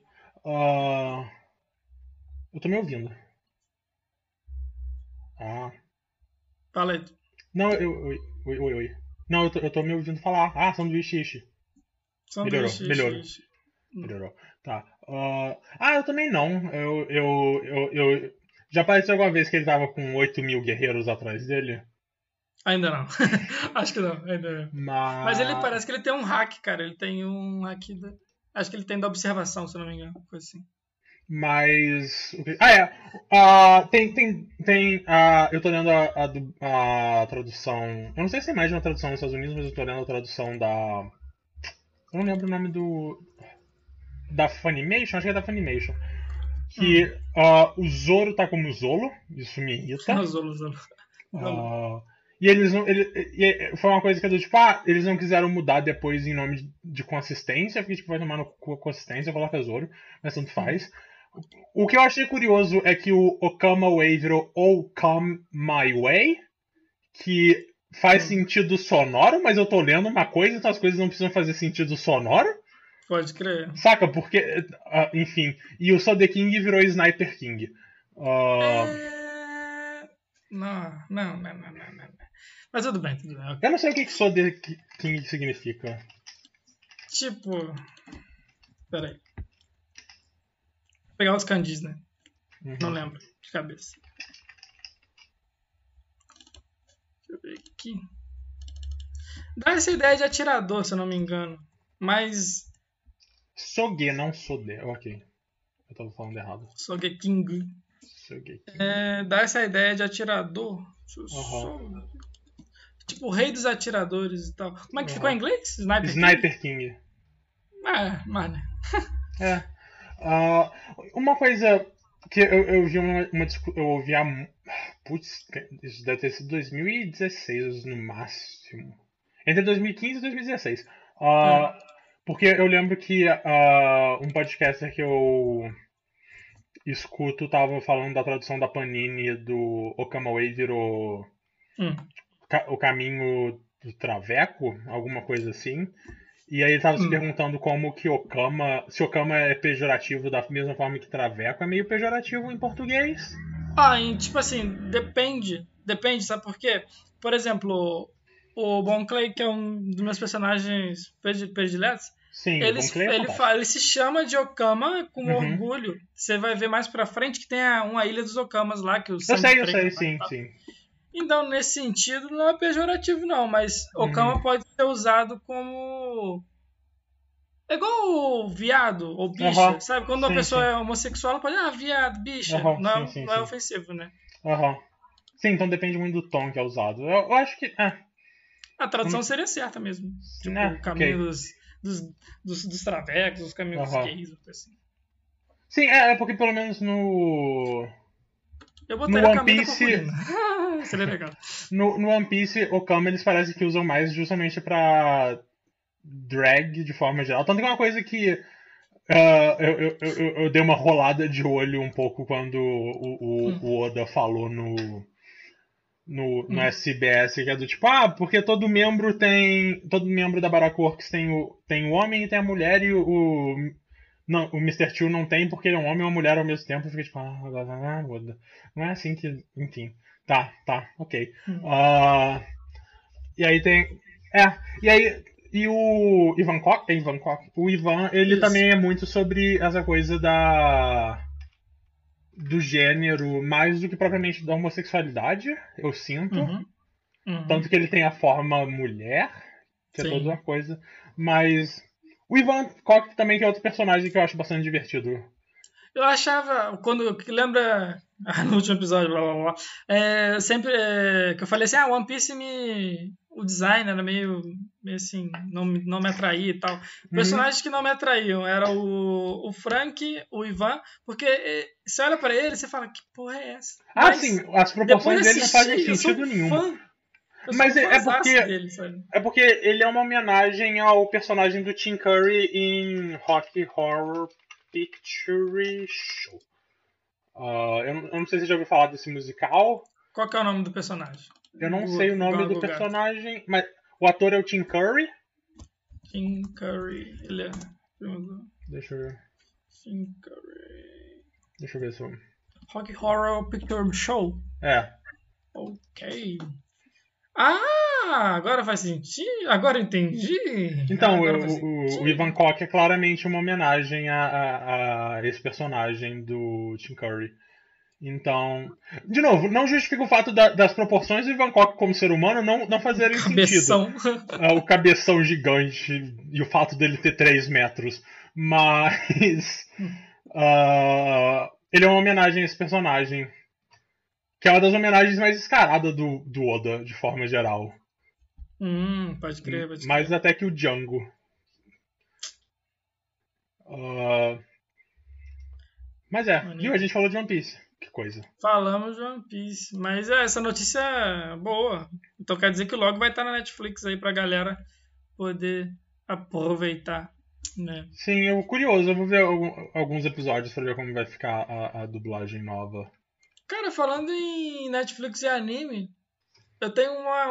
Eu tô me ouvindo. Fala aí. Não, oi. Não, eu tô me ouvindo falar. Sanduíche ishi. Melhorou. Tá. Eu também não. Eu já apareceu alguma vez que ele tava com 8.000 guerreiros atrás dele? Ainda não. Acho que não, ainda não. Mas ele Mas. parece que ele tem um hack, cara. Ele tem um hack. Acho que ele tem da observação, se eu não me engano. Coisa assim. Mas. Eu tô lendo a tradução. Eu não sei se tem mais de uma tradução nos Estados Unidos, mas eu tô lendo a tradução da. Eu não lembro o nome da Funimation, acho que é da Funimation. Que o Zoro tá como Zolo, isso me irrita. Zolo. E eles não. Foi uma coisa que é do tipo, eles não quiseram mudar depois em nome de consistência, porque tipo, vai tomar no consistência, coloca Zoro, mas tanto faz. O que eu achei curioso é que o Okama Way virou O Come My Way, que faz sentido sonoro, mas eu tô lendo uma coisa, então as coisas não precisam fazer sentido sonoro. Pode crer. Saca? Porque, enfim. E o Sodeking virou Sniper King. Não. Mas tudo bem. Eu não sei o que Sodeking significa. Tipo. Peraí. Vou pegar os kanjis, né? Não lembro de cabeça. Deixa eu ver aqui. Dá essa ideia de atirador, se eu não me engano. Mas. Soge, não Sode. Ok. Eu tava falando errado. Sogeking. Dá essa ideia de atirador. Tipo, o rei dos atiradores e tal. Como é que ficou em inglês? Sniper King. Mano. Uma coisa que eu vi eu ouvi putz, isso deve ter sido 2016 no máximo. Entre 2015 e 2016. Porque eu lembro que um podcaster que eu escuto tava falando da tradução da Panini do Okama Way virou o caminho do Traveco, alguma coisa assim. E aí ele tava se perguntando como que se Okama é pejorativo da mesma forma que Traveco é meio pejorativo em português. Tipo assim, depende, sabe por quê? Por exemplo, o Bon Clay, que é um dos meus personagens prediletos, Sim, ele se chama de Okama com orgulho. Você vai ver mais pra frente que tem uma ilha dos Okamas lá, que o Eu sei, sim. Então, nesse sentido, não é pejorativo não, mas Okama pode ser usado como... É igual o viado ou bicha, sabe? Quando uma pessoa é homossexual, ela pode, viado, bicha. Não é ofensivo, né? Sim, então depende muito do tom que é usado. Eu acho que... A tradução seria certa mesmo. Tipo, o caminho dos travecos, os caminhos dos gays, assim. Sim, porque pelo menos no... Eu botaria o caminho da purpurina. Seria legal. No One Piece, Okama eles parecem que usam mais justamente pra drag de forma geral. Tanto que é uma coisa que eu dei uma rolada de olho um pouco quando o Oda falou no SBS, que é do tipo, porque todo membro da Baroque Works tem o homem e tem a mulher, e o Mr. Two não tem porque ele é um homem e uma mulher ao mesmo tempo. Eu fiquei tipo, Oda. Não é assim que... Enfim. Tá, ok. E aí tem... E aí... E o Ivan Koch, o Ivan, ele também é muito sobre essa coisa do gênero, mais do que propriamente da homossexualidade, eu sinto. Tanto que ele tem a forma mulher, que é toda uma coisa. Mas o Ivan Koch também, que é outro personagem que eu acho bastante divertido. Eu achava, quando, que lembra, no último episódio, blá, blá, blá, sempre que eu falei assim, One Piece o design era meio assim, não me atraía e tal. Uhum. Personagens que não me atraíam era o Frank, o Ivan, porque você olha pra ele e você fala, que porra é essa? Ah, sim, Mas as depois proporções de dele não fazem assistir, sentido nenhum. eu sou Mas um fãzaço dele, sabe? é porque ele é uma homenagem ao personagem do Tim Curry em Rocky Horror Picture Show. Eu não sei se você já ouviu falar desse musical. Qual que é o nome do personagem? Eu não sei o Vou dar nome uma do googada. personagem, mas o ator é o Tim Curry. Tim Curry, ele é... Deixa eu ver. Tim Curry... Deixa eu ver se eu... Rocky Horror Picture Show. É. Ok. Ah, agora faz sentido. Agora eu entendi. Então, Agora faz o Ivan sentido. Koch é claramente uma homenagem a esse personagem do Tim Curry. Então, de novo, não justifica o fato das proporções do Ivan Koch como ser humano não fazerem sentido. Cabeção. O cabeção gigante e o fato dele ter 3 metros. Mas ele é uma homenagem a esse personagem. Que é uma das homenagens mais descaradas do Oda, de forma geral. Pode crer, pode Mais crer. até que o Django. Mas viu? A Maneiro. gente falou de One Piece. Que coisa. Falamos de One Piece. Mas essa notícia é boa. Então quer dizer que logo vai estar na Netflix aí pra galera poder aproveitar, né? Sim, eu curioso. Eu vou ver alguns episódios pra ver como vai ficar a dublagem nova. Cara, falando em Netflix e anime, eu tenho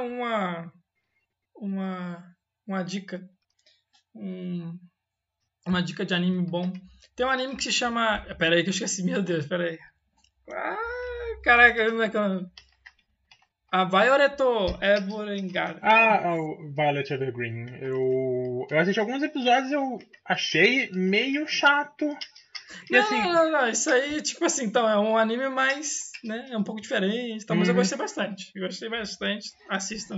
uma dica. Uma dica de anime bom. Tem um anime que se chama. Pera aí que eu esqueci, meu Deus, pera aí. Caraca, como é que é? A Violet Evergarden. O Violet Evergreen. Eu assisti alguns episódios e eu achei meio chato. E assim. Não. Isso aí, tipo assim, então, é um anime mais, né? É um pouco diferente, então, mas eu gostei bastante. Assistam.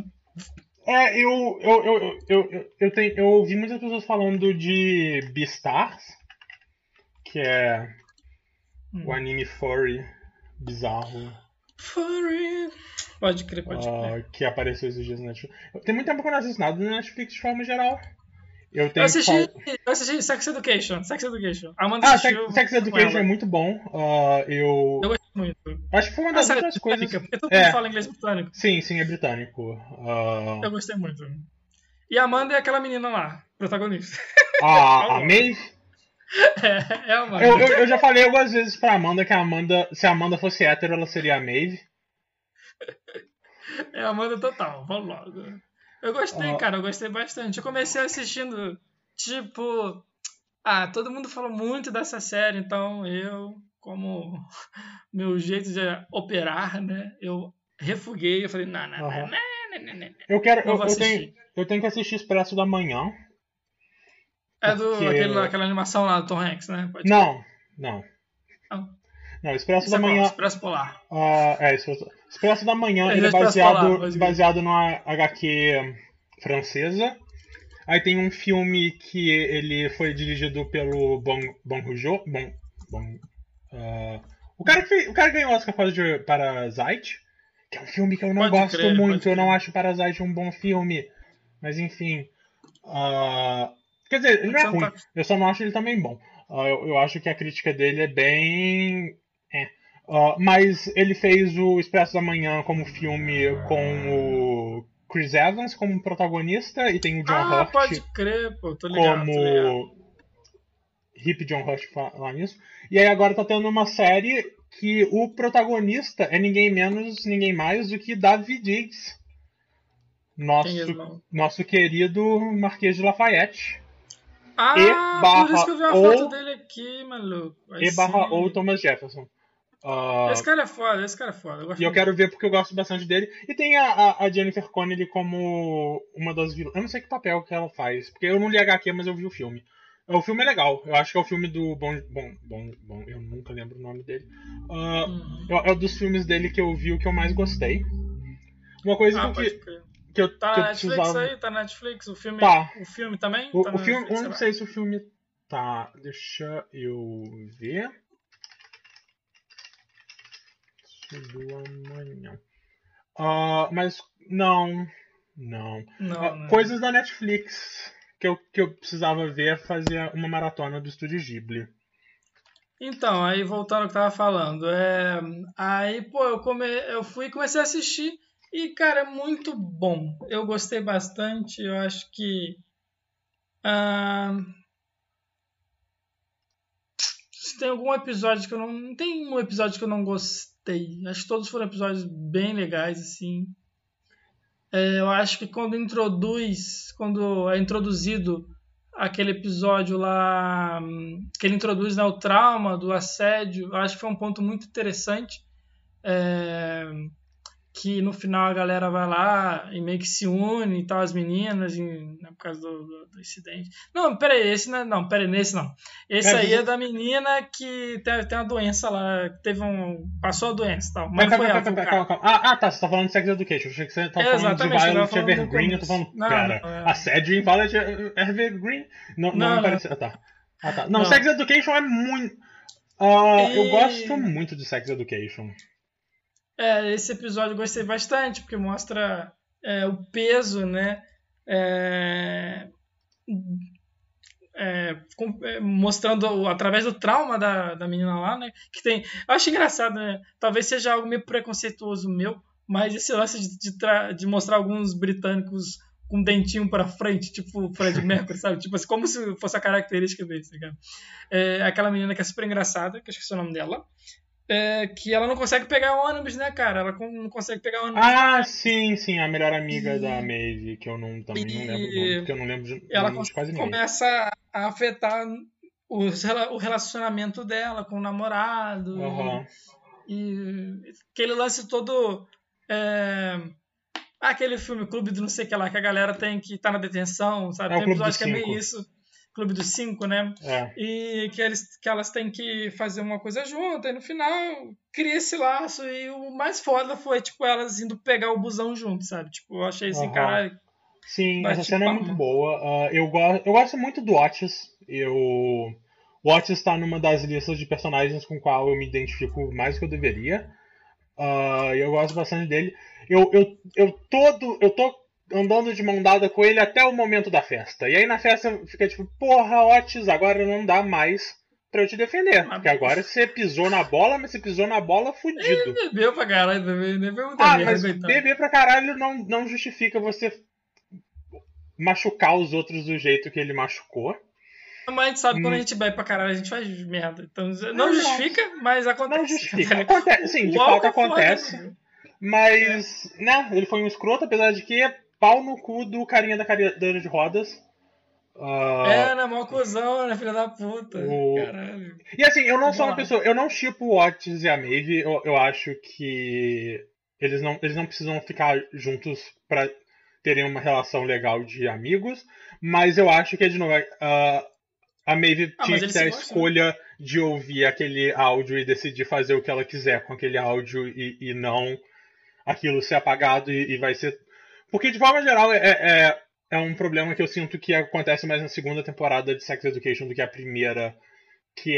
Eu ouvi muitas pessoas falando de Beastars, que é o anime furry bizarro. Furry. Pode crer, pode crer. Que apareceu esses dias na Netflix. Tem muito tempo que eu não assisto nada na Netflix de forma geral. Eu Eu tenho que falar. assisti Sex Education. A Amanda assistiu Sex com Education ela. é muito bom. Eu gostei muito. Acho que foi uma das Série últimas coisas. britânica, porque todo mundo fala inglês britânico. Sim, é britânico. Eu gostei muito. E a Amanda é aquela menina lá, protagonista. A Maeve. É a Amanda. Eu já falei algumas vezes pra Amanda que se a Amanda fosse hétero, ela seria a Maeve. É a Amanda total, vamos logo. Eu gostei, cara, eu gostei bastante. Eu comecei assistindo, tipo. Todo mundo falou muito dessa série, então eu, como meu jeito de operar, né? Eu refuguei, eu falei, não. Eu tenho que assistir Expresso da Manhã. É Porque... aquela animação lá do Tom Hanks, né? Pode Não. Não, Expresso da Isso é Manhã. qual? Expresso Polar. Expresso da Manhã, ele é Expresso Polar, baseado numa HQ francesa. Aí tem um filme que ele foi dirigido pelo Bong Joon-ho. O cara que ganhou o Oscar de Parasite, que é um filme que eu não gosto muito. Eu não acho Parasite um bom filme. Mas enfim. Quer dizer, ele não é ruim. Eu só não acho ele também bom. Eu acho que a crítica dele é bem... mas ele fez o Expresso da Manhã como filme com o Chris Evans como protagonista e tem o John Hurt pode crer, pô, tô ligado. Hip John Hurt falar nisso. E aí agora tá tendo uma série que o protagonista é ninguém menos, ninguém mais do que David Diggs. Nosso querido Marquês de Lafayette. Por isso que eu vi a foto dele aqui, maluco. Ou Thomas Jefferson. Esse cara é foda. Eu quero ver porque eu gosto bastante dele. E tem a Jennifer Connelly como uma das vilãs. Eu não sei que papel que ela faz, porque eu não li HQ, mas eu vi o filme. O filme é legal. Eu acho que é o filme do Bom, eu nunca lembro o nome dele. É um dos filmes dele que eu vi o que eu mais gostei. Uma coisa que eu tá na Netflix precisava... aí? Tá na Netflix? O filme, o filme também? O filme, eu não sei se o filme tá. Deixa eu ver. do amanhã. Mas não. Não, Coisas da Netflix que eu precisava ver, fazer uma maratona do Estúdio Ghibli. Então, aí voltando ao que eu tava falando, aí, pô, eu fui e comecei a assistir e, cara, é muito bom. Eu gostei bastante, eu acho que se tem algum episódio que eu não tem um episódio que eu não gostei. Acho que todos foram episódios bem legais, assim. Eu acho que quando é introduzido aquele episódio lá, que ele introduz, né, o trauma do assédio, eu acho que foi um ponto muito interessante. Que no final a galera vai lá e meio que se une e tal, as meninas, né, por causa do incidente. Não, peraí, esse não, peraí, nesse não. Esse aí é da menina que tem uma doença lá, passou a doença e tal, mas não foi ela, foi o cara. Calma. Tá, você tá falando de Sex Education. Achei que você tava falando de Violet Evergreen, eu tô falando, pera, assédio em Violet Evergreen? Não parece... Tá. Não, Sex Education é muito... Eu gosto muito de Sex Education. Esse episódio eu gostei bastante, porque mostra o peso, né? Mostrando através do trauma da menina lá, né? Que tem. Eu acho engraçado, né? Talvez seja algo meio preconceituoso meu, mas esse lance de mostrar alguns britânicos com um dentinho pra frente, tipo o Fred Mercury, sabe? Tipo assim, como se fosse a característica dele, cara. Aquela menina que é super engraçada, que eu esqueci o nome dela. Que ela não consegue pegar ônibus, né, cara? Ela não consegue pegar ônibus. Sim, a melhor amiga da Maeve, que eu também não lembro o nome, porque eu não lembro de quase ninguém. Ela começa a afetar o relacionamento dela com o namorado. E aquele lance todo. Aquele filme Clube do não sei o que lá, que a galera tem que estar na detenção, sabe? Tem episódio que é meio isso. Clube dos 5, né? E que elas têm que fazer uma coisa junto, e no final cria esse laço, e o mais foda foi, tipo, elas indo pegar o busão junto, sabe? Tipo, eu achei assim, caralho. Sim, essa cena é muito boa. Eu gosto muito do Otis. O Otis tá numa das listas de personagens com qual eu me identifico mais do que eu deveria. Eu gosto bastante dele. Eu tô andando de mão dada com ele até o momento da festa. E aí na festa fica tipo, porra, Otis, agora não dá mais pra eu te defender. Porque agora você pisou na bola, mas você pisou na bola fudido. Ele bebeu pra caralho também, né? Mas beber pra caralho não justifica você machucar os outros do jeito que ele machucou. Mas a gente sabe que quando a gente bebe pra caralho, a gente faz merda. Então não justifica, mas acontece. Não justifica. Acontece, sim, de fato acontece. Mas, né, ele foi um escroto, apesar de que pau no cu do carinha da cadeira de rodas. Né, mó cuzão, né, filha da puta. Caralho. E assim, eu não sou uma pessoa, eu não shippo o Otis e a Maeve, eu acho que eles não precisam ficar juntos pra terem uma relação legal de amigos, mas eu acho que, de novo, a Maeve tinha que ter a escolha de ouvir aquele áudio e decidir fazer o que ela quiser com aquele áudio e não aquilo ser apagado e vai ser... Porque, de forma geral, é um problema que eu sinto que acontece mais na segunda temporada de Sex Education do que a primeira, que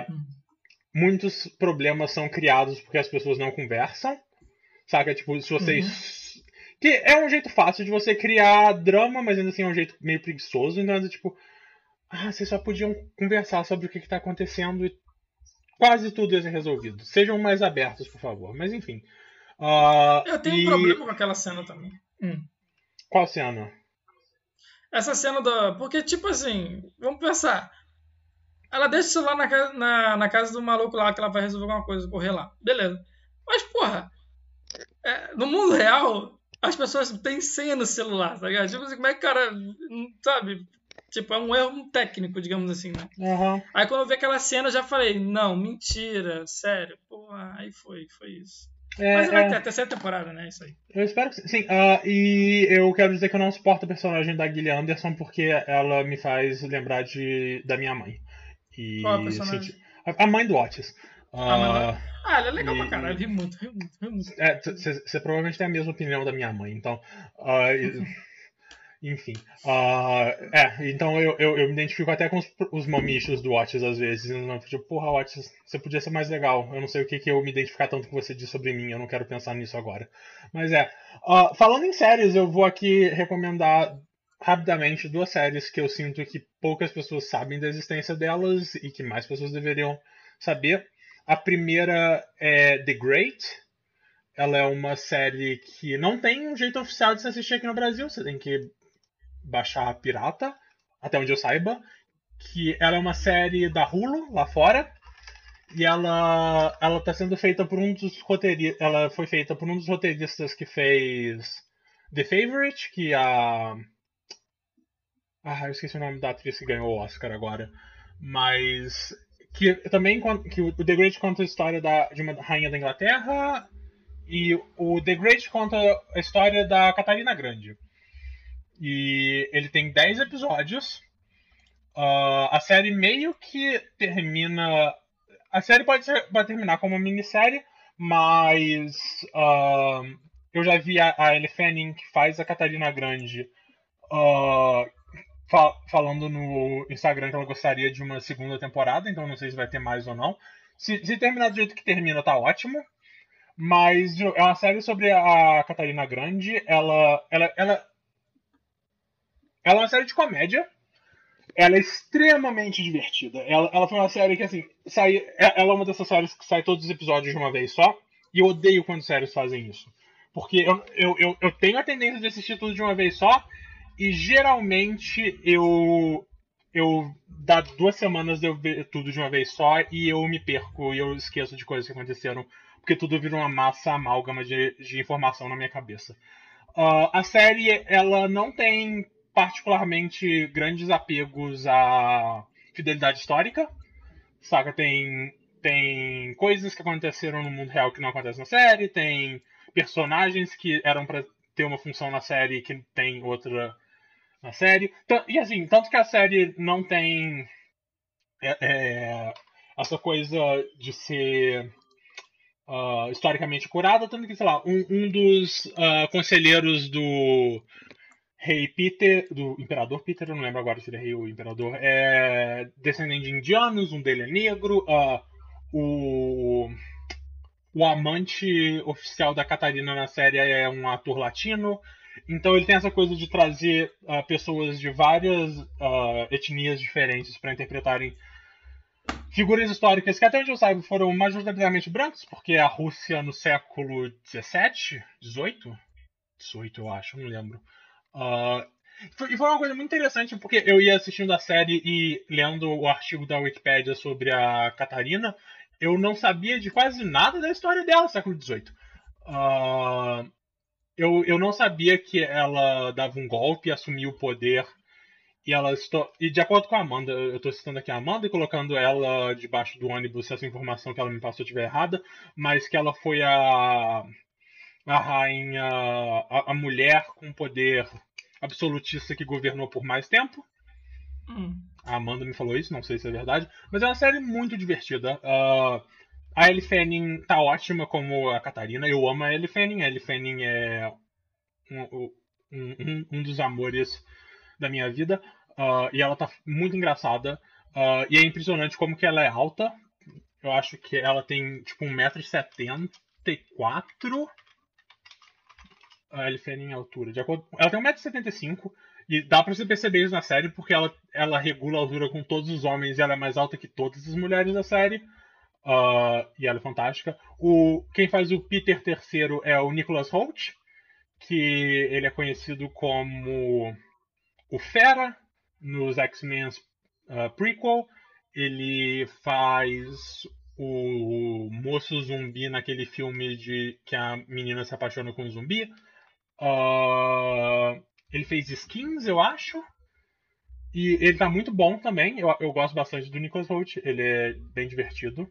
muitos problemas são criados porque as pessoas não conversam, saca? Tipo, se vocês... Que é um jeito fácil de você criar drama, mas ainda assim é um jeito meio preguiçoso, então é tipo... vocês só podiam conversar sobre o que tá acontecendo e quase tudo ia ser resolvido. Sejam mais abertos, por favor. Mas enfim... eu tenho um problema com aquela cena também. Qual cena? Essa cena da... Porque, tipo assim, vamos pensar. Ela deixa o celular na casa do maluco lá, que ela vai resolver alguma coisa, correr lá. Beleza. Mas, porra, no mundo real, as pessoas têm senha no celular, tá ligado? Tipo assim, como é que o cara... Sabe? Tipo, é um erro técnico, digamos assim, né? Aí quando eu vi aquela cena, eu já falei, não, mentira, sério. Porra, aí foi isso. Mas vai ter a terceira temporada, né? Isso aí. Eu espero que sim. E eu quero dizer que eu não suporto a personagem da Gillian Anderson porque ela me faz lembrar da minha mãe. Qual a personagem? A mãe do Otis. Ela é legal pra caralho. Ri muito. Você provavelmente tem a mesma opinião da minha mãe, então... Enfim. Então eu me identifico até com os mamichos do Watches às vezes. Tipo, porra, Watches, você podia ser mais legal. Eu não sei o que eu me identificar tanto com você disse sobre mim, eu não quero pensar nisso agora. Mas falando em séries, eu vou aqui recomendar rapidamente duas séries que eu sinto que poucas pessoas sabem da existência delas e que mais pessoas deveriam saber. A primeira é The Great. Ela é uma série que não tem um jeito oficial de se assistir aqui no Brasil. Você tem que baixar a pirata, até onde eu saiba. Que ela é uma série da Hulu, lá fora. E ela tá sendo feita por um dos roteiristas. Ela foi feita por um dos roteiristas que fez The Favourite, que a. Eu esqueci o nome da atriz que ganhou o Oscar agora. Mas. Que também que o The Great conta a história de uma rainha da Inglaterra. E o The Great conta a história da Catarina Grande. E ele tem 10 episódios. A série meio que termina. A série pode terminar como uma minissérie, mas eu já vi a Elle Fanning, que faz a Catarina Grande, falando no Instagram que ela gostaria de uma segunda temporada, então não sei se vai ter mais ou não. Se terminar do jeito que termina, tá ótimo. Mas é uma série sobre a Catarina Grande. Ela é uma série de comédia. Ela é extremamente divertida. Ela foi uma série que, assim, ela é uma dessas séries que sai todos os episódios de uma vez só. E eu odeio quando séries fazem isso. Porque eu tenho a tendência de assistir tudo de uma vez só. E geralmente eu dá 2 semanas de eu ver tudo de uma vez só e eu me perco e eu esqueço de coisas que aconteceram. Porque tudo vira uma massa amálgama de informação na minha cabeça. A série, ela não tem particularmente grandes apegos à fidelidade histórica, saca? Tem coisas que aconteceram no mundo real que não acontecem na série, tem personagens que eram pra ter uma função na série que tem outra na série. E assim, tanto que a série não tem essa coisa de ser historicamente curada, tanto que, sei lá, um dos conselheiros do rei Peter, do imperador Peter, eu não lembro agora se ele é rei ou imperador, é descendente de indianos, um dele é negro, o, o amante oficial da Catarina na série é um ator latino, então ele tem essa coisa de trazer pessoas de várias etnias diferentes para interpretarem figuras históricas que, até onde eu saiba, foram majoritariamente brancos, porque a Rússia no século XVII, XVIII, XVIII eu acho, não lembro. E foi uma coisa muito interessante, porque eu ia assistindo a série e lendo o artigo da Wikipédia sobre a Catarina, eu não sabia de quase nada da história dela no século XVIII. Eu não sabia que ela dava um golpe, assumia o poder e de acordo com a Amanda, eu estou citando aqui a Amanda e colocando ela debaixo do ônibus se essa informação que ela me passou estiver errada, mas que ela foi a rainha, a mulher com poder absolutista que governou por mais tempo. A Amanda me falou isso, não sei se é verdade, mas é uma série muito divertida. A Elle Fanning tá ótima como a Catarina, eu amo a Elle Fanning. A Elle Fanning é um dos amores da minha vida. E ela tá muito engraçada. E é impressionante como que ela é alta. Eu acho que ela tem tipo 1,74 m. A Elle Fanning em altura. Ela tem 1,75 m. E dá pra você perceber isso na série, porque ela regula a altura com todos os homens e ela é mais alta que todas as mulheres da série. E ela é fantástica. Quem faz o Peter III é o Nicholas Hoult, que ele é conhecido como o Fera nos X-Men prequel. Ele faz o moço zumbi naquele filme de que a menina se apaixona com um zumbi. Ele fez Skins, eu acho. E ele tá muito bom também. Eu gosto bastante do Nicholas Hoult. Ele é bem divertido.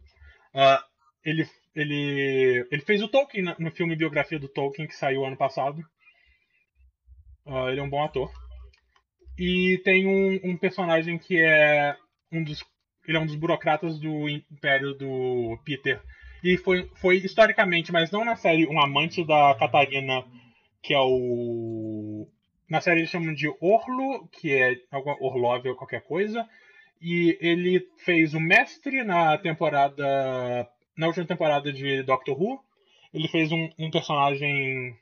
Ele fez o Tolkien no filme Biografia do Tolkien, que saiu ano passado. Ele é um bom ator. E tem um personagem que é ele é um dos burocratas do império do Peter. E foi historicamente, mas não na série, um amante da Catarina, que é o Na série eles chamam de Orlo, que é Orlov ou qualquer coisa. E ele fez o mestre na última temporada de Doctor Who. Ele fez um personagem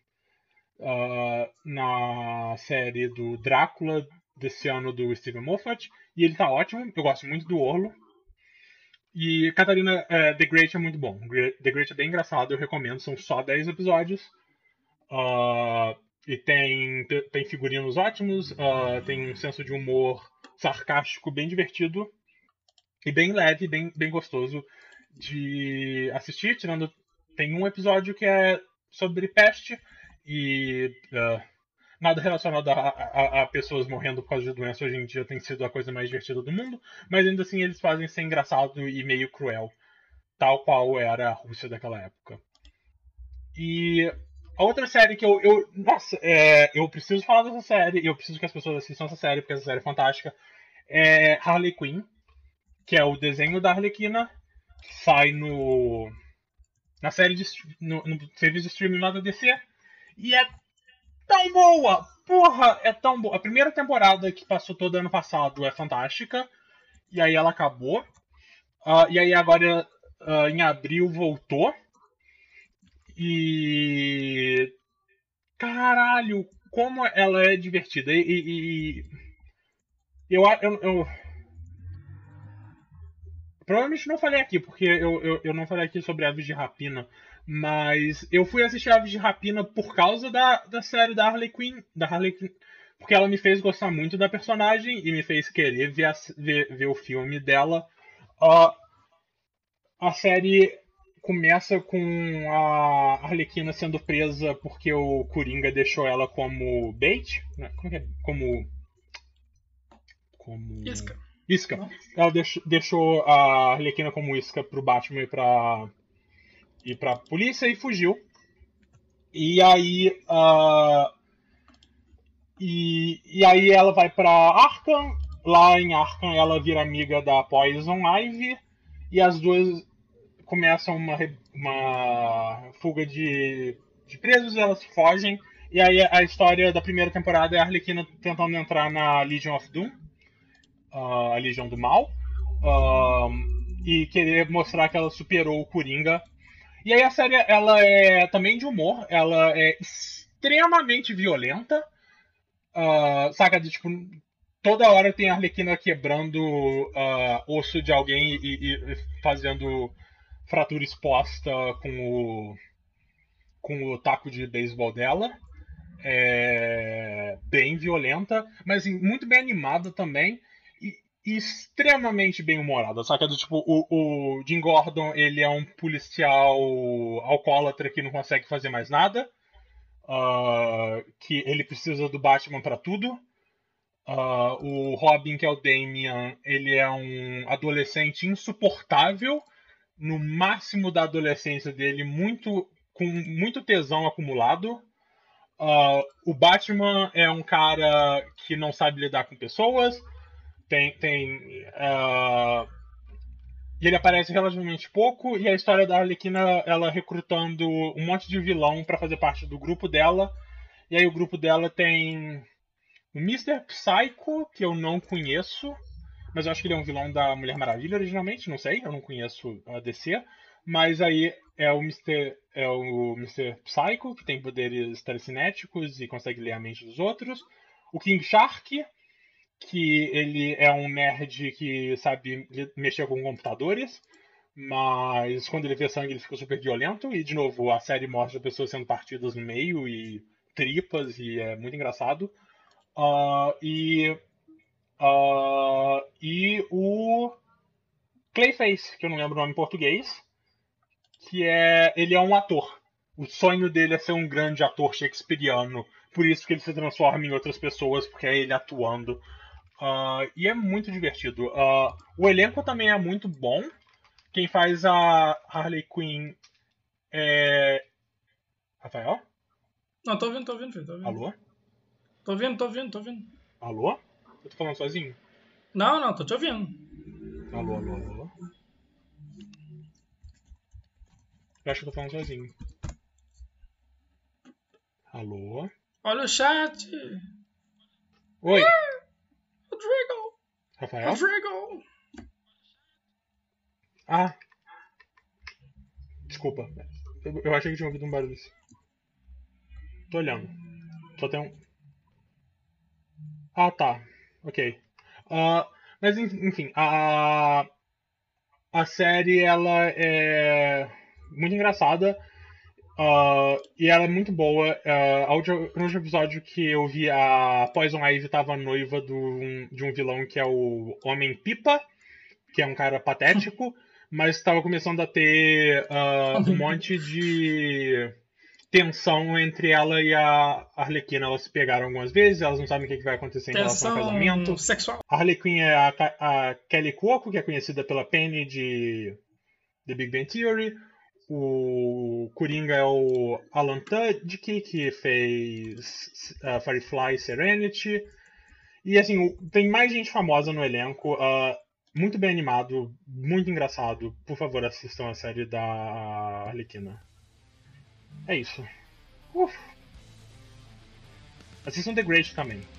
na série do Drácula desse ano do Steven Moffat. E ele tá ótimo, eu gosto muito do Orlo. E Catarina The Great é muito bom. The Great é bem engraçado, eu recomendo, são só 10 episódios. E tem figurinos ótimos, tem um senso de humor sarcástico bem divertido e bem leve, bem gostoso de assistir. Tem um episódio que é sobre peste e nada relacionado a pessoas morrendo por causa de doença hoje em dia tem sido a coisa mais divertida do mundo, mas ainda assim eles fazem ser engraçado e meio cruel, tal qual era a Rússia daquela época. E a outra série que nossa, eu preciso falar dessa série, e eu preciso que as pessoas assistam essa série, porque essa série é fantástica, é Harley Quinn, que é o desenho da Arlequina, que sai na série no serviço de streaming lá da DC, e é tão boa! Porra, é tão boa. A primeira temporada que passou todo ano passado é fantástica, e aí ela acabou. E aí agora, em abril, voltou. E. Caralho, como ela é divertida. Eu provavelmente não falei aqui, porque eu não falei aqui sobre Aves de Rapina. Mas eu fui assistir Aves de Rapina por causa da série da Harley Quinn. Porque ela me fez gostar muito da personagem e me fez querer ver o filme dela. Uh, a série começa com a Arlequina sendo presa porque o Coringa deixou ela como bait. Né? Como é que é? Como. Isca. Isca. Ela deixou a Arlequina como isca pro Batman e pra polícia e fugiu. E aí. E aí ela vai pra Arkham. Lá em Arkham ela vira amiga da Poison Ivy. E as duas começam uma fuga de presos, elas fogem. E aí a história da primeira temporada é a Arlequina tentando entrar na Legion of Doom, a Legião do Mal, e querer mostrar que ela superou o Coringa. E aí a série ela é também de humor, ela é extremamente violenta, saca? Tipo, toda hora tem a Arlequina quebrando osso de alguém e fazendo fratura exposta com o taco de beisebol dela. É bem violenta, mas assim, muito bem animada também. E extremamente bem humorada. Só que é do tipo, o Jim Gordon, ele é um policial alcoólatra que não consegue fazer mais nada. Que ele precisa do Batman para tudo. O Robin, que é o Damian, ele é um adolescente insuportável, no máximo da adolescência dele, com muito tesão acumulado. O Batman é um cara que não sabe lidar com pessoas. E ele aparece relativamente pouco. E a história da Arlequina, ela recrutando um monte de vilão para fazer parte do grupo dela. E aí o grupo dela tem o Mr. Psycho, que eu não conheço. Mas eu acho que ele é um vilão da Mulher Maravilha originalmente, não sei, eu não conheço a DC. Mas aí é o Mr. Psycho, que tem poderes telecinéticos e consegue ler a mente dos outros. O King Shark, que ele é um nerd que sabe mexer com computadores. Mas quando ele vê sangue ele fica super violento. E de novo, a série mostra pessoas sendo partidas no meio e tripas, e é muito engraçado. E o Clayface, que eu não lembro o nome em português, ele é um ator. O sonho dele é ser um grande ator shakespeariano, por isso que ele se transforma em outras pessoas, porque é ele atuando. E é muito divertido. O elenco também é muito bom. Quem faz a Harley Quinn é. Rafael? Não, tô ouvindo, filho, tô ouvindo. Alô? Tô ouvindo. Alô? Eu tô falando sozinho? Não, tô te ouvindo. Alô? Eu acho que eu tô falando sozinho. Alô? Olha o chat. Oi, Rodrigo! Rafael? Rodrigo! Ah, desculpa. Eu achei que tinha ouvido um barulho. Tô olhando. Só tem um. Ah, tá. Ok. Ah, mas enfim, a série ela é muito engraçada. E ela é muito boa. No último episódio que eu vi, a Poison Ivy tava noiva de um vilão que é o Homem-Pipa, que é um cara patético, mas estava começando a ter um monte de tensão entre ela e a Arlequina. Elas se pegaram algumas vezes, elas não sabem o que vai acontecer em relação ao Tensão casamento. sexual. A Harlequin é a Kelly Cuoco, que é conhecida pela Penny de The Big Bang Theory. O Coringa é o Alan Tudyk, que fez Firefly e Serenity. E assim, tem mais gente famosa no elenco. Muito bem animado, muito engraçado. Por favor, assistam a série da Arlequina. É isso. Assistam The Great também.